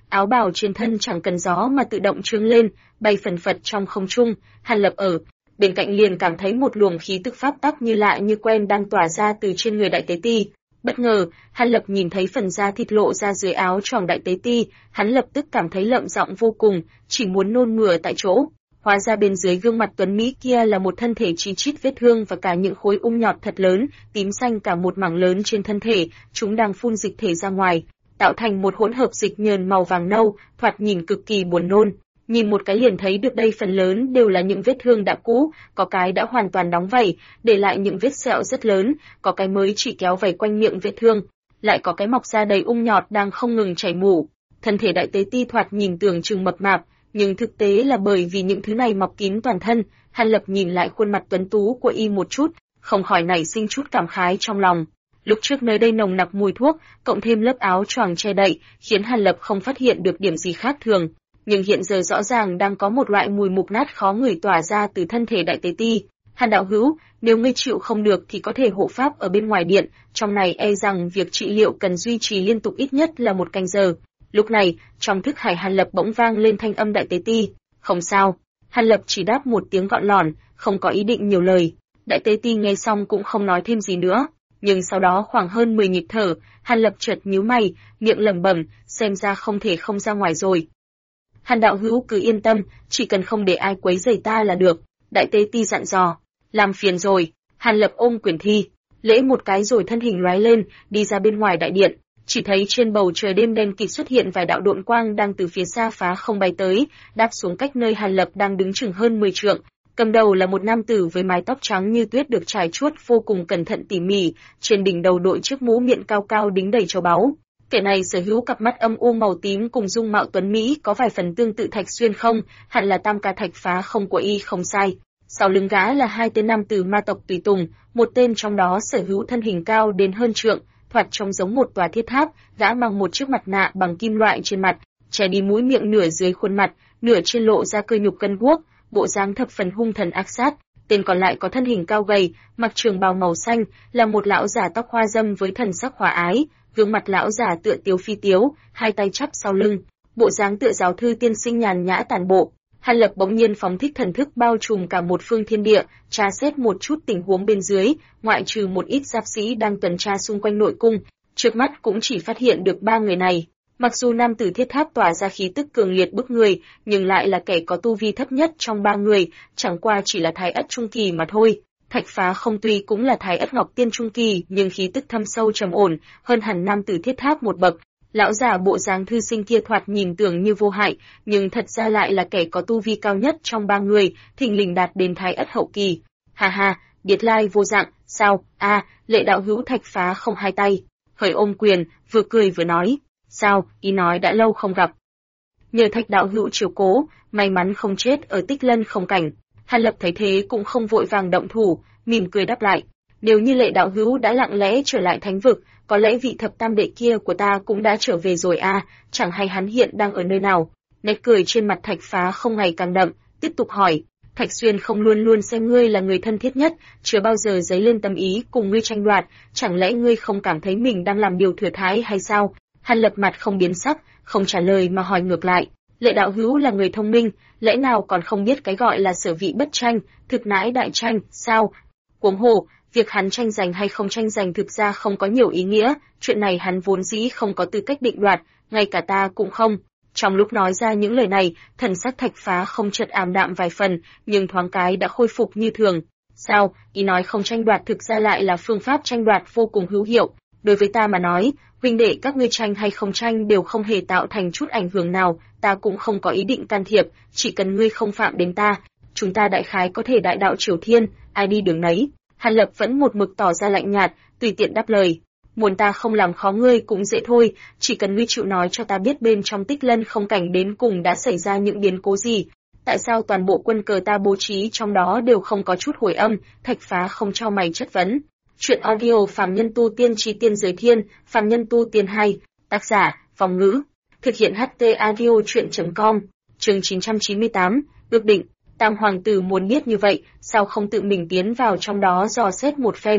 áo bào trên thân chẳng cần gió mà tự động trương lên, bay phần phật trong không trung. Hàn Lập ở bên cạnh liền cảm thấy một luồng khí tức pháp tắc như lạ như quen đang tỏa ra từ trên người Đại Tế Ti. Bất ngờ, Hàn Lập nhìn thấy phần da thịt lộ ra dưới áo choàng Đại Tế Ti, hắn lập tức cảm thấy lợm giọng vô cùng, chỉ muốn nôn mửa tại chỗ. Hóa ra bên dưới gương mặt tuấn mỹ kia là một thân thể chi chít vết thương và cả những khối ung nhọt thật lớn, tím xanh cả một mảng lớn trên thân thể, chúng đang phun dịch thể ra ngoài, tạo thành một hỗn hợp dịch nhờn màu vàng nâu, thoạt nhìn cực kỳ buồn nôn. Nhìn một cái liền thấy được đây phần lớn đều là những vết thương đã cũ, có cái đã hoàn toàn đóng vảy, để lại những vết sẹo rất lớn, có cái mới chỉ kéo vảy quanh miệng vết thương, lại có cái mọc ra đầy ung nhọt đang không ngừng chảy mủ. Thân thể Đại Tế Ti thoạt nhìn tưởng chừng mập mạp, nhưng thực tế là bởi vì những thứ này mọc kín toàn thân. Hàn Lập nhìn lại khuôn mặt tuấn tú của y một chút, không khỏi nảy sinh chút cảm khái trong lòng. Lúc trước nơi đây nồng nặc mùi thuốc, cộng thêm lớp áo choàng che đậy, khiến Hàn Lập không phát hiện được điểm gì khác thường. Nhưng hiện giờ rõ ràng đang có một loại mùi mục nát khó ngửi tỏa ra từ thân thể Đại Tế Ti. Hàn đạo hữu, nếu ngươi chịu không được thì có thể hộ pháp ở bên ngoài điện, trong này e rằng việc trị liệu cần duy trì liên tục ít nhất là 1 canh giờ. Lúc này, trong thức hải Hàn Lập bỗng vang lên thanh âm Đại Tế Ti. Không sao. Hàn Lập chỉ đáp một tiếng gọn lỏn, không có ý định nhiều lời. Đại Tế Ti nghe xong cũng không nói thêm gì nữa. Nhưng sau đó khoảng hơn 10 nhịp thở, Hàn Lập chợt nhíu mày, miệng lẩm bẩm, xem ra không thể không ra ngoài rồi. Hàn đạo hữu cứ yên tâm, chỉ cần không để ai quấy rầy ta là được. Đại Tế Ti dặn dò. Làm phiền rồi. Hàn Lập ôm quyền thi, lễ một cái rồi thân hình lóe lên, đi ra bên ngoài đại điện. Chỉ thấy trên bầu trời đêm đen kịt xuất hiện vài đạo độn quang đang từ phía xa phá không bay tới, đáp xuống cách nơi Hàn Lập đang đứng chừng hơn 10 trượng. Cầm đầu là một nam tử với mái tóc trắng như tuyết được trải chuốt vô cùng cẩn thận tỉ mỉ, trên đỉnh đầu đội chiếc mũ miệng cao cao đính đầy châu báu. Kẻ này sở hữu cặp mắt âm u màu tím cùng dung mạo tuấn mỹ có vài phần tương tự Thạch Xuyên không, hẳn là tam ca Thạch phá không của y không sai. Sau lưng gã là 2 tên nam tử ma tộc tùy tùng, một tên trong đó sở hữu thân hình cao đến hơn trượng, thoạt trông giống một tòa thiết tháp, gã mang một chiếc mặt nạ bằng kim loại trên mặt, che đi mũi miệng nửa dưới khuôn mặt, nửa trên lộ ra cơ nhục cân guốc, bộ dáng thập phần hung thần ác sát. Tên còn lại có thân hình cao gầy, mặc trường bào màu xanh, là một lão già tóc hoa râm với thần sắc hòa ái, gương mặt lão già tựa tiếu phi tiếu, hai tay chắp sau lưng, bộ dáng tựa giáo thư tiên sinh nhàn nhã tản bộ. Hàn Lập bỗng nhiên phóng thích thần thức bao trùm cả một phương thiên địa, tra xét một chút tình huống bên dưới, ngoại trừ một ít giáp sĩ đang tuần tra xung quanh nội cung, trước mắt cũng chỉ phát hiện được 3 người này. Mặc dù nam tử thiết tháp tỏa ra khí tức cường liệt bức người, nhưng lại là kẻ có tu vi thấp nhất trong 3 người, chẳng qua chỉ là thái ất trung kỳ mà thôi. Thạch phá không tuy cũng là thái ất ngọc tiên trung kỳ, nhưng khí tức thâm sâu trầm ổn, hơn hẳn nam tử thiết tháp một bậc. Lão già bộ dáng thư sinh kia thoạt nhìn tưởng như vô hại, nhưng thật ra lại là kẻ có tu vi cao nhất trong 3 người, thình lình đạt đến thái ất hậu kỳ. Ha ha, biệt lai vô dạng, sao? Lệ đạo hữu Thạch phá không hai tay, khởi ôm quyền, vừa cười vừa nói. Sao? Ý nói đã lâu không gặp. Nhờ Thạch đạo hữu chiếu cố, may mắn không chết ở Tích Lân không cảnh. Hàn Lập thấy thế cũng không vội vàng động thủ, mỉm cười đáp lại. Nếu như Lệ đạo hữu đã lặng lẽ trở lại thánh vực, có lẽ vị thập tam đệ kia của ta cũng đã trở về rồi chẳng hay hắn hiện đang ở nơi nào. Nét cười trên mặt Thạch phá không ngày càng đậm, tiếp tục hỏi. Thạch Xuyên không luôn luôn xem ngươi là người thân thiết nhất, chưa bao giờ dấy lên tâm ý cùng ngươi tranh đoạt, chẳng lẽ ngươi không cảm thấy mình đang làm điều thừa thãi hay sao? Hàn Lập mặt không biến sắc, không trả lời mà hỏi ngược lại. Lệ đạo hữu là người thông minh, lẽ nào còn không biết cái gọi là sở vị bất tranh, thực nãi đại tranh, sao? Huống hồ, việc hắn tranh giành hay không tranh giành thực ra không có nhiều ý nghĩa, chuyện này hắn vốn dĩ không có tư cách định đoạt, ngay cả ta cũng không. Trong lúc nói ra những lời này, thần sắc Thạch phá không chợt ảm đạm vài phần, nhưng thoáng cái đã khôi phục như thường. Sao? Ý nói không tranh đoạt thực ra lại là phương pháp tranh đoạt vô cùng hữu hiệu. Đối với ta mà nói, huynh đệ các ngươi tranh hay không tranh đều không hề tạo thành chút ảnh hưởng nào, ta cũng không có ý định can thiệp, chỉ cần ngươi không phạm đến ta, chúng ta đại khái có thể đại đạo triều thiên, ai đi đường nấy. Hàn Lập vẫn một mực tỏ ra lạnh nhạt, tùy tiện đáp lời. Muốn ta không làm khó ngươi cũng dễ thôi, chỉ cần ngươi chịu nói cho ta biết bên trong Tích Lân không cảnh đến cùng đã xảy ra những biến cố gì. Tại sao toàn bộ quân cờ ta bố trí trong đó đều không có chút hồi âm? Thạch phá không cho mày chất vấn. Chuyện audio Phàm Nhân Tu Tiên Chi Tiên Giới Thiên, Phàm Nhân Tu Tiên 2, tác giả, Phong Ngữ, thực hiện HT audio chuyện.com, chương 998, ước định. Tam hoàng tử muốn biết như vậy, sao không tự mình tiến vào trong đó dò xét một phen?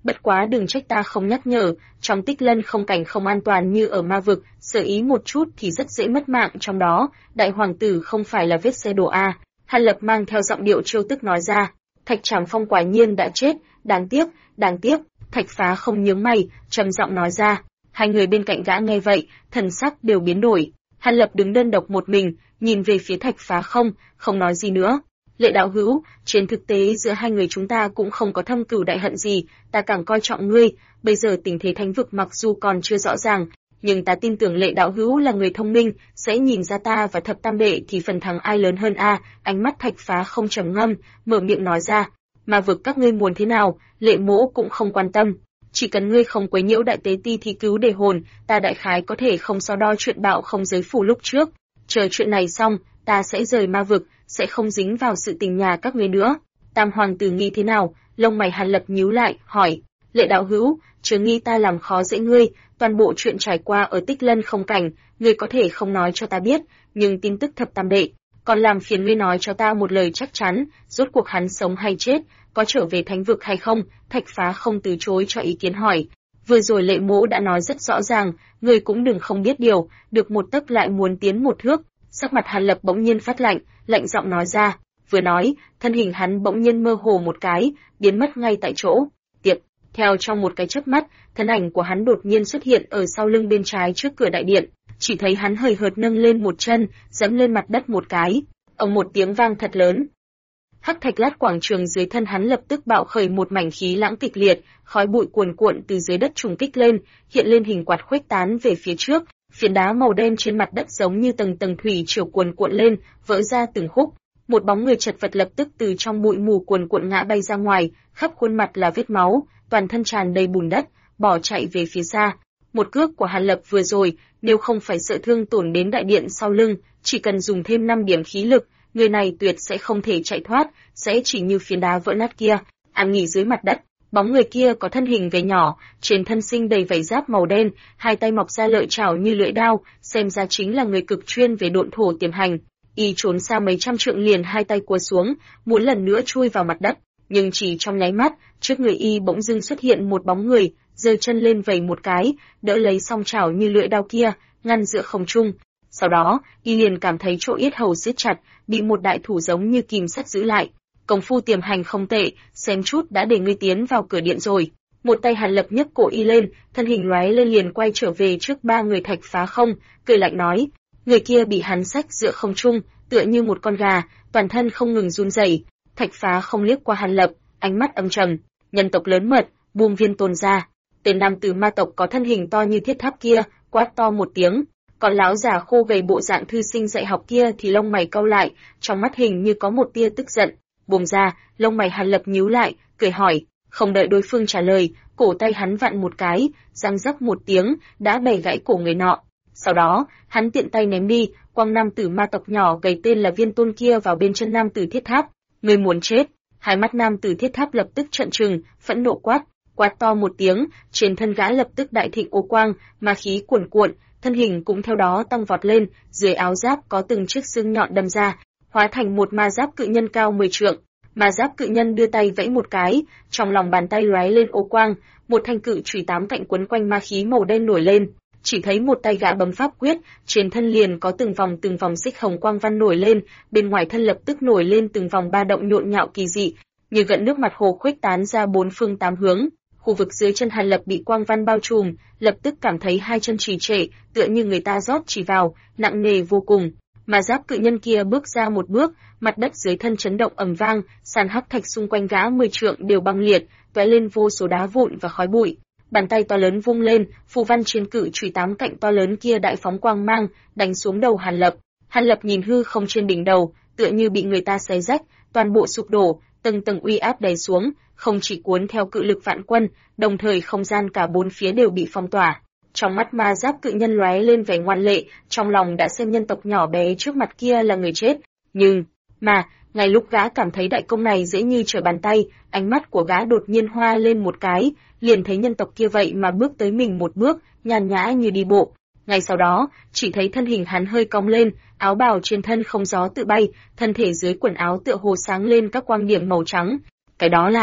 Bất quá đừng trách ta không nhắc nhở, trong Tích Lân không cảnh không an toàn như ở ma vực, sơ ý một chút thì rất dễ mất mạng trong đó, đại hoàng tử không phải là vết xe đổ a. Hàn Lập mang theo giọng điệu trêu tức nói ra, Thạch Trảm Phong quả nhiên đã chết, đáng tiếc, Thạch Phá không nhướng mày, trầm giọng nói ra. Hai người bên cạnh gã nghe vậy, thần sắc đều biến đổi. Hàn Lập đứng đơn độc một mình, nhìn về phía Thạch Phá không nói gì nữa. Lệ đạo hữu, trên thực tế giữa hai người chúng ta cũng không có thâm cừu đại hận gì, ta càng coi trọng ngươi, bây giờ tình thế thánh vực mặc dù còn chưa rõ ràng, nhưng ta tin tưởng Lệ đạo hữu là người thông minh, sẽ nhìn ra ta và Thập Tam đệ thì phần thắng ai lớn hơn a. Ánh mắt Thạch Phá không trầm ngâm, mở miệng nói ra, mà vực các ngươi muốn thế nào, Lệ mỗ cũng không quan tâm. Chỉ cần ngươi không quấy nhiễu đại tế ti thi cứu đề hồn, ta đại khái có thể không so đo chuyện bạo không giới phủ lúc trước. Chờ chuyện này xong, ta sẽ rời ma vực, sẽ không dính vào sự tình nhà các ngươi nữa. Tam hoàng tử nghĩ thế nào? Lông mày Hàn Lập nhíu lại, hỏi. Lệ đạo hữu, chớ nghi ta làm khó dễ ngươi, toàn bộ chuyện trải qua ở Tích Lân không cảnh, ngươi có thể không nói cho ta biết, nhưng tin tức Thập Tam đệ, còn làm phiền ngươi nói cho ta một lời chắc chắn, rốt cuộc hắn sống hay chết, có trở về thánh vực hay không? Thạch Phá không từ chối cho ý kiến hỏi. Vừa rồi Lệ mỗ đã nói rất rõ ràng, ngươi cũng đừng không biết điều, được một tấc lại muốn tiến một thước. Sắc mặt Hàn Lập bỗng nhiên phát lạnh, lạnh giọng nói ra. Vừa nói, thân hình hắn bỗng nhiên mơ hồ một cái, biến mất ngay tại chỗ. Tiệp, theo trong một cái chớp mắt, thân ảnh của hắn đột nhiên xuất hiện ở sau lưng bên trái trước cửa đại điện. Chỉ thấy hắn hời hợt nâng lên một chân, giẫm lên mặt đất một cái. Ầm một tiếng vang thật lớn. Hắc thạch lát quảng trường dưới thân hắn lập tức bạo khởi một mảnh khí lãng kịch liệt, khói bụi cuồn cuộn từ dưới đất trùng kích lên, hiện lên hình quạt khuếch tán về phía trước, phiến đá màu đen trên mặt đất giống như tầng tầng thủy triều cuồn cuộn lên, vỡ ra từng khúc. Một bóng người chật vật lập tức từ trong bụi mù cuồn cuộn ngã bay ra ngoài, khắp khuôn mặt là vết máu, toàn thân tràn đầy bùn đất, bỏ chạy về phía xa. Một cước của Hàn Lập vừa rồi, nếu không phải sợ thương tổn đến đại điện sau lưng, chỉ cần dùng thêm 5 điểm khí lực, người này tuyệt sẽ không thể chạy thoát, sẽ chỉ như phiến đá vỡ nát kia, an nghỉ dưới mặt đất. Bóng người kia có thân hình gầy nhỏ, trên thân sinh đầy vảy giáp màu đen, hai tay mọc ra lợi chảo như lưỡi dao, xem ra chính là người cực chuyên về độn thổ tiềm hành. Y trốn xa mấy trăm trượng liền hai tay cua xuống, muốn lần nữa chui vào mặt đất, nhưng chỉ trong nháy mắt, trước người y bỗng dưng xuất hiện một bóng người, giơ chân lên vẩy một cái, đỡ lấy song chảo như lưỡi dao kia, ngăn giữa không trung. Sau đó, y liền cảm thấy chỗ yết hầu siết chặt, bị một đại thủ giống như kìm sắt giữ lại. Công phu tiềm hành không tệ, xem chút đã để ngươi tiến vào cửa điện rồi. Một tay Hàn Lập nhấc cổ y lên, thân hình lóe lên liền quay trở về trước ba người Thạch Phá không, cười lạnh nói. Người kia bị hắn xách giữa không trung, tựa như một con gà, toàn thân không ngừng run rẩy. Thạch Phá không liếc qua Hàn Lập, ánh mắt âm trầm. Nhân tộc lớn mật, buông viên tôn ra. Tên nam tử ma tộc có thân hình to như thiết tháp kia, quát to một tiếng. Còn lão già khô gầy bộ dạng thư sinh dạy học kia thì lông mày cau lại, trong mắt hình như có một tia tức giận. Buông ra, lông mày Hàn Lập nhíu lại, cười hỏi. Không đợi đối phương trả lời, cổ tay hắn vặn một cái, răng rắc một tiếng, đã bẻ gãy cổ người nọ. Sau đó, hắn tiện tay ném đi, quăng nam tử ma tộc nhỏ gầy tên là Viên Tôn kia vào bên chân nam tử thiết tháp. Người muốn chết? Hai mắt nam tử thiết tháp lập tức trợn trừng, phẫn nộ quát to một tiếng, trên thân gã lập tức đại thịnh ô quang, ma khí cuồn cuộn, thân hình cũng theo đó tăng vọt lên, dưới áo giáp có từng chiếc xương nhọn đâm ra, hóa thành một ma giáp cự nhân cao 10 trượng. Ma giáp cự nhân đưa tay vẫy một cái, trong lòng bàn tay lóe lên ô quang, một thanh cự chùy 8 cạnh quấn quanh ma khí màu đen nổi lên. Chỉ thấy một tay gã bấm pháp quyết, trên thân liền có từng vòng xích hồng quang văn nổi lên, bên ngoài thân lập tức nổi lên từng vòng ba động nhộn nhạo kỳ dị, như gợn nước mặt hồ khuếch tán ra bốn phương tám hướng. Khu vực dưới chân Hàn Lập bị quang văn bao trùm, lập tức cảm thấy hai chân trì trệ, tựa như người ta rót chỉ vào, nặng nề vô cùng. Mà giáp cự nhân kia bước ra một bước, mặt đất dưới thân chấn động ầm vang, sàn hắc thạch xung quanh gã 10 trượng đều băng liệt, tóe lên vô số đá vụn và khói bụi. Bàn tay to lớn vung lên, phù văn trên cự chùy 8 cạnh to lớn kia đại phóng quang mang, đánh xuống đầu Hàn Lập. Hàn Lập nhìn hư không trên đỉnh đầu, tựa như bị người ta xé rách, toàn bộ sụp đổ, tầng tầng uy áp đè xuống, không chỉ cuốn theo cự lực vạn quân, đồng thời không gian cả bốn phía đều bị phong tỏa. Trong mắt ma giáp cự nhân lóe lên vẻ ngoan lệ, trong lòng đã xem nhân tộc nhỏ bé trước mặt kia là người chết. Nhưng, ngay lúc gã cảm thấy đại công này dễ như trở bàn tay, ánh mắt của gã đột nhiên hoa lên một cái, liền thấy nhân tộc kia vậy mà bước tới mình một bước, nhàn nhã như đi bộ. Ngay sau đó, chỉ thấy thân hình hắn hơi cong lên, áo bào trên thân không gió tự bay, thân thể dưới quần áo tựa hồ sáng lên các quang điểm màu trắng. Cái đó là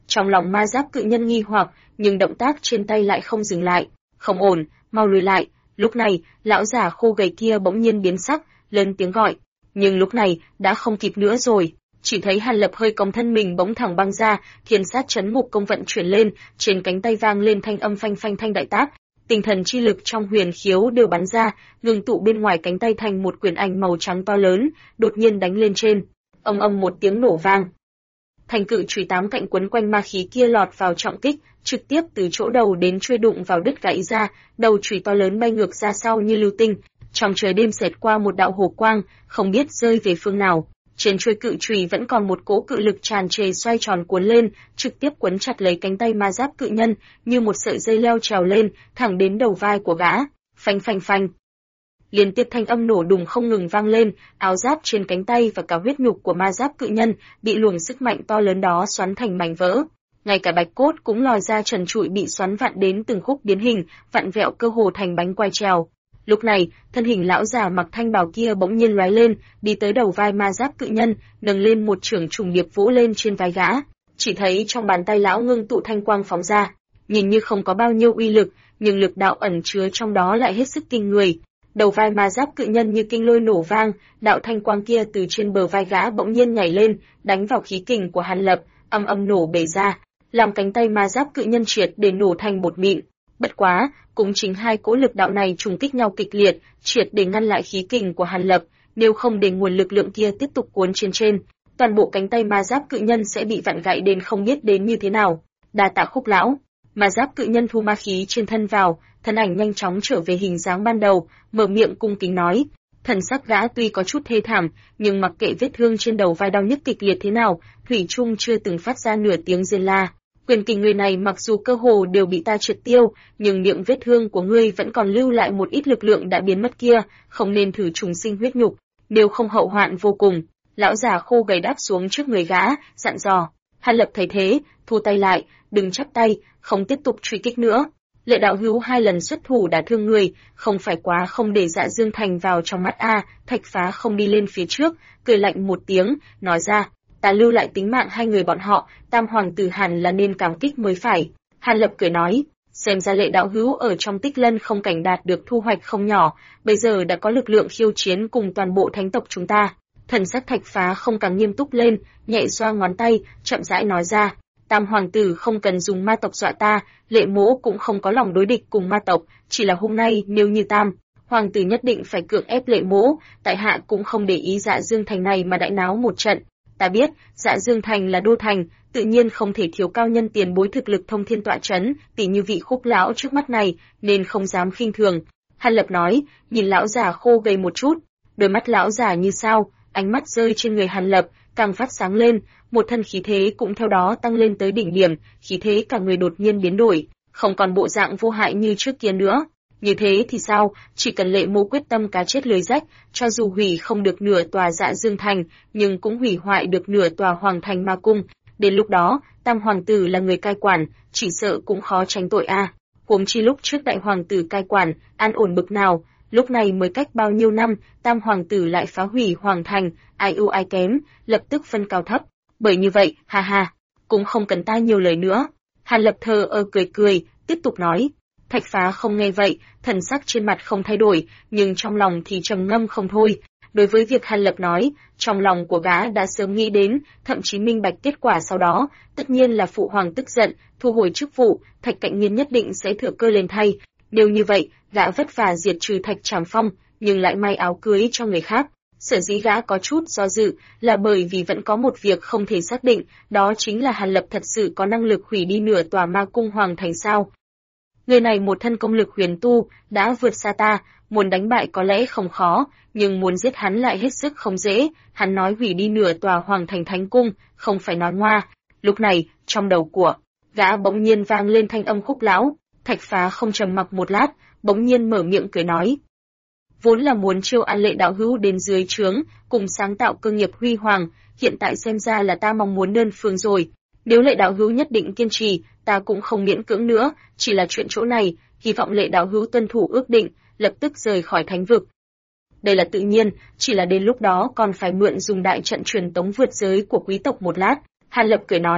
Trong lòng ma giáp cự nhân nghi hoặc, nhưng động tác trên tay lại không dừng lại. Không ổn, mau lùi lại. Lúc này, lão già khô gầy kia bỗng nhiên biến sắc, lớn tiếng gọi. Nhưng lúc này, đã không kịp nữa rồi. Chỉ thấy Hàn Lập hơi cong thân mình bỗng thẳng băng ra, thiên sát chấn ngục công vận chuyển lên, trên cánh tay vang lên thanh âm phanh phanh thanh đại tác. Tinh thần chi lực trong huyền khiếu đều bắn ra, ngưng tụ bên ngoài cánh tay thành một quyền ảnh màu trắng to lớn, đột nhiên đánh lên trên. Ầm ầm một tiếng nổ vang. Thanh cự chùy 8 cạnh quấn quanh ma khí kia lọt vào trọng kích, trực tiếp từ chỗ đầu đến chuôi đụng vào đứt gãy ra, đầu chùy to lớn bay ngược ra sau như lưu tinh, trong trời đêm xẹt qua một đạo hồ quang, không biết rơi về phương nào. Trên chuôi cự chùy vẫn còn một cỗ cự lực tràn trề xoay tròn cuốn lên, trực tiếp quấn chặt lấy cánh tay ma giáp cự nhân, như một sợi dây leo trèo lên, thẳng đến đầu vai của gã. Phanh phanh phanh. Liên tiếp thanh âm nổ đùng không ngừng vang lên, áo giáp trên cánh tay và cả huyết nhục của ma giáp cự nhân bị luồng sức mạnh to lớn đó xoắn thành mảnh vỡ. Ngay cả bạch cốt cũng lòi ra trần trụi bị xoắn vặn đến từng khúc biến hình, vặn vẹo cơ hồ thành bánh quai trèo. Lúc này, thân hình lão già mặc thanh bào kia bỗng nhiên lóe lên, đi tới đầu vai ma giáp cự nhân, nâng lên một chưởng trùng điệp vỗ lên trên vai gã. Chỉ thấy trong bàn tay lão ngưng tụ thanh quang phóng ra, nhìn như không có bao nhiêu uy lực, nhưng lực đạo ẩn chứa trong đó lại hết sức kinh người. Đầu vai ma giáp cự nhân như kinh lôi nổ vang, đạo thanh quang kia từ trên bờ vai gã bỗng nhiên nhảy lên, đánh vào khí kình của Hàn Lập, âm âm nổ bể ra, làm cánh tay ma giáp cự nhân triệt để nổ thành bột mịn. Bất quá, cũng chính hai cỗ lực đạo này trùng kích nhau kịch liệt, triệt để ngăn lại khí kình của Hàn Lập, nếu không để nguồn lực lượng kia tiếp tục cuốn trên, toàn bộ cánh tay ma giáp cự nhân sẽ bị vặn gãy đến không biết đến như thế nào. Đa tạ Khúc lão. Ma giáp cự nhân thu ma khí trên thân vào, thân ảnh nhanh chóng trở về hình dáng ban đầu, mở miệng cung kính nói. Thần sắc gã tuy có chút thê thảm, nhưng mặc kệ vết thương trên đầu vai đau nhức kịch liệt thế nào, thủy chung chưa từng phát ra nửa tiếng rên la. Quyền kình người này mặc dù cơ hồ đều bị ta triệt tiêu, nhưng miệng vết thương của ngươi vẫn còn lưu lại một ít lực lượng đã biến mất kia, không nên thử trùng sinh huyết nhục, nếu không hậu hoạn vô cùng. Lão già khô gầy đáp xuống trước người gã, dặn dò. Hàn Lập thấy thế, thu tay lại, đừng chắp tay, không tiếp tục truy kích nữa. Lệ đạo hữu 2 lần xuất thủ đã thương người, không phải quá không để Dạ Dương Thành vào trong mắt a. Thạch Phá không đi lên phía trước, cười lạnh một tiếng, nói ra, ta lưu lại tính mạng hai người bọn họ, Tam hoàng tử hẳn là nên cảm kích mới phải. Hàn Lập cười nói, xem ra Lệ đạo hữu ở trong Tích Lân không cảnh đạt được thu hoạch không nhỏ, bây giờ đã có lực lượng khiêu chiến cùng toàn bộ thánh tộc chúng ta. Thần sắc Thạch Phá không càng nghiêm túc lên, nhẹ xoa ngón tay, chậm rãi nói ra, Tam hoàng tử không cần dùng ma tộc dọa ta, Lệ mỗ cũng không có lòng đối địch cùng ma tộc, chỉ là hôm nay nếu như Tam hoàng tử nhất định phải cưỡng ép Lệ mỗ, tại hạ cũng không để ý Dạ Dương Thành này mà đại náo một trận. Ta biết, Dạ Dương Thành là đô thành, tự nhiên không thể thiếu cao nhân tiền bối thực lực thông thiên tọa chấn, tỉ như vị Khúc lão trước mắt này, nên không dám khinh thường. Hàn Lập nói, nhìn lão già khô gầy một chút, đôi mắt lão già như sao, ánh mắt rơi trên người Hàn Lập, càng phát sáng lên, một thân khí thế cũng theo đó tăng lên tới đỉnh điểm, khí thế cả người đột nhiên biến đổi, không còn bộ dạng vô hại như trước kia nữa. Như thế thì sao, chỉ cần Lệ mỗ quyết tâm cá chết lưới rách, cho dù hủy không được nửa tòa Dạ Dương Thành, nhưng cũng hủy hoại được nửa tòa Hoàng Thành Ma Cung. Đến lúc đó, Tam hoàng tử là người cai quản, chỉ sợ cũng khó tránh tội a. Huống chi lúc trước đại hoàng tử cai quản, an ổn bực nào, lúc này mới cách bao nhiêu năm, Tam hoàng tử lại phá hủy Hoàng Thành, ai ưu ai kém, lập tức phân cao thấp. Bởi như vậy, ha ha, cũng không cần ta nhiều lời nữa. Hàn Lập thờ ơ cười cười, tiếp tục nói. Thạch Phá không nghe vậy, thần sắc trên mặt không thay đổi, nhưng trong lòng thì trầm ngâm không thôi. Đối với việc Hàn Lập nói, trong lòng của gã đã sớm nghĩ đến, thậm chí minh bạch kết quả sau đó, tất nhiên là phụ hoàng tức giận, thu hồi chức vụ, Thạch Cạnh Nghiên nhất định sẽ thừa cơ lên thay. Nếu như vậy, gã vất vả diệt trừ Thạch Trảm Phong, nhưng lại may áo cưới cho người khác. Sở dĩ gã có chút do dự, là bởi vì vẫn có một việc không thể xác định, đó chính là Hàn Lập thật sự có năng lực hủy đi nửa tòa Ma Cung Hoàng Thành sao. Người này một thân công lực huyền tu, đã vượt xa ta, muốn đánh bại có lẽ không khó, nhưng muốn giết hắn lại hết sức không dễ. Hắn nói hủy đi nửa tòa Hoàng Thành Thánh Cung, không phải nói ngoa. Lúc này, trong đầu của gã bỗng nhiên vang lên thanh âm Khúc lão. Thạch Phá không trầm mặc một lát, bỗng nhiên mở miệng cười nói. Vốn là muốn chiêu an Lệ đạo hữu đến dưới trướng, cùng sáng tạo cơ nghiệp huy hoàng, hiện tại xem ra là ta mong muốn đơn phương rồi. Nếu Lệ đạo hữu nhất định kiên trì, ta cũng không miễn cưỡng nữa, chỉ là chuyện chỗ này, hy vọng Lệ đạo hữu tuân thủ ước định, lập tức rời khỏi thánh vực. Đây là tự nhiên, chỉ là đến lúc đó còn phải mượn dùng đại trận truyền tống vượt giới của quý tộc một lát. Hàn Lập cười nói,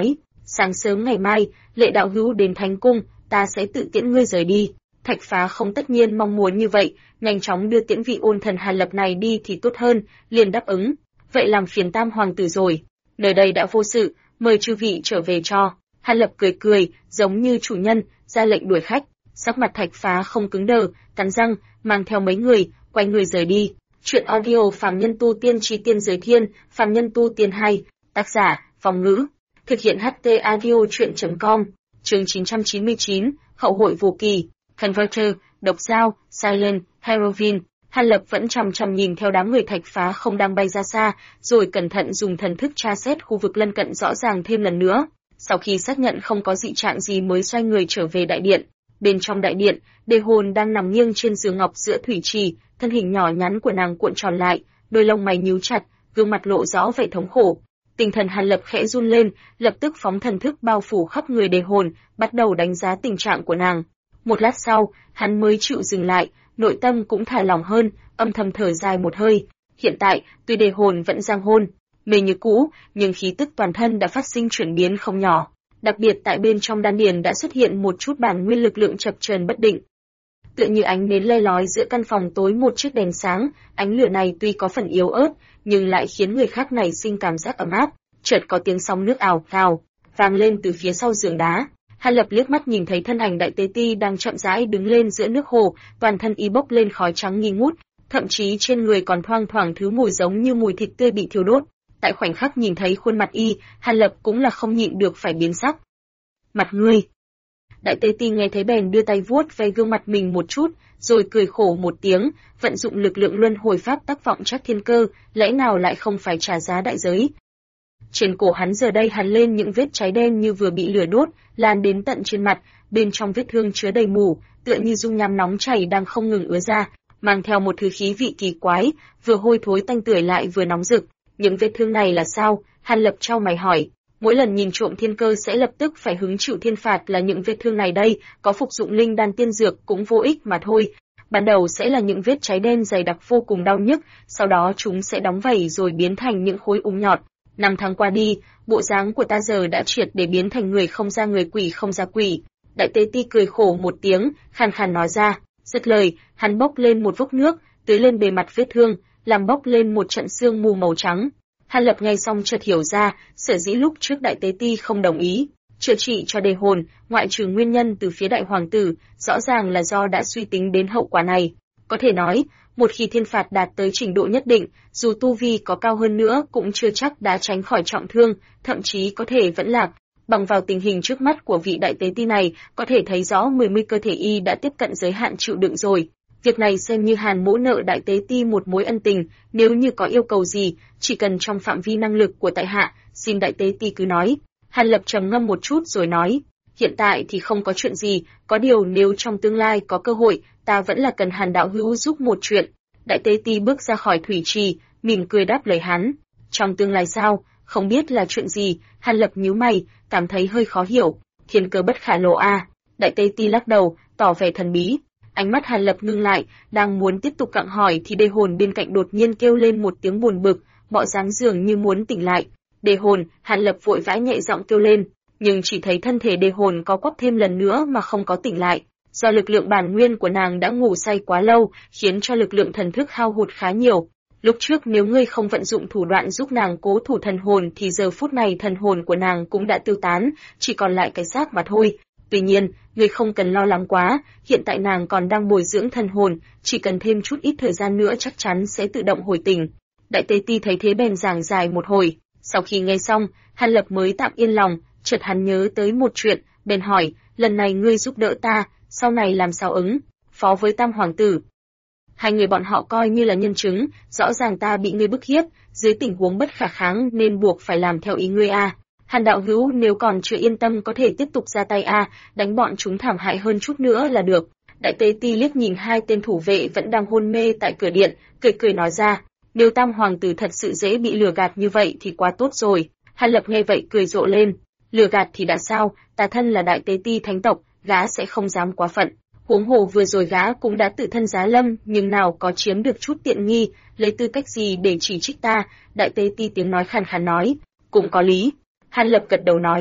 Sáng sớm ngày mai, Lệ đạo hữu đến Thánh cung, ta sẽ tự tiễn ngươi rời đi. Thạch Phá không tất nhiên mong muốn như vậy, nhanh chóng đưa tiễn vị ôn thần Hàn Lập này đi thì tốt hơn, liền đáp ứng. Vậy làm phiền Tam hoàng tử rồi, nơi đây đã vô sự, mời chư vị trở về cho. Hàn Lập cười cười, giống như chủ nhân, ra lệnh đuổi khách. Sắc mặt Thạch Phá không cứng đờ, cắn răng, mang theo mấy người, quay người rời đi. Chuyện audio Phàm Nhân Tu Tiên Chi Tiên Giới Thiên, Phàm Nhân Tu Tiên 2, tác giả, Phong Ngữ. Thực hiện HT audio chuyện.com, chương 999, Hậu hội vô kỳ, Converter, độc dao, Silent, Heroin. Hàn Lập vẫn chằm chằm nhìn theo đám người Thạch Phá không đang bay ra xa, rồi cẩn thận dùng thần thức tra xét khu vực lân cận rõ ràng thêm lần nữa. Sau khi xác nhận không có dị trạng gì mới xoay người trở về đại điện. Bên trong đại điện, Đề Hồn đang nằm nghiêng trên giường ngọc giữa thủy trì, thân hình nhỏ nhắn của nàng cuộn tròn lại, đôi lông mày nhíu chặt, gương mặt lộ rõ vẻ thống khổ. Tinh thần Hàn Lập khẽ run lên, lập tức phóng thần thức bao phủ khắp người Đề Hồn, bắt đầu đánh giá tình trạng của nàng. Một lát sau, hắn mới chịu dừng lại, nội tâm cũng thả lỏng hơn, âm thầm thở dài một hơi. Hiện tại, tuy Đề Hồn vẫn giang hôn mê như cũ, nhưng khí tức toàn thân đã phát sinh chuyển biến không nhỏ. Đặc biệt tại bên trong đan điền đã xuất hiện một chút bản nguyên lực lượng chập chờn bất định. Tựa như ánh nến le lói giữa căn phòng tối một chiếc đèn sáng, ánh lửa này tuy có phần yếu ớt, nhưng lại khiến người khác nảy sinh cảm giác ấm áp. Chợt có tiếng sóng nước ào ào vang lên từ phía sau giường đá. Hàn Lập liếc mắt nhìn thấy thân ảnh Đại Tế Ti đang chậm rãi đứng lên giữa nước hồ, toàn thân y bốc lên khói trắng nghi ngút, thậm chí trên người còn thoang thoảng thứ mùi giống như mùi thịt tươi bị thiêu đốt. Tại khoảnh khắc nhìn thấy khuôn mặt y, Hàn Lập cũng là không nhịn được phải biến sắc. Mặt ngươi. Đại Tế Ti nghe thấy bèn đưa tay vuốt ve gương mặt mình một chút, rồi cười khổ một tiếng, vận dụng lực lượng luân hồi pháp tác vọng chắc thiên cơ, lẽ nào lại không phải trả giá đại giới. Trên cổ hắn giờ đây hằn lên những vết cháy đen như vừa bị lửa đốt, lan đến tận trên mặt, bên trong vết thương chứa đầy mủ, tựa như dung nham nóng chảy đang không ngừng ứa ra, mang theo một thứ khí vị kỳ quái, vừa hôi thối tanh tưởi lại vừa nóng rực. Những vết thương này là sao? Hàn Lập chau mày hỏi. Mỗi lần nhìn trộm thiên cơ sẽ lập tức phải hứng chịu thiên phạt là những vết thương này đây, có phục dụng linh đan tiên dược cũng vô ích mà thôi. Ban đầu sẽ là những vết cháy đen dày đặc vô cùng đau nhức, sau đó chúng sẽ đóng vảy rồi biến thành những khối ung nhọt. 5 tháng qua đi, bộ dáng của ta giờ đã triệt để biến thành người không ra người quỷ không ra quỷ. Đại Tế Ti cười khổ một tiếng, khàn khàn nói ra. Dứt lời, hắn bốc lên một vốc nước, tưới lên bề mặt vết thương, làm bốc lên một trận sương mù màu trắng. Hàn Lập ngay xong chợt hiểu ra, sở dĩ lúc trước Đại Tế Ti không đồng ý chữa trị cho Đề Hồn, ngoại trừ nguyên nhân từ phía đại hoàng tử, rõ ràng là do đã suy tính đến hậu quả này. Có thể nói, một khi thiên phạt đạt tới trình độ nhất định, dù tu vi có cao hơn nữa cũng chưa chắc đã tránh khỏi trọng thương, thậm chí có thể vẫn lạc. Bằng vào tình hình trước mắt của vị Đại Tế Ti này, có thể thấy rõ 10 cơ thể y đã tiếp cận giới hạn chịu đựng rồi. Việc này xem như Hàn Mỗ nợ Đại Tế Ti một mối ân tình, nếu như có yêu cầu gì, chỉ cần trong phạm vi năng lực của tại hạ, xin Đại Tế Ti cứ nói. Hàn Lập trầm ngâm một chút rồi nói, hiện tại thì không có chuyện gì, có điều nếu trong tương lai có cơ hội, ta vẫn là cần Hàn đạo hữu giúp một chuyện. Đại Tế Ti bước ra khỏi thủy trì, mỉm cười đáp lời hắn. Trong tương lai sao? Không biết là chuyện gì? Hàn Lập nhíu mày, cảm thấy hơi khó hiểu. Thiên cơ bất khả lộ a. Đại Tế Ti lắc đầu, tỏ vẻ thần bí. Ánh mắt Hàn Lập ngưng lại, đang muốn tiếp tục gặng hỏi thì Đề Hồn bên cạnh đột nhiên kêu lên một tiếng buồn bực, bộ dáng dường như muốn tỉnh lại. Đề Hồn, Hàn Lập vội vã nhẹ giọng kêu lên, nhưng chỉ thấy thân thể Đề Hồn có quắp thêm lần nữa mà không có tỉnh lại. Do lực lượng bản nguyên của nàng đã ngủ say quá lâu, khiến cho lực lượng thần thức hao hụt khá nhiều. Lúc trước nếu ngươi không vận dụng thủ đoạn giúp nàng cố thủ thần hồn thì giờ phút này thần hồn của nàng cũng đã tiêu tán, chỉ còn lại cái xác mà thôi. Tuy nhiên, ngươi không cần lo lắng quá, hiện tại nàng còn đang bồi dưỡng thần hồn, chỉ cần thêm chút ít thời gian nữa chắc chắn sẽ tự động hồi tỉnh. Đại Tế Ti thấy thế bèn giảng dài một hồi, sau khi nghe xong, Hàn Lập mới tạm yên lòng, chợt hắn nhớ tới một chuyện, bèn hỏi, lần này ngươi giúp đỡ ta, sau này làm sao ứng phó với Tam hoàng tử? Hai người bọn họ coi như là nhân chứng, rõ ràng ta bị ngươi bức hiếp, dưới tình huống bất khả kháng nên buộc phải làm theo ý ngươi a. Hàn đạo hữu nếu còn chưa yên tâm có thể tiếp tục ra tay a, đánh bọn chúng thảm hại hơn chút nữa là được. Đại Tế Ti liếc nhìn hai tên thủ vệ vẫn đang hôn mê tại cửa điện, cười cười nói ra, nếu Tam hoàng tử thật sự dễ bị lừa gạt như vậy thì quá tốt rồi. Hàn Lập nghe vậy cười rộ lên, lừa gạt thì đã sao, ta thân là Đại Tế Ti thánh tộc, gã sẽ không dám quá phận. Huống hồ vừa rồi gã cũng đã tự thân giá lâm, nhưng nào có chiếm được chút tiện nghi, lấy tư cách gì để chỉ trích ta? Đại Tế Ti tiếng nói khàn khàn nói, cũng có lý. Hàn Lập gật đầu nói,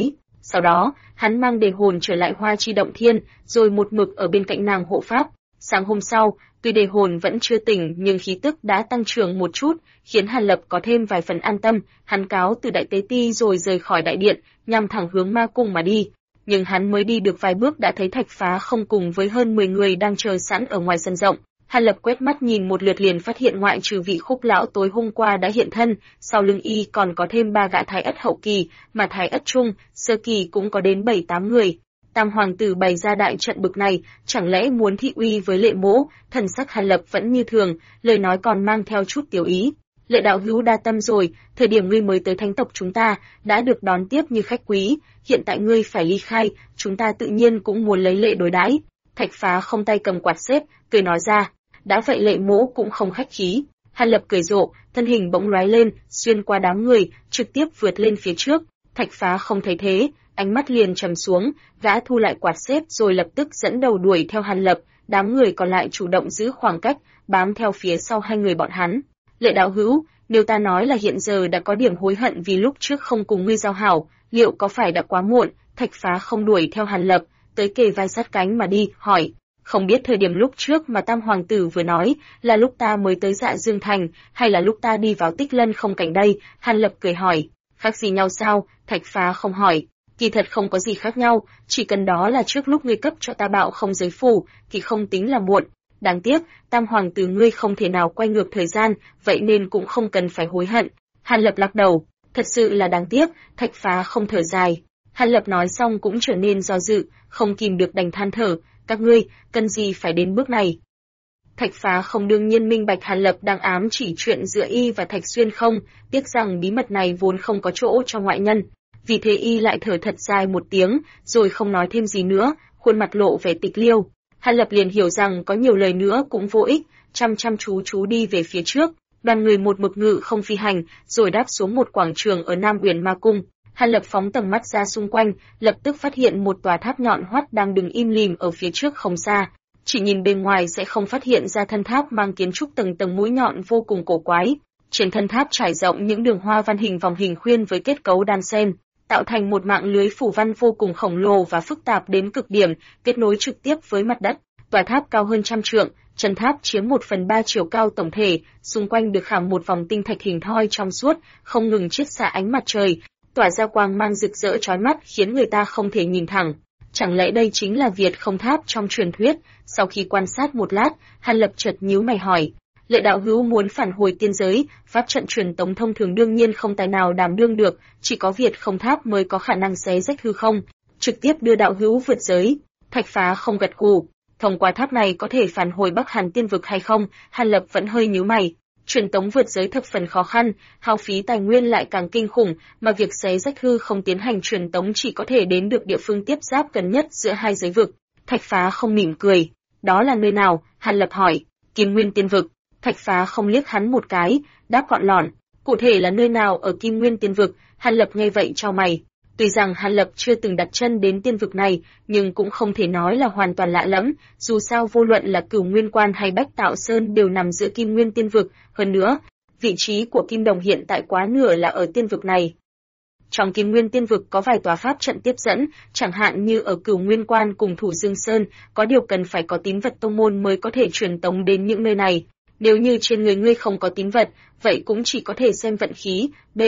Sau đó, hắn mang đề hồn trở lại Hoa Chi Động Thiên, rồi một mực ở bên cạnh nàng hộ pháp. Sáng hôm sau, tuy đề hồn vẫn chưa tỉnh nhưng khí tức đã tăng trưởng một chút, khiến Hàn Lập có thêm vài phần an tâm. Hắn cáo từ đại tế ti rồi rời khỏi đại điện, nhằm thẳng hướng ma cung mà đi. Nhưng hắn mới đi được vài bước đã thấy Thạch Phá không cùng với hơn 10 người đang chờ sẵn ở ngoài sân rộng. Hàn Lập quét mắt nhìn một lượt liền phát hiện ngoại trừ vị Khúc lão tối hôm qua đã hiện thân, sau lưng y còn có thêm 3 gã thái ất hậu kỳ, mà thái ất trung, sơ kỳ cũng có đến 7-8 người. Tam hoàng tử bày ra đại trận bực này, chẳng lẽ muốn thị uy với Lệ Mỗ? Thần sắc Hàn Lập vẫn như thường, lời nói còn mang theo chút tiểu ý. Lệ đạo hữu đa tâm rồi, thời điểm ngươi mới tới thánh tộc chúng ta, đã được đón tiếp như khách quý, hiện tại ngươi phải ly khai, chúng ta tự nhiên cũng muốn lấy lệ đối đãi. Thạch Phá không tay cầm quạt xếp, cười nói ra, đã vậy Lệ Mỗ cũng không khách khí. Hàn Lập cười rộ, thân hình bỗng lóe lên, xuyên qua đám người, trực tiếp vượt lên phía trước. Thạch Phá không thấy thế, ánh mắt liền trầm xuống, gã thu lại quạt xếp rồi lập tức dẫn đầu đuổi theo Hàn Lập, đám người còn lại chủ động giữ khoảng cách, bám theo phía sau hai người bọn hắn. Lệ đạo hữu, nếu ta nói là hiện giờ đã có điểm hối hận vì lúc trước không cùng ngươi giao hảo, liệu có phải đã quá muộn? Thạch Phá không đuổi theo Hàn Lập, tới kề vai sát cánh mà đi, hỏi, không biết thời điểm lúc trước mà Tam hoàng tử vừa nói là lúc ta mới tới Dạ Dương Thành, hay là lúc ta đi vào Tích Lân không cảnh đây? Hàn Lập cười hỏi, khác gì nhau sao? Thạch Phá không hỏi, kỳ thật không có gì khác nhau, chỉ cần đó là trước lúc ngươi cấp cho ta bạo không giới phủ, thì không tính là muộn. Đáng tiếc, Tam hoàng tử ngươi không thể nào quay ngược thời gian, vậy nên cũng không cần phải hối hận. Hàn Lập lắc đầu, thật sự là đáng tiếc. Thạch Phá không thở dài. Hàn Lập nói xong cũng trở nên do dự, không kìm được đành than thở, các ngươi, cần gì phải đến bước này. Thạch Phá không đương nhiên minh bạch Hàn Lập đang ám chỉ chuyện giữa y và Thạch Xuyên không, tiếc rằng bí mật này vốn không có chỗ cho ngoại nhân. Vì thế y lại thở thật dài một tiếng, rồi không nói thêm gì nữa, khuôn mặt lộ vẻ tịch liêu. Hàn Lập liền hiểu rằng có nhiều lời nữa cũng vô ích, chăm chú đi về phía trước. Đoàn người một mực ngự không phi hành, rồi đáp xuống một quảng trường ở Nam Uyển Ma Cung. Hàn Lập phóng tầm mắt ra xung quanh, lập tức phát hiện một tòa tháp nhọn hoắt đang đứng im lìm ở phía trước không xa. Chỉ nhìn bên ngoài sẽ không phát hiện ra thân tháp mang kiến trúc tầng tầng mũi nhọn vô cùng cổ quái. Trên thân tháp trải rộng những đường hoa văn hình vòng hình khuyên với kết cấu đan xen, tạo thành một mạng lưới phủ văn vô cùng khổng lồ và phức tạp đến cực điểm, kết nối trực tiếp với mặt đất. Tòa tháp cao hơn 100 trượng, chân tháp chiếm 1/3 chiều cao tổng thể, xung quanh được khảm một vòng tinh thạch hình thoi trong suốt, không ngừng chiết xạ ánh mặt trời, tỏa ra quang mang rực rỡ chói mắt khiến người ta không thể nhìn thẳng. Chẳng lẽ đây chính là Việt Không Tháp trong truyền thuyết? Sau khi quan sát một lát, Hàn Lập chợt nhíu mày hỏi, Lệ đạo hữu muốn phản hồi tiên giới, pháp trận truyền tống thông thường đương nhiên không tài nào đảm đương được, chỉ có Việt Không Tháp mới có khả năng xé rách hư không, trực tiếp đưa đạo hữu vượt giới. Thạch Phá không gật gù, thông qua tháp này có thể phản hồi Bắc Hàn Tiên vực hay không? Hàn Lập vẫn hơi nhíu mày. Truyền tống vượt giới thập phần khó khăn, hao phí tài nguyên lại càng kinh khủng, mà việc xé rách hư không tiến hành truyền tống chỉ có thể đến được địa phương tiếp giáp gần nhất giữa hai giới vực. Thạch Phá không mỉm cười, đó là nơi nào? Hàn Lập hỏi. Kim Nguyên Tiên vực. Thạch Phá không liếc hắn một cái, đáp gọn lỏn. Cụ thể là nơi nào ở Kim Nguyên Tiên vực? Hàn Lập nghe vậy chau mày. Tuy rằng Hàn Lập chưa từng đặt chân đến tiên vực này, nhưng cũng không thể nói là hoàn toàn lạ lẫm, dù sao vô luận là Cửu Nguyên Quan hay Bách Tạo Sơn đều nằm giữa Kim Nguyên Tiên vực, hơn nữa, vị trí của Kim Đồng hiện tại quá nửa là ở tiên vực này. Trong Kim Nguyên Tiên vực có vài tòa pháp trận tiếp dẫn, chẳng hạn như ở Cửu Nguyên Quan cùng Thủ Dương Sơn, có điều cần phải có tín vật tông môn mới có thể truyền tống đến những nơi này. Nếu như trên người ngươi không có tín vật, vậy cũng chỉ có thể xem vận khí. B.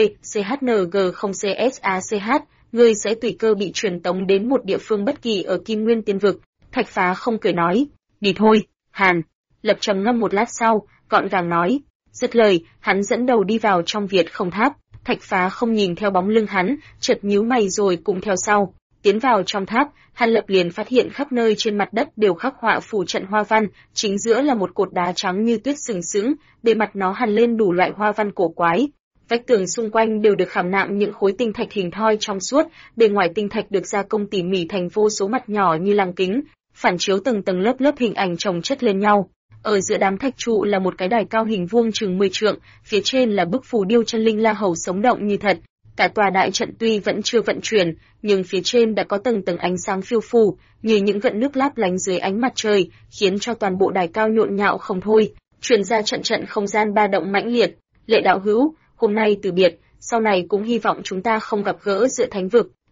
CHNG không CSACH, ngươi sẽ tùy cơ bị truyền tống đến một địa phương bất kỳ ở Kim Nguyên Tiên vực. Thạch Phá không cười nói, đi thôi. Hàn Lập trầm ngâm một lát sau, gọn gàng nói. Dứt lời, hắn dẫn đầu đi vào trong Việt Không Tháp. Thạch Phá không nhìn theo bóng lưng hắn, chợt nhíu mày rồi cùng theo sau. Tiến vào trong tháp, Hàn Lập liền phát hiện khắp nơi trên mặt đất đều khắc họa phù trận hoa văn, chính giữa là một cột đá trắng như tuyết sừng sững, bề mặt nó hằn lên đủ loại hoa văn cổ quái. Vách tường xung quanh đều được khảm nạm những khối tinh thạch hình thoi trong suốt, bề ngoài tinh thạch được gia công tỉ mỉ thành vô số mặt nhỏ như lăng kính, phản chiếu từng tầng lớp lớp hình ảnh chồng chất lên nhau. Ở giữa đám thạch trụ là một cái đài cao hình vuông chừng 10 trượng, phía trên là bức phù điêu chân linh La Hầu sống động như thật. Cả tòa đại trận tuy vẫn chưa vận chuyển, nhưng phía trên đã có tầng tầng ánh sáng phiêu phù, như những gợn nước láp lánh dưới ánh mặt trời, khiến cho toàn bộ đài cao nhộn nhạo không thôi, truyền ra trận trận không gian ba động mãnh liệt. Lệ đạo hữu, hôm nay từ biệt, sau này cũng hy vọng chúng ta không gặp gỡ giữa thánh vực.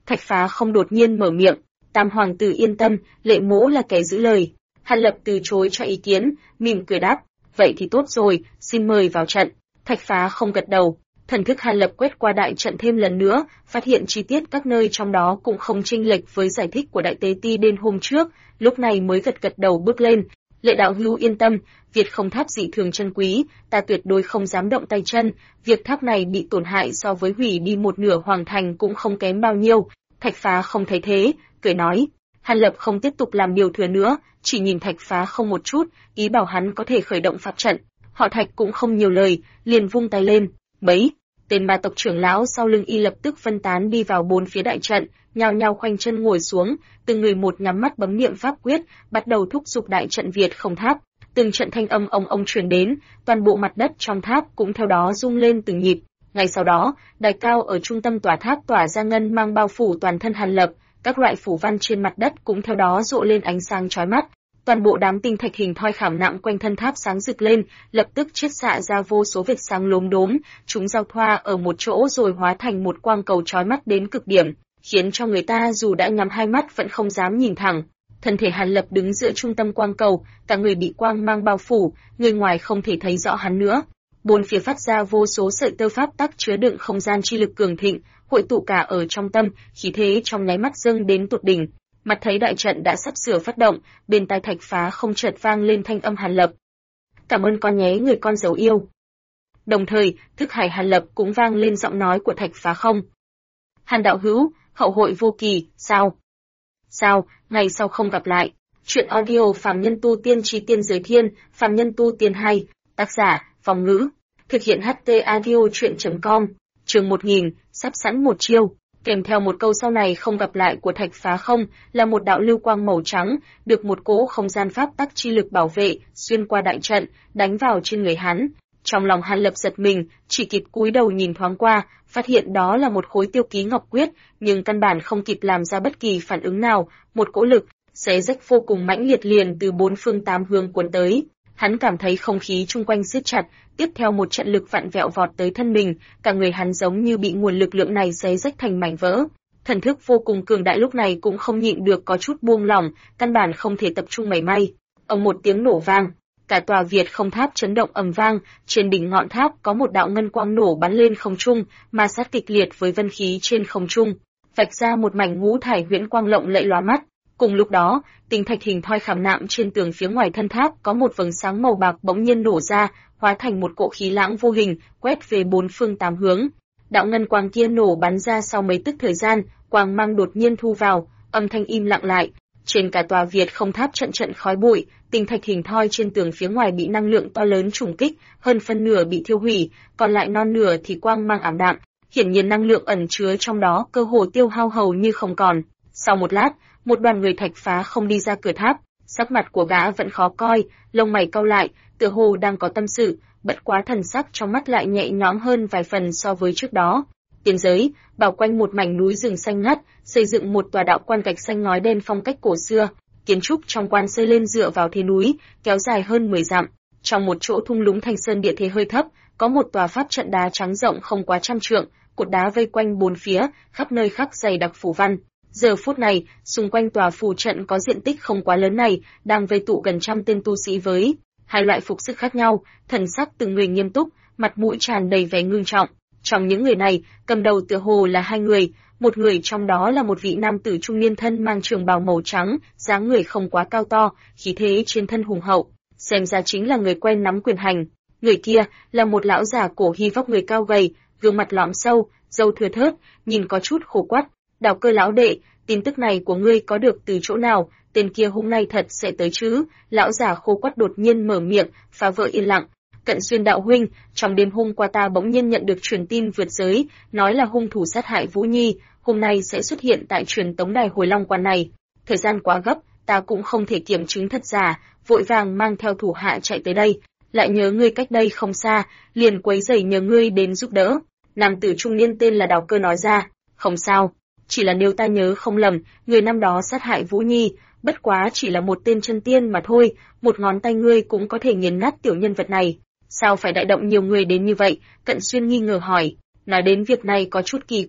Thạch Phá không đột nhiên mở miệng, Tam hoàng tử yên tâm, Lệ Mỗ là kẻ giữ lời. Hàn Lập từ chối cho ý kiến, mỉm cười đáp, vậy thì tốt rồi, xin mời vào trận. Thạch Phá không gật đầu, thần thức Hàn Lập quét qua đại trận thêm lần nữa, phát hiện chi tiết các nơi trong đó cũng không chênh lệch với giải thích của đại tế ti đêm hôm trước, lúc này mới gật đầu bước lên. Lệ đạo hữu yên tâm, Việt Không tháp dị thường chân quý, ta tuyệt đối không dám động tay chân, việc tháp này bị tổn hại so với hủy đi một nửa hoàng thành cũng không kém bao nhiêu. Thạch Phá không thấy thế, cười nói. Hàn Lập không tiếp tục làm điều thừa nữa, chỉ nhìn Thạch Phá không một chút, ý bảo hắn có thể khởi động pháp trận. Họ Thạch cũng không nhiều lời, liền vung tay lên, mấy tên ma tộc trưởng lão sau lưng y lập tức phân tán đi vào bốn phía đại trận, nhao nhao khoanh chân ngồi xuống, từng người một nhắm mắt bấm niệm pháp quyết, bắt đầu thúc giục đại trận Việt Không tháp. Từng trận thanh âm ông truyền đến, toàn bộ mặt đất trong tháp cũng theo đó rung lên từng nhịp. Ngay sau đó, đài cao ở trung tâm tòa tháp tỏa ra ngân mang bao phủ toàn thân Hàn Lập, các loại phủ văn trên mặt đất cũng theo đó rộ lên ánh sáng chói mắt. Toàn bộ đám tinh thạch hình thoi khảm nặng quanh thân tháp sáng rực lên, lập tức chiết xạ ra vô số vệt sáng lốm đốm, chúng giao thoa ở một chỗ rồi hóa thành một quang cầu chói mắt đến cực điểm, khiến cho người ta dù đã nhắm hai mắt vẫn không dám nhìn thẳng. Thân thể Hàn Lập đứng giữa trung tâm quang cầu, cả người bị quang mang bao phủ, người ngoài không thể thấy rõ hắn nữa. Bốn phía phát ra vô số sợi tơ pháp tắc chứa đựng không gian chi lực cường thịnh, hội tụ cả ở trong tâm, khí thế trong nháy mắt dâng đến tột đỉnh. Mặt thấy đại trận đã sắp sửa phát động, bên tai Thạch Phá không chợt vang lên thanh âm Hàn Lập. Cảm ơn con nhé người con dấu yêu. Đồng thời, thức hải Hàn Lập cũng vang lên giọng nói của Thạch Phá không. Hàn đạo hữu, hậu hội vô kỳ, sao? Sao, ngày sau không gặp lại. Chuyện audio Phàm Nhân Tu Tiên Chí Tiên Giới Thiên, Phàm Nhân Tu Tiên 2, tác giả, Phong Ngữ. Thực hiện HT Audio Chuyện.com, chương 1000, sắp sẵn một chiêu. Kèm theo một câu sau này không gặp lại của Thạch Phá không, là một đạo lưu quang màu trắng, được một cỗ không gian pháp tắc chi lực bảo vệ, xuyên qua đại trận, đánh vào trên người hắn. Trong lòng Hàn Lập giật mình, chỉ kịp cúi đầu nhìn thoáng qua, phát hiện đó là một khối tiêu ký ngọc quyết, nhưng căn bản không kịp làm ra bất kỳ phản ứng nào, một cỗ lực xé rách vô cùng mãnh liệt liền từ bốn phương tám hướng cuốn tới. Hắn cảm thấy không khí chung quanh siết chặt, tiếp theo một trận lực vặn vẹo vọt tới thân mình, cả người hắn giống như bị nguồn lực lượng này xé rách thành mảnh vỡ. Thần thức vô cùng cường đại lúc này cũng không nhịn được có chút buông lỏng, căn bản không thể tập trung mảy may. Ầm một tiếng nổ vang, cả tòa Việt Không tháp chấn động ầm vang, trên đỉnh ngọn tháp có một đạo ngân quang nổ bắn lên không trung, ma sát kịch liệt với vân khí trên không trung, vạch ra một mảnh ngũ thải huyễn quang lộng lẫy lóa mắt. Cùng lúc đó, tinh thạch hình thoi khảm nạm trên tường phía ngoài thân tháp có một vầng sáng màu bạc bỗng nhiên nổ ra, hóa thành một cỗ khí lãng vô hình, quét về bốn phương tám hướng. Đạo ngân quang kia nổ bắn ra sau mấy tức thời gian, quang mang đột nhiên thu vào, âm thanh im lặng lại. Trên cả tòa Việt Không tháp trận trận khói bụi, tinh thạch hình thoi trên tường phía ngoài bị năng lượng to lớn trùng kích, hơn phân nửa bị thiêu hủy, còn lại non nửa thì quang mang ảm đạm. Hiển nhiên năng lượng ẩn chứa trong đó cơ hồ tiêu hao hầu như không còn. Sau một lát, một đoàn người Thạch Phá không đi ra cửa tháp, sắc mặt của gã vẫn khó coi, lông mày cau lại, tựa hồ đang có tâm sự, bất quá thần sắc trong mắt lại nhẹ nhõm hơn vài phần so với trước đó. Tiên giới, bao quanh một mảnh núi rừng xanh ngắt, xây dựng một tòa đạo quan gạch xanh ngói đen phong cách cổ xưa, kiến trúc trong quan xây lên dựa vào thế núi, kéo dài hơn 10 dặm. Trong một chỗ thung lũng thành sơn địa thế hơi thấp, có một tòa pháp trận đá trắng rộng không quá 100 trượng, cột đá vây quanh bốn phía, khắp nơi khắc dày đặc phủ văn. Giờ phút này, xung quanh tòa phù trận có diện tích không quá lớn này, đang vây tụ gần 100 tên tu sĩ với hai loại phục sức khác nhau, thần sắc từng người nghiêm túc, mặt mũi tràn đầy vẻ ngưng trọng. Trong những người này, cầm đầu tựa hồ là hai người, một người trong đó là một vị nam tử trung niên thân mang trường bào màu trắng, dáng người không quá cao to, khí thế trên thân hùng hậu, xem ra chính là người quen nắm quyền hành. Người kia là một lão già cổ hy vóc người cao gầy, gương mặt lõm sâu, râu thưa thớt, nhìn có chút khổ quắt. Đào Cơ lão đệ, tin tức này của ngươi có được từ chỗ nào? Tên kia hôm nay thật sẽ tới chứ? Lão già khô quắt đột nhiên mở miệng, phá vỡ yên lặng. Cận Xuyên đạo huynh, trong đêm hôm qua ta bỗng nhiên nhận được truyền tin vượt giới, nói là hung thủ sát hại Vũ Nhi, hôm nay sẽ xuất hiện tại truyền tống đài Hồi Long Quan này. Thời gian quá gấp, ta cũng không thể kiểm chứng thật giả, vội vàng mang theo thủ hạ chạy tới đây, lại nhớ ngươi cách đây không xa, liền quấy rầy nhờ ngươi đến giúp đỡ. Nam tử trung niên tên là Đào Cơ nói ra, không sao, chỉ là nếu ta nhớ không lầm, người năm đó sát hại Vũ Nhi, bất quá chỉ là một tên chân tiên mà thôi, một ngón tay ngươi cũng có thể nghiền nát tiểu nhân vật này. Sao phải đại động nhiều người đến như vậy? Cận Xuyên nghi ngờ hỏi. Nói đến việc này có chút kỳ quặc,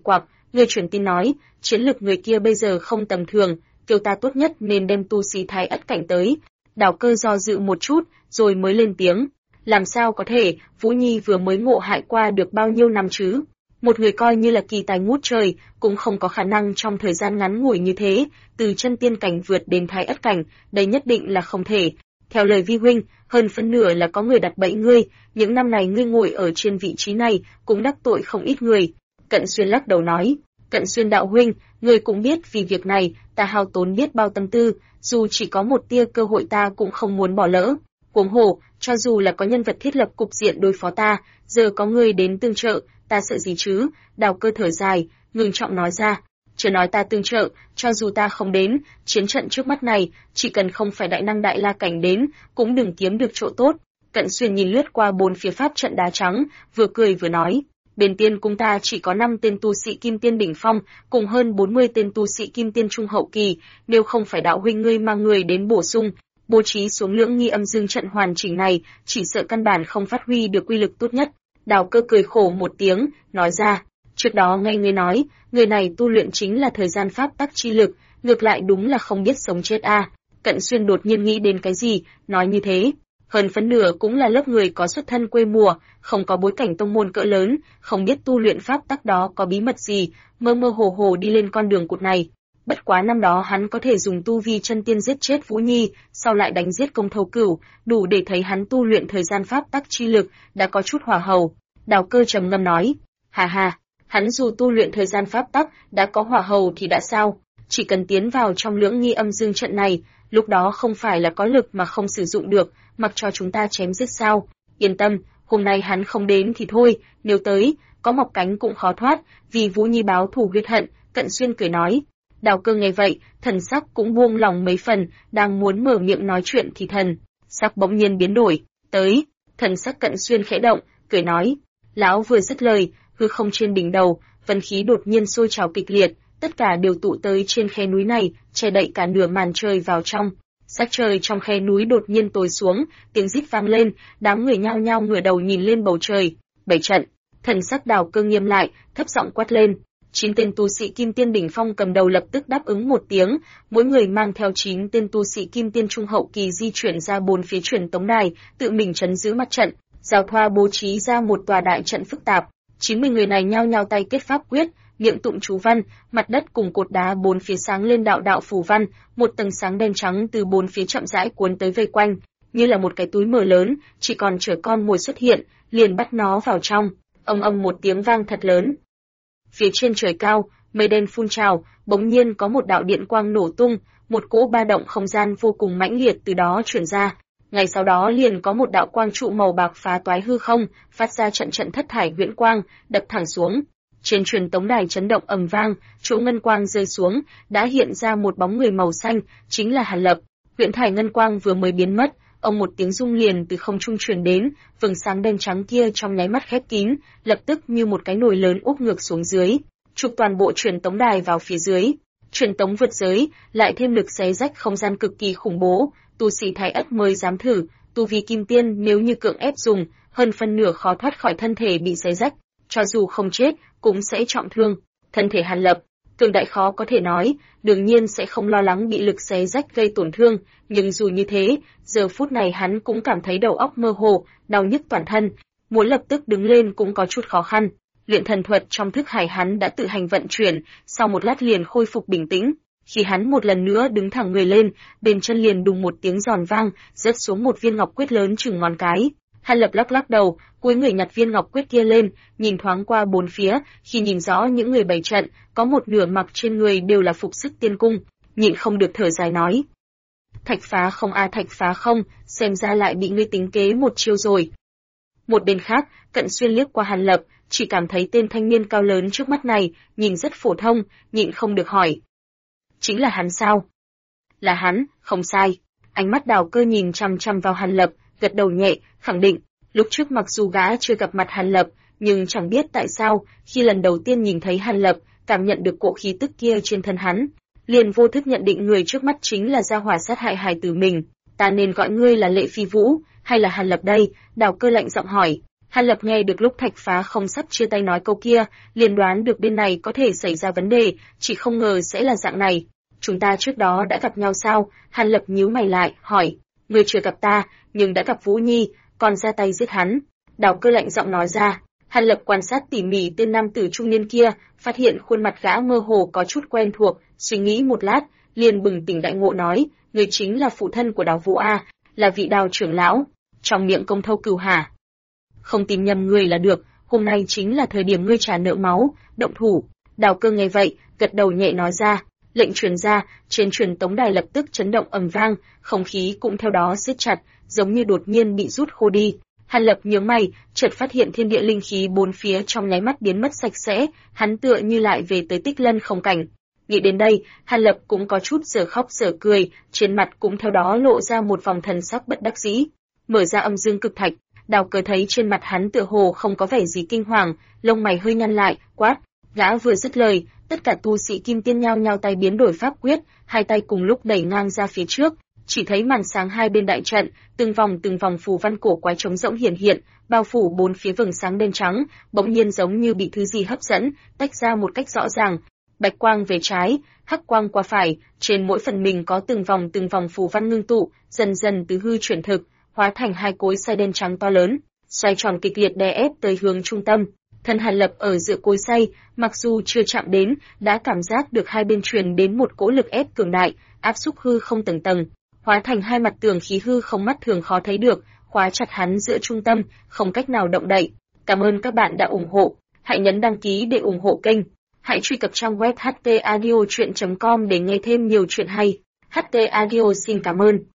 Người truyền tin nói, chiến lực người kia bây giờ không tầm thường, kêu ta tốt nhất nên đem tu sĩ Thái Ất cảnh tới. Đào Cơ do dự một chút, rồi mới lên tiếng. Làm sao có thể, Vũ Nhi vừa mới ngộ hại qua được bao nhiêu năm chứ? Một người coi như là kỳ tài ngút trời, cũng không có khả năng trong thời gian ngắn ngủi như thế, từ chân tiên cảnh vượt đến Thái Ất cảnh, đây nhất định là không thể. Theo lời vi huynh, hơn phân nửa là có người đặt bẫy ngươi, những năm này ngươi ngồi ở trên vị trí này, cũng đắc tội không ít người. Cận Xuyên lắc đầu nói, Cận Xuyên đạo huynh, ngươi cũng biết vì việc này, ta hao tốn biết bao tâm tư, dù chỉ có một tia cơ hội ta cũng không muốn bỏ lỡ. Huống hồ, cho dù là có nhân vật thiết lập cục diện đối phó ta, giờ có ngươi đến tương trợ, ta sợ gì chứ? Đào Cơ thở dài, ngưng trọng nói ra, chưa nói ta tương trợ, cho dù ta không đến, chiến trận trước mắt này, chỉ cần không phải đại năng đại la cảnh đến, cũng đừng kiếm được chỗ tốt. Cận Xuyên nhìn lướt qua bốn phía pháp trận đá trắng, vừa cười vừa nói, bên tiên cung ta chỉ có 5 tên tu sĩ kim tiên đỉnh phong, cùng hơn 40 tên tu sĩ kim tiên trung hậu kỳ, nếu không phải đạo huynh ngươi mang người đến bổ sung, bố trí xuống Lưỡng Nghi Âm Dương trận hoàn chỉnh này, chỉ sợ căn bản không phát huy được uy lực tốt nhất. Đào Cơ cười khổ một tiếng, nói ra, trước đó nghe ngươi nói, người này tu luyện chính là thời gian pháp tắc chi lực, ngược lại đúng là không biết sống chết a. Cận Xuyên đột nhiên nghĩ đến cái gì, nói như thế. Hơn phân nửa cũng là lớp người có xuất thân quê mùa, không có bối cảnh tông môn cỡ lớn, không biết tu luyện pháp tắc đó có bí mật gì, mơ mơ hồ hồ đi lên con đường cụt này. Bất quá năm đó hắn có thể dùng tu vi chân tiên giết chết Vũ Nhi, sau lại đánh giết Công Thâu Cửu, đủ để thấy hắn tu luyện thời gian pháp tắc chi lực đã có chút hỏa hầu. Đào Cơ trầm ngâm nói, hà hà, hắn dù tu luyện thời gian pháp tắc đã có hỏa hầu thì đã sao? Chỉ cần tiến vào trong Lưỡng Nghi Âm Dương trận này, lúc đó không phải là có lực mà không sử dụng được, mặc cho chúng ta chém giết sao? Yên tâm, hôm nay hắn không đến thì thôi, nếu tới, có mọc cánh cũng khó thoát, vì Vũ Nhi báo thù huyết hận. Cận Xuyên cười nói. Đào Cơ nghe vậy, thần sắc cũng buông lòng mấy phần, đang muốn mở miệng nói chuyện thì thần sắc bỗng nhiên biến đổi. Tới, thần sắc Cận Xuyên khẽ động, cười nói. Lão vừa dứt lời, hư không trên đỉnh đầu, vân khí đột nhiên sôi trào kịch liệt, tất cả đều tụ tới trên khe núi này, che đậy cả nửa màn trời vào trong. Sắc trời trong khe núi đột nhiên tối xuống, tiếng rít vang lên, đám người nhao nhao ngửa đầu nhìn lên bầu trời. Bảy trận, thần sắc Đào Cơ nghiêm lại, thấp giọng quát lên. 9 tên tu sĩ kim tiên đỉnh phong cầm đầu lập tức đáp ứng một tiếng, mỗi người mang theo 9 tên tu sĩ kim tiên trung hậu kỳ di chuyển ra bốn phía truyền tống đài, tự mình trấn giữ mặt trận, giao thoa bố trí ra một tòa đại trận phức tạp. 90 người này nhao nhao tay kết pháp quyết, miệng tụng chú văn, mặt đất cùng cột đá bốn phía sáng lên đạo đạo phù văn, một tầng sáng đen trắng từ bốn phía chậm rãi cuốn tới vây quanh, như là một cái túi mở lớn, chỉ còn chờ con mồi xuất hiện, liền bắt nó vào trong. Ầm ầm một tiếng vang thật lớn. Phía trên trời cao, mây đen phun trào, bỗng nhiên có một đạo điện quang nổ tung, một cỗ ba động không gian vô cùng mãnh liệt từ đó truyền ra. Ngay sau đó liền có một đạo quang trụ màu bạc phá toái hư không, phát ra trận trận thất thải huyễn quang, đập thẳng xuống. Trên truyền tống đài chấn động ầm vang, chỗ ngân quang rơi xuống, đã hiện ra một bóng người màu xanh, chính là Hàn Lập. Huyễn thải ngân quang vừa mới biến mất, ông một tiếng rung liền từ không trung truyền đến, vầng sáng đen trắng kia trong nháy mắt khép kín, lập tức như một cái nồi lớn úp ngược xuống dưới, chụp toàn bộ truyền tống đài vào phía dưới. Truyền tống vượt giới, lại thêm lực xé rách không gian cực kỳ khủng bố, tu sĩ Thái Ất mới dám thử, tu vi kim tiên nếu như cưỡng ép dùng, hơn phân nửa khó thoát khỏi thân thể bị xé rách, cho dù không chết, cũng sẽ trọng thương. Thân thể Hàn Lập, cường đại khó có thể nói, đương nhiên sẽ không lo lắng bị lực xé rách gây tổn thương, nhưng dù như thế, giờ phút này hắn cũng cảm thấy đầu óc mơ hồ, đau nhức toàn thân, muốn lập tức đứng lên cũng có chút khó khăn. Luyện thần thuật trong thức hải hắn đã tự hành vận chuyển, sau một lát liền khôi phục bình tĩnh. Khi hắn một lần nữa đứng thẳng người lên, bên chân liền đùng một tiếng giòn vang, rớt xuống một viên ngọc quyết lớn chừng ngón cái. Hàn Lập lắc lắc đầu, cúi người nhặt viên ngọc quyết kia lên, nhìn thoáng qua bốn phía, khi nhìn rõ những người bày trận, có một nửa mặc trên người đều là phục sức tiên cung, nhịn không được thở dài nói: Thạch phá không a thạch phá không, xem ra lại bị ngươi tính kế một chiêu rồi. Một bên khác, Cận Xuyên liếc qua Hàn Lập, chỉ cảm thấy tên thanh niên cao lớn trước mắt này, nhìn rất phổ thông, nhịn không được hỏi: Chính là hắn sao? Là hắn, không sai. Ánh mắt Đào Cơ nhìn chằm chằm vào Hàn Lập, gật đầu nhẹ, khẳng định. Lúc trước mặc dù gã chưa gặp mặt Hàn Lập, nhưng chẳng biết tại sao, khi lần đầu tiên nhìn thấy Hàn Lập, cảm nhận được cỗ khí tức kia trên thân hắn, liền vô thức nhận định người trước mắt chính là gia hỏa sát hại hài tử mình. Ta nên gọi ngươi là Lệ Phi Vũ, hay là Hàn Lập đây? Đào Cơ lạnh giọng hỏi. Hàn Lập nghe được lúc Thạch Phá không sắp chia tay nói câu kia, liền đoán được bên này có thể xảy ra vấn đề, chỉ không ngờ sẽ là dạng này. Chúng ta trước đó đã gặp nhau sao? Hàn Lập nhíu mày lại, hỏi. Ngươi chưa gặp ta, nhưng đã gặp Vũ Nhi, còn ra tay giết hắn. Đào Cơ lạnh giọng nói ra. Hàn Lập quan sát tỉ mỉ tên nam tử trung niên kia, phát hiện khuôn mặt gã mơ hồ có chút quen thuộc, suy nghĩ một lát, liền bừng tỉnh đại ngộ nói, người chính là phụ thân của Đào Vũ A, là vị Đào trưởng lão, trong miệng công thâu cừu hả? Không tìm nhầm người là được, hôm nay chính là thời điểm ngươi trả nợ máu, động thủ. Đào Cơ nghe vậy, gật đầu nhẹ nói ra, lệnh truyền ra, trên truyền tống đài lập tức chấn động ầm vang, không khí cũng theo đó siết chặt, giống như đột nhiên bị rút khô đi. Hàn Lập nhướng mày, chợt phát hiện thiên địa linh khí bốn phía trong nháy mắt biến mất sạch sẽ, hắn tựa như lại về tới Tích Lân không cảnh. Nghĩ đến đây, Hàn Lập cũng có chút dở khóc dở cười, trên mặt cũng theo đó lộ ra một vòng thần sắc bất đắc dĩ. Mở ra âm dương cực thạch, Đào Cơ thấy trên mặt hắn tựa hồ không có vẻ gì kinh hoàng, lông mày hơi nhăn lại, quát. Gã vừa dứt lời, tất cả tu sĩ kim tiên nhao nhao tay biến đổi pháp quyết, hai tay cùng lúc đẩy ngang ra phía trước, chỉ thấy màn sáng hai bên đại trận, từng vòng phù văn cổ quái trống rỗng hiển hiện, bao phủ bốn phía vầng sáng đen trắng, bỗng nhiên giống như bị thứ gì hấp dẫn, tách ra một cách rõ ràng. Bạch quang về trái, hắc quang qua phải, trên mỗi phần mình có từng vòng phù văn ngưng tụ, dần dần từ hư chuyển thực, hóa thành hai cối xay đen trắng to lớn, xoay tròn kịch liệt đè ép tới hướng trung tâm. Thân Hàn Lập ở giữa cối xay, mặc dù chưa chạm đến, đã cảm giác được hai bên truyền đến một cỗ lực ép cường đại, áp xúc hư không tầng tầng, hóa thành hai mặt tường khí hư không mắt thường khó thấy được, khóa chặt hắn giữa trung tâm, không cách nào động đậy. Cảm ơn các bạn đã ủng hộ, hãy nhấn đăng ký để ủng hộ kênh. Hãy truy cập trang web htaudio.com để nghe thêm nhiều chuyện hay. HT Audio xin cảm ơn.